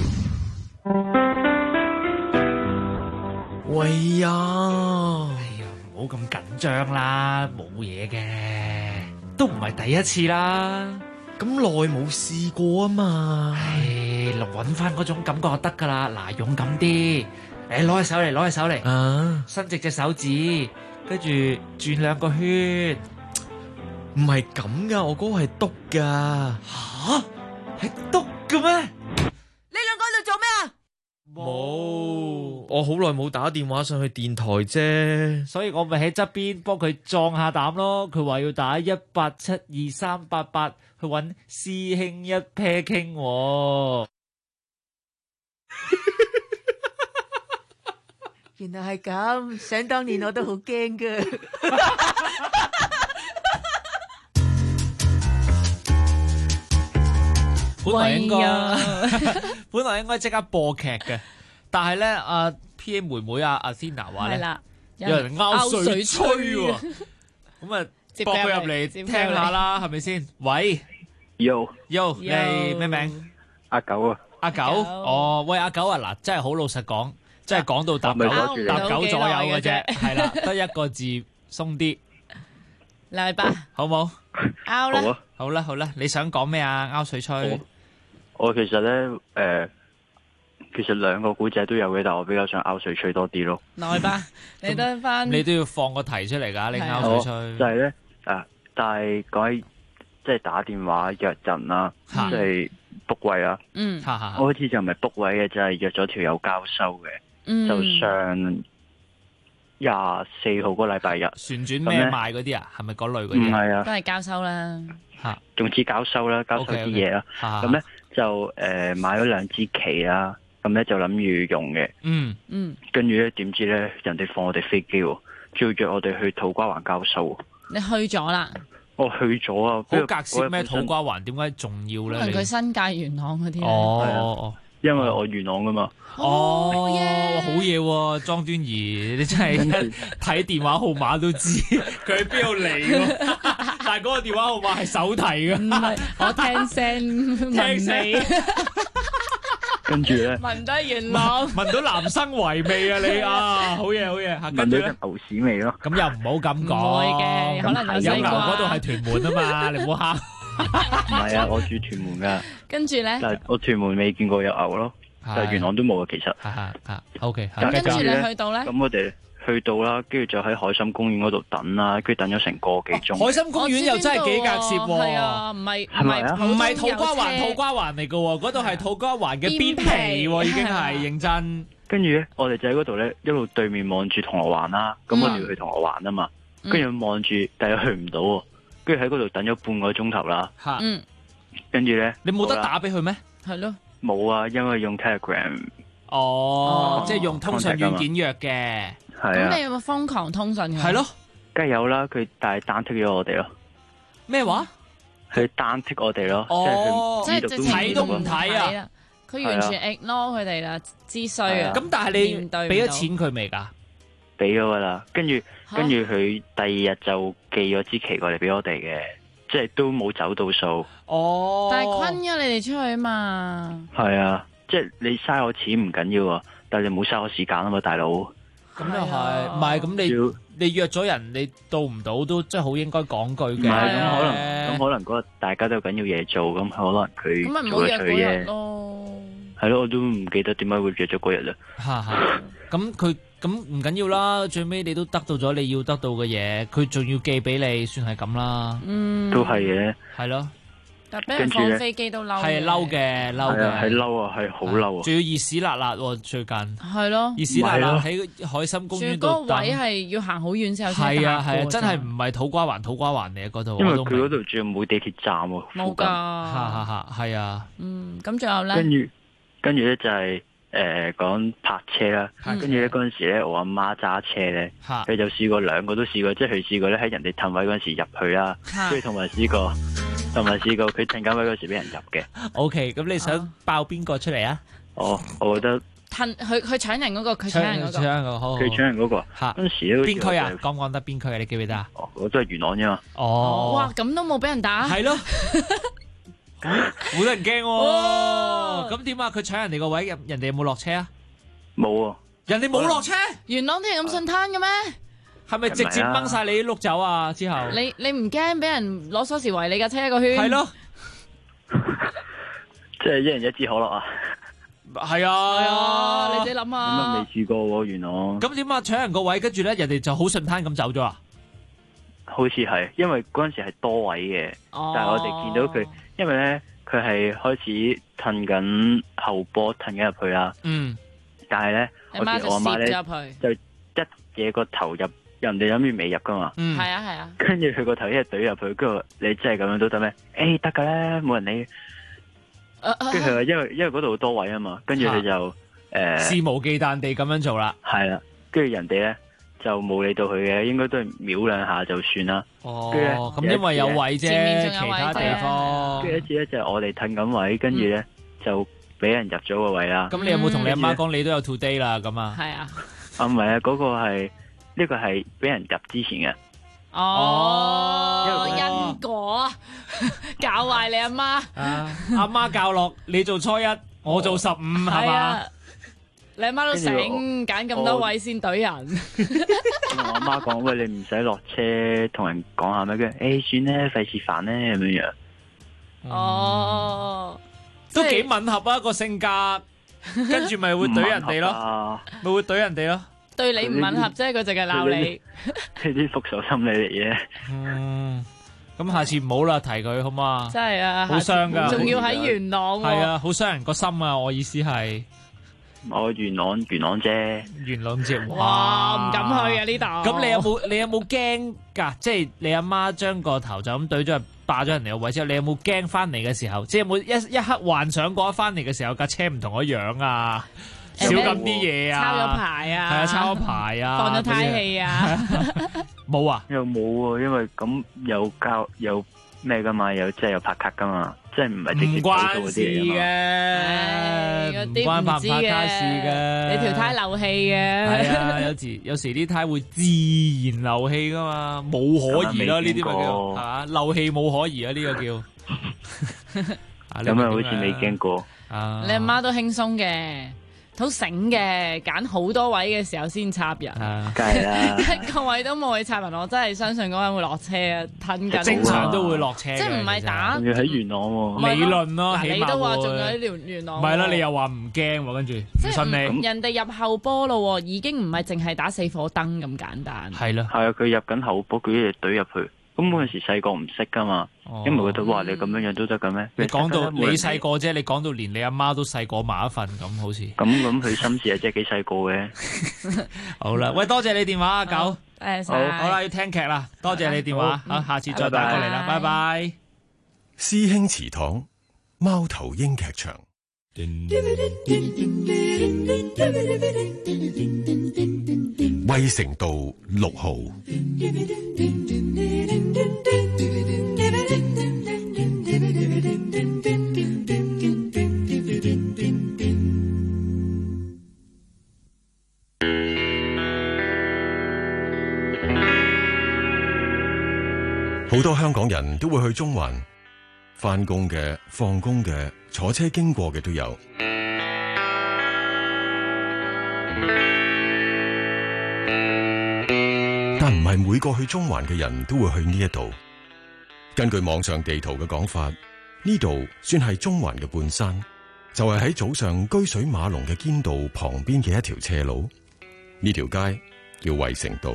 Speaker 11: 喂呀，唔好咁緊張啦，冇嘢嘅，都唔係第一次啦。
Speaker 19: 咁耐冇試過啊嘛，
Speaker 11: 揾翻嗰種感覺就得噶啦。嗱，勇敢啲，攞起手嚟，攞起手嚟，伸直隻手指，跟住轉2個圈。
Speaker 19: 唔係咁噶，我嗰個係篤噶。
Speaker 13: 吓？係篤嘅咩？
Speaker 21: 你兩個喺度做咩啊？
Speaker 19: 冇，我好耐冇打電話上去電台啫，
Speaker 13: 所以我咪喺側邊幫佢壯下膽咯。佢話要打1872388去揾師兄一 pair 傾喎。
Speaker 21: 原來係咁，想當年我都好驚噶。
Speaker 13: 本來應該即刻播劇嘅，但係咧阿 P.A. 妹妹阿 Athena 話咧，有人拗水吹喎，咁啊播佢入嚟聽下啦，係咪先？喂
Speaker 3: ，Yo，
Speaker 13: 你咩名？
Speaker 3: 阿九啊，
Speaker 13: 阿九，哦，喂阿九啊，嗱，真係好老實講，真係講到搭九左右嘅啫，係啦，得一個字鬆啲，
Speaker 14: 嚟吧，
Speaker 13: 好冇？
Speaker 14: 拗啦，
Speaker 13: 好啦好啦，你想講咩啊？拗水吹。
Speaker 3: 我其實咧，其實兩個古仔都有嘅，但我比較想拗水吹多啲咯。
Speaker 14: 來吧，你得翻，
Speaker 13: 你都要放個題出嚟噶，你拗水吹。
Speaker 3: 就係咧，但係講起即係打電話約人啦，即係 book 位啦。我好似就唔係 book 位嘅，就係約咗條友交收嘅，就上24號嗰個禮拜日。
Speaker 13: 旋轉咩賣嗰啲啊？係咪嗰類嗰啲？
Speaker 3: 唔係啊，
Speaker 14: 都係交收啦。
Speaker 3: 總之交收啦，交收啲嘢啦。咁咧就買咗2支旗啦，咁咧就諗住用嘅。跟住咧點知咧人哋放我哋飛機喎，仲要約我哋去土瓜灣交收。
Speaker 14: 你去咗啦？
Speaker 3: 我去咗啊。
Speaker 13: 好隔涉咩？土瓜灣點解重要咧？
Speaker 14: 可能佢新界元朗嗰啲。
Speaker 3: 哦，因為我元朗噶嘛。
Speaker 13: 哦，好嘢喎，莊端儀，你真係睇電話號碼都知佢喺邊度嚟喎。但係嗰個電話號碼係手提嘅。
Speaker 14: 唔係，我聽聲聞你。
Speaker 3: 跟住咧，
Speaker 14: 聞到元朗，
Speaker 13: 聞到南生圍味啊！你啊，好嘢好嘢。
Speaker 3: 聞到隻牛屎味咯。
Speaker 13: 咁又唔好咁講。
Speaker 14: 唔會嘅，可能有
Speaker 13: 牛嗰度係屯門啊嘛，你唔好嚇。
Speaker 3: 唔係啊，我住屯門噶。
Speaker 14: 跟住咧，
Speaker 3: 但係我屯門未見過有牛咯，但係元朗都冇啊，其實。
Speaker 13: OK。
Speaker 14: 跟住你去到咧？
Speaker 3: 咁我哋去到啦，跟住就喺海參公園嗰度等啦，跟住等咗成個幾鐘。
Speaker 13: 海參公園又真係幾隔涉喎。
Speaker 14: 係啊，唔係
Speaker 3: 唔
Speaker 13: 係土瓜灣嚟嘅喎，嗰度係土瓜灣嘅邊皮喎，已經係認真。
Speaker 3: 跟住咧，我哋就喺嗰度咧，一路對面望住銅鑼灣啦，咁我哋要去銅鑼灣啊嘛，跟住望住，但係去唔到喎，跟住喺嗰度等咗半個鐘頭啦。跟住咧，
Speaker 13: 你冇得打俾佢咩？
Speaker 14: 係咯。
Speaker 3: 冇啊，因為用 Telegram。
Speaker 13: 即係用通訊軟件約嘅。
Speaker 3: 係啊。
Speaker 14: 咁你有冇瘋狂通訊佢？
Speaker 13: 係咯，
Speaker 3: 梗係有啦，佢但係單剔咗我哋咯。
Speaker 13: 咩話？
Speaker 3: 佢單剔我哋咯，
Speaker 14: 即係直情
Speaker 13: 睇都唔睇啊！
Speaker 14: 佢完全 ignore 佢哋啦，知衰啊！
Speaker 13: 咁但係你俾咗錢佢未㗎？
Speaker 3: 俾咗㗎啦，跟住佢第2日就寄咗支旗過嚟俾我哋嘅，即係都冇走到數。
Speaker 14: 但係坤咗你哋出去啊嘛。
Speaker 3: 係啊，即係你嘥我錢唔緊要啊，但係你冇嘥我時間啊嘛，大佬。
Speaker 13: 咁又係，唔係咁你約咗人，你到唔到都真係好應該講句嘅。
Speaker 3: 唔係咁可能嗰日大家都緊要嘢做，咁可能佢做咗佢啫。係咯，我都唔記得點解會約咗嗰日啦。
Speaker 13: 咁佢咁唔緊要啦，最尾你都得到咗你要得到嘅嘢，佢仲要寄俾你，算係咁啦。
Speaker 3: 都係嘅。
Speaker 13: 係咯。
Speaker 14: 但俾人放飛機都嬲，
Speaker 13: 係嬲嘅，
Speaker 3: 係嬲啊，係好嬲啊！
Speaker 13: 仲要熱屎辣辣喎，最近
Speaker 14: 係咯，
Speaker 13: 熱屎辣辣喺海參公園度等。嗰個位
Speaker 14: 係要行好遠先有車。
Speaker 13: 係啊，真係唔係土瓜灣嚟嘅嗰度。
Speaker 3: 因為佢嗰度仲要冇地鐵站喎。
Speaker 14: 冇㗎。
Speaker 13: 係啊。
Speaker 14: 咁仲有咧？
Speaker 3: 跟住咧就係講泊車啦。跟住咧嗰陣時咧，我阿媽揸車咧，佢就試過兩個都試過，即係佢試過咧喺人哋褪位嗰陣時入去啦，跟住同埋試過佢陣間位嗰時俾人入嘅。
Speaker 13: OK， 咁你想爆邊個出嚟啊？
Speaker 3: 我覺得
Speaker 14: 佢搶人嗰個，佢搶人嗰個，
Speaker 3: 好。佢搶人嗰個。嗰陣時咧，
Speaker 13: 邊區啊？講得邊區啊？你記唔記得啊？
Speaker 3: 我都係元朗啫嘛。
Speaker 14: 哇，咁都冇俾人打。
Speaker 13: 係咯。好得人驚喎。咁點啊？佢搶人哋個位，人哋有冇落車啊？
Speaker 3: 冇啊。
Speaker 13: 人哋冇落車。
Speaker 14: 元朗啲人咁順攤嘅咩？
Speaker 13: 係咪直接掹晒你啲碌走啊？之後
Speaker 14: 你唔驚俾人攞鎖匙圍你架車一個圈？
Speaker 13: 係咯，
Speaker 3: 即係一人一支可樂啊！
Speaker 13: 係啊，
Speaker 14: 你自己諗下。
Speaker 3: 咁啊未試過喎，元朗。
Speaker 13: 咁點啊？搶人個位，跟住咧，人哋就好順攤咁走咗啊？
Speaker 3: 好似係，因為嗰陣時係多位嘅，但係我哋見到佢，因為咧佢係開始褪緊後波，褪緊入去啦。但係咧，我見我阿媽咧就一嘢個頭入，人哋諗住未入噶嘛。
Speaker 14: 係啊。
Speaker 3: 跟住佢個頭一懟入去，跟住你真係咁樣都得咩？得噶啦，冇人理。跟住佢話因為嗰度多位啊嘛，跟住佢就
Speaker 13: 肆無忌憚地咁樣做啦。
Speaker 3: 係啦，跟住人哋咧就冇理到佢嘅，應該都係秒兩下就算啦。
Speaker 13: 咁因為有位啫，其他地方。
Speaker 3: 跟住一次咧就係我哋褪緊位，跟住咧就俾人入咗個位啦。
Speaker 13: 咁你有冇同你阿媽講你都有 today 啦？咁啊？
Speaker 14: 係啊。
Speaker 3: 唔係啊，嗰個係呢個係俾人入之前嘅。
Speaker 14: 因果教壞你阿媽。
Speaker 13: 阿媽教落你做初一，我做15，係嘛？
Speaker 14: 你阿媽都醒，揀咁多位先懟人。
Speaker 3: 我阿媽講：喂，你唔使落車同人講下咩？跟住算啦，費事煩咧咁樣。
Speaker 13: 都幾吻合啊個性格，跟住咪會懟人哋咯，咪會懟人哋咯。
Speaker 14: 對你唔吻合啫，佢淨係鬧你。
Speaker 3: 呢啲復仇心理嚟嘅。
Speaker 13: 咁下次唔好啦，提佢好嘛？
Speaker 14: 真係啊，
Speaker 13: 好傷噶，
Speaker 14: 仲要喺元朗。
Speaker 13: 係啊，好傷人個心啊！我意思係，
Speaker 3: 我元朗啫，
Speaker 13: 元朗啫。
Speaker 14: 哇，唔敢去啊呢度。
Speaker 13: 咁你有冇驚噶？即係你阿媽將個頭就咁懟咗入霸咗人哋個位之後，你有冇驚翻嚟嘅時候？即係有冇一刻幻想過翻嚟嘅時候架車唔同個樣啊？少咁啲嘢啊，
Speaker 14: 抄咗牌啊，
Speaker 13: 係啊，抄咗牌啊，
Speaker 14: 放咗胎氣啊，
Speaker 3: 冇啊，又冇啊，因為咁有交有咩噶嘛，有即係有拍卡噶嘛，即係唔係直接報道嗰啲嘢
Speaker 14: 嘅，嗰啲唔知嘅，你條胎漏氣嘅，
Speaker 13: 係啊，有時啲胎會自然漏氣噶嘛，冇可疑啦，呢啲咪叫係嘛，漏氣冇可疑啊，呢個叫，
Speaker 3: 咁啊，好似未驚過，
Speaker 14: 你阿媽都輕鬆嘅。好醒嘅，揀好多位嘅時候先插人，
Speaker 3: 梗係啦，
Speaker 14: 一個位都冇去插人，我真係相信嗰個人會落車啊，褪緊。
Speaker 13: 正常都會落車，
Speaker 14: 即係唔係打？
Speaker 3: 仲要喺元朗喎，
Speaker 13: 理論咯，
Speaker 14: 嗱你都話仲有喺元朗，
Speaker 13: 唔係啦，你又話唔驚喎，跟住唔信你。
Speaker 14: 人哋入後波咯，已經唔係淨係打4火燈咁簡單。
Speaker 13: 係咯，
Speaker 3: 係啊，佢入緊後波，佢一嘢懟入去。咁嗰陣時細個唔識噶嘛，因為覺得話你咁樣樣都得嘅咩？
Speaker 13: 你講到你細個啫，你講到連你阿媽都細過埋一份咁，好似
Speaker 3: 咁佢心事係真係幾細個嘅。
Speaker 13: 好啦，喂，多謝你電話阿九，
Speaker 14: 好
Speaker 13: 啦，要聽劇啦，多謝你電話，好，下次再打過嚟啦，拜拜。
Speaker 2: 師兄祠堂貓頭鷹劇場。衛城道6號。好多香港人都會去中環，返工嘅、放工嘅、坐車經過嘅都有。但唔係每個去中環嘅人都會去呢一度。根據網上地圖嘅講法，呢度算係中環嘅半山，就係喺早上車水馬龍嘅堅道旁邊嘅一條斜路。呢條街叫衛城道。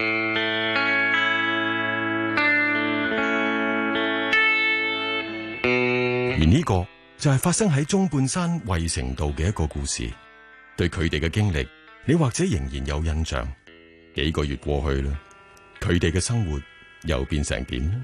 Speaker 2: 而呢個就係發生喺中半山衛城道嘅一個故事。對佢哋嘅經歷，你或者仍然有印象。幾個月過去啦，佢哋嘅生活又變成點呢？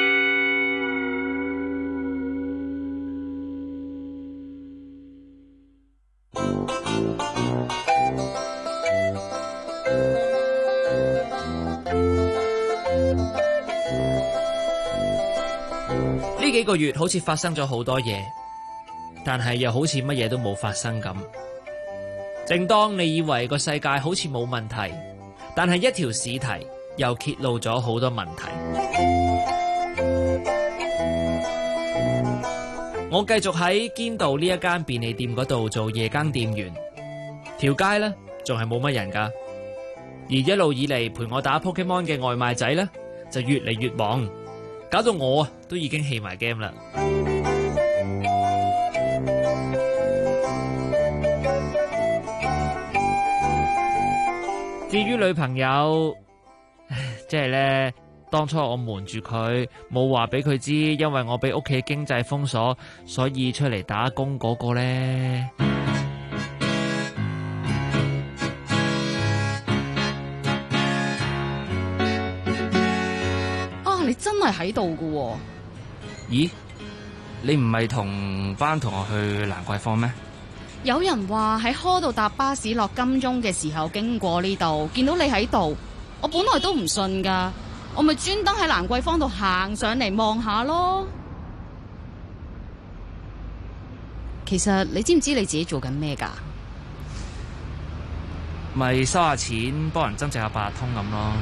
Speaker 11: 呢幾個月好似發生咗好多嘢，但係又好似乜嘢都冇發生咁。正當你以為個世界好似冇問題，但係一條試題又揭露咗好多問題。我繼續喺堅道呢一間便利店嗰度做夜更店員，條街呢仲係冇乜人噶，而一路以嚟陪我打 Pokemon 嘅外賣仔呢就越嚟越忙，搞到我都已經棄埋 game 啦。至於女朋友，即係咧
Speaker 13: 當初我瞞住佢，冇話俾佢知，因為我俾屋企經濟封鎖，所以出嚟打工嗰個呢。
Speaker 8: 你真係喺度㗎喎？
Speaker 11: 咦？你唔係同班同學去蘭桂坊咩？
Speaker 8: 有人話喺科度搭巴士落金鐘嘅時候經過呢度，見到你喺度，我本來都唔信噶，我咪專登喺蘭桂坊度行上嚟望下咯。其實你知唔知你自己做緊咩噶？
Speaker 11: 咪收下錢，幫人增值下八達通咁咯。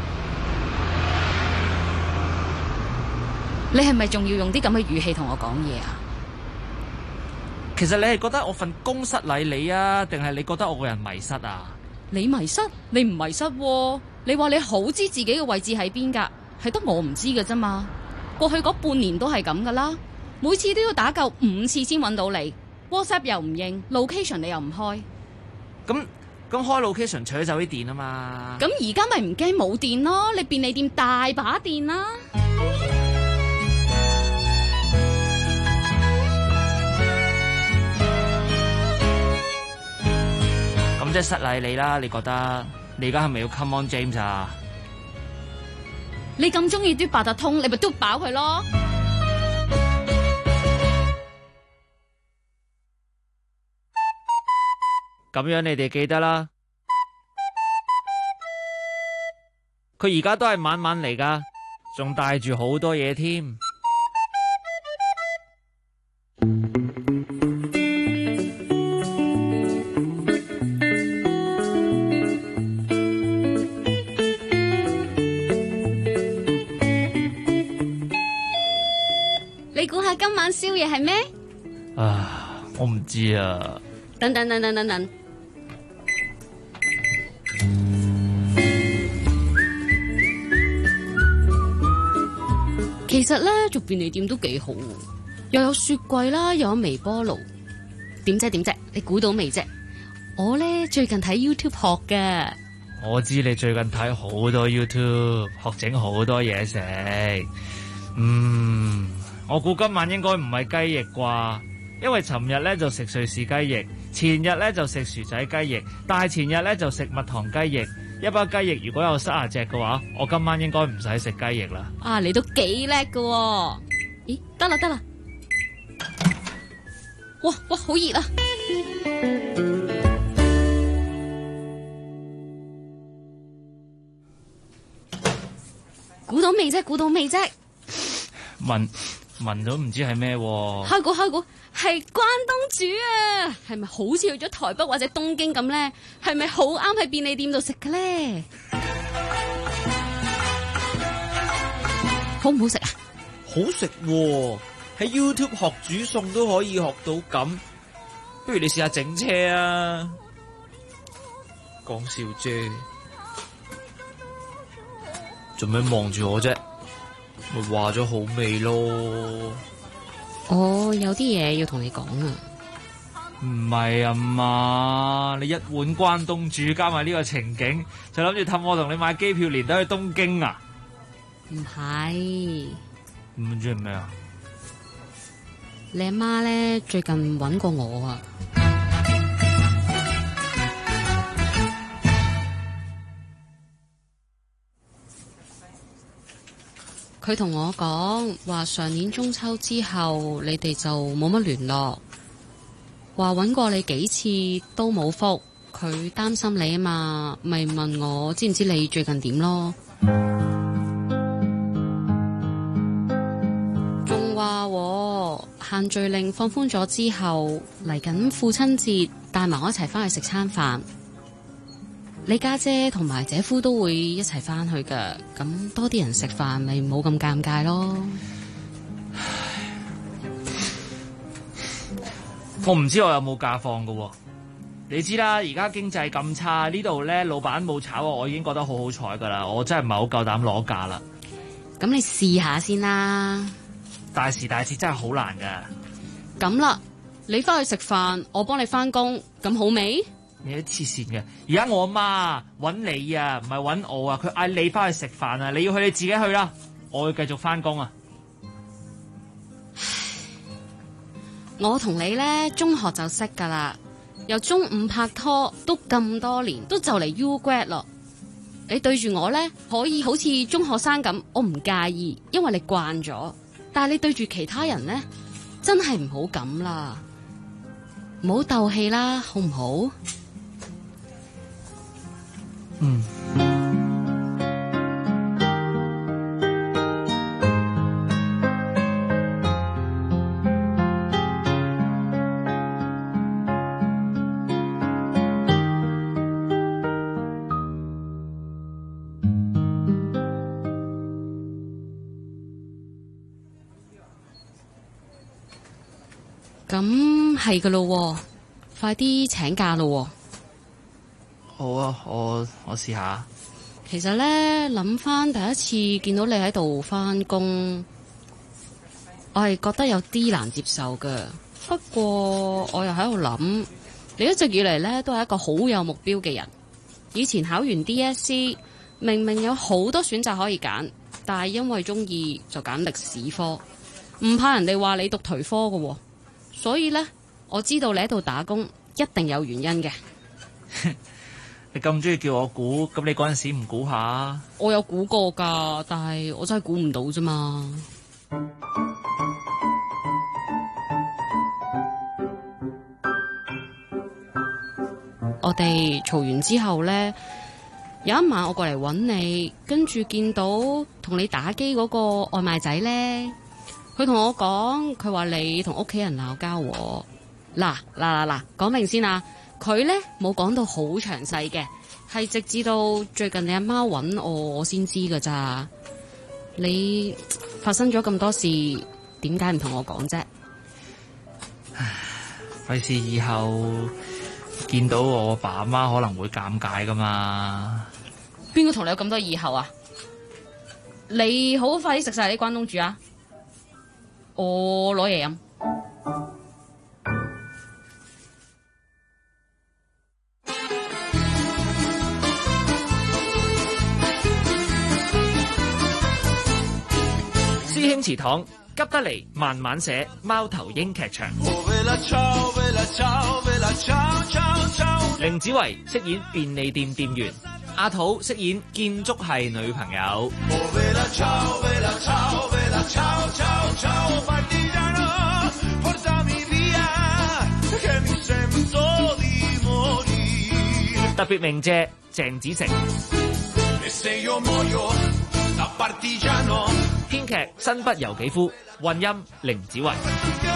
Speaker 8: 你係咪仲要用啲咁嘅語氣同我講嘢啊？
Speaker 11: 其實你係覺得我份工失禮你啊，定係你覺得我個人迷失啊？
Speaker 8: 你迷失？你唔迷失喎。你話你好知自己嘅位置喺邊噶，係得我唔知嘅啫嘛。過去嗰半年都係咁噶啦，每次都要打夠5次先揾到你， WhatsApp 又唔應， location 你又唔開。
Speaker 11: 咁開 location 取走啲電啊嘛。
Speaker 8: 咁而家咪唔驚冇電咯，你便利店大把電啦。
Speaker 11: 即係失禮你啦，你覺得？你而家係咪要 come on James 啊？
Speaker 8: 你咁中意嘟八達通，你咪嘟飽佢咯。
Speaker 13: 咁樣你哋記得啦。佢而家都係晚晚嚟噶，仲帶住好多嘢添。
Speaker 8: 你估下今晚宵夜係咩？
Speaker 13: 啊，我唔知啊。
Speaker 8: 等，其實咧做便利店都幾好，又有雪櫃啦，又有微波爐。點啫？你估到未啫？我咧最近睇 YouTube 學嘅。
Speaker 13: 我知你最近睇好多 YouTube 學整好多嘢食。我估今晚應該唔係雞翼啩，因為尋日咧就食瑞士雞翼，前日咧就食薯仔雞翼，大前日咧就食蜜糖雞翼。一包雞翼如果有30隻嘅話，我今晚應該唔使食雞翼啦。
Speaker 8: 啊，你都幾叻㗎？咦，得啦！哇，好熱啊！估到未啫？
Speaker 13: 聞到唔知係咩喎？
Speaker 8: 開估，係關東煮啊！係咪好似去咗台北或者東京咁咧？係咪好啱喺便利店度食嘅咧？好唔好食啊？
Speaker 19: 好食喎！喺 YouTube 學煮餸都可以學到咁，
Speaker 13: 不如你試下整車啊！
Speaker 19: 講笑啫，做咩望住我啫？咪話咗好味咯！
Speaker 8: 我有啲嘢要同你講啊！
Speaker 13: 唔係啊嘛，你一碗關東煮加埋呢個情景，就諗住氹我同你買機票連到去東京啊？
Speaker 8: 唔係，
Speaker 13: 唔知係咩啊？
Speaker 8: 你阿媽咧最近搵過我啊！佢同我講話上年中秋之後你哋就冇乜聯絡，話搵過你幾次都冇覆，佢擔心你啊嘛，咪問我知唔知你最近點咯。仲話限聚令放寬咗之後嚟緊父親節帶埋我一齊翻去食餐飯，你家姐同埋姐夫都會一齊翻去㗎，咁多啲人食飯咪冇咁尷尬咯。
Speaker 13: 我唔知我有冇假放㗎喎，你知啦，而家經濟咁差，呢度咧老闆冇炒我已經覺得好好彩噶啦，我真係唔係好夠膽攞假啦。
Speaker 8: 咁你試下先啦。
Speaker 13: 大時大節真係好難噶。
Speaker 8: 咁啦，你翻去食飯，我幫你翻工，咁好未？
Speaker 11: 你都黐線嘅。而家我阿媽揾你啊，唔係揾我啊，佢嗌你翻去食飯啊，你要去你自己去啦，我要繼續翻工啊。
Speaker 8: 我同你咧中學就識噶啦，由中五拍拖都咁多年，都就嚟 U grad 咯。你對住我咧可以好似中學生咁，我唔介意，因為你慣咗。但係你對住其他人咧，真係唔好咁啦，唔好鬥氣啦，好唔好？
Speaker 11: 嗯。
Speaker 8: 咁係噶咯，快啲請假咯。
Speaker 11: 好啊，我試下。
Speaker 8: 其實咧諗翻第一次見到你喺度翻工，我係覺得有啲難接受噶。不過我又喺度諗，你一直以嚟咧都係一個好有目標嘅人。以前考完 DSE， 明明有好多選擇可以揀，但係因為中意就揀歷史科，唔怕人哋話你讀頹科噶。所以咧，我知道你喺度打工一定有原因嘅。
Speaker 11: 你咁中意叫我估，咁你嗰陣時唔估下？
Speaker 8: 我有估過噶，但係我真係估唔到啫嘛。我哋嘈完之後咧，有一晚我過嚟揾你，跟住見到同你打機嗰個外賣仔咧。佢同我講，佢話你同屋企人鬧交喎。嗱，講明先啊，佢咧冇講到好詳細嘅，係直至到最近你阿媽揾我先知噶咋。你發生咗咁多事，點解唔同我講啫？
Speaker 11: 費事以後見到我爸阿媽可能會尷尬噶嘛。
Speaker 8: 邊個同你有咁多以後啊？你好快啲食晒啲關東煮啊！我攞嘢飲。
Speaker 11: 師兄祠堂急得嚟慢慢寫，貓頭鷹劇場。凌子維飾演便利店店員，阿土飾演建築系女朋友。特別鳴謝鄭子誠。編劇新不由己夫，混音凌子維。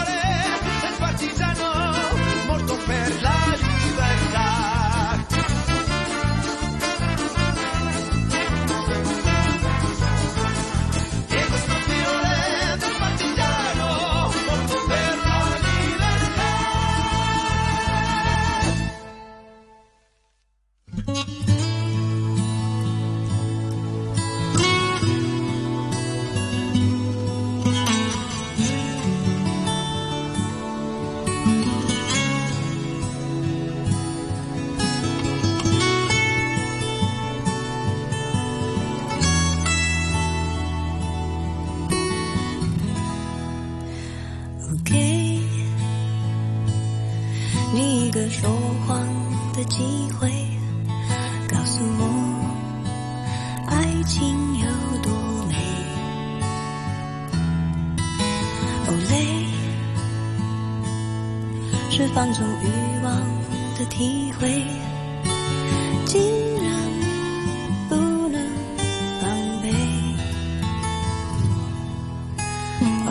Speaker 10: 说谎的机会，告诉我爱情有多美。哦，累是放纵欲望的体会，竟然不能防备。哦，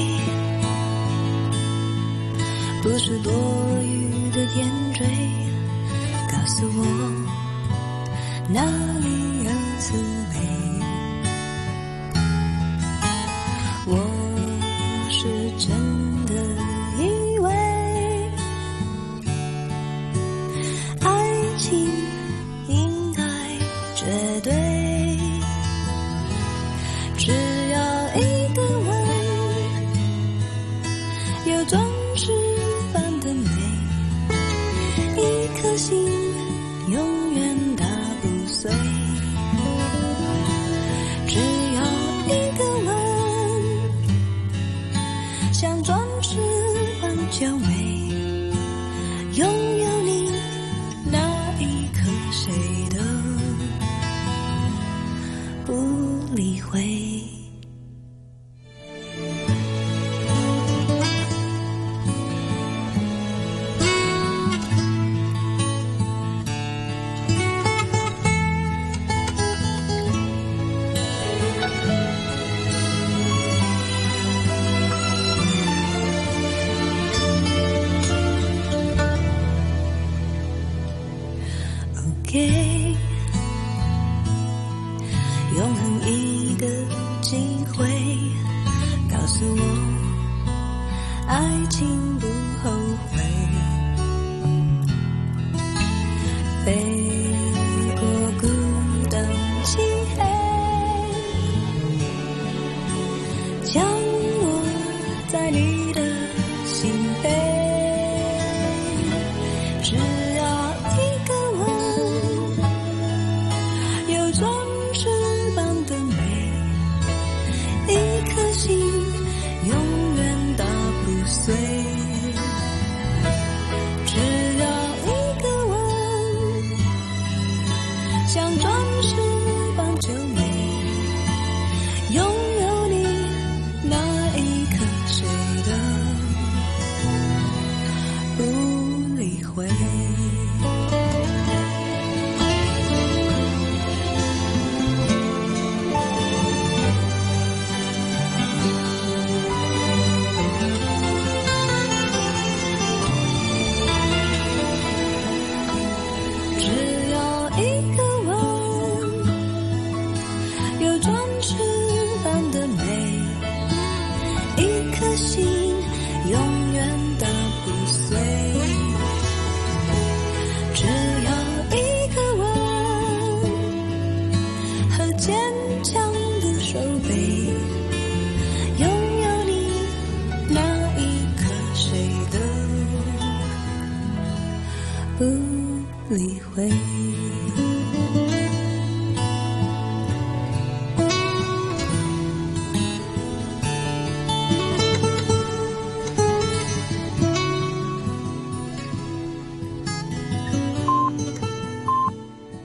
Speaker 10: 累不是多余的点缀，告诉我哪里有滋味。我是真的以为爱情应该绝对，只要一个吻，有装饰般的美，一颗心永恒一个机会，告诉我爱情不后悔。飞过孤岛漆黑，将我在你的心扉，只要一个吻，有钻石般的美，一颗心永远打不碎，只要一个吻，像钻石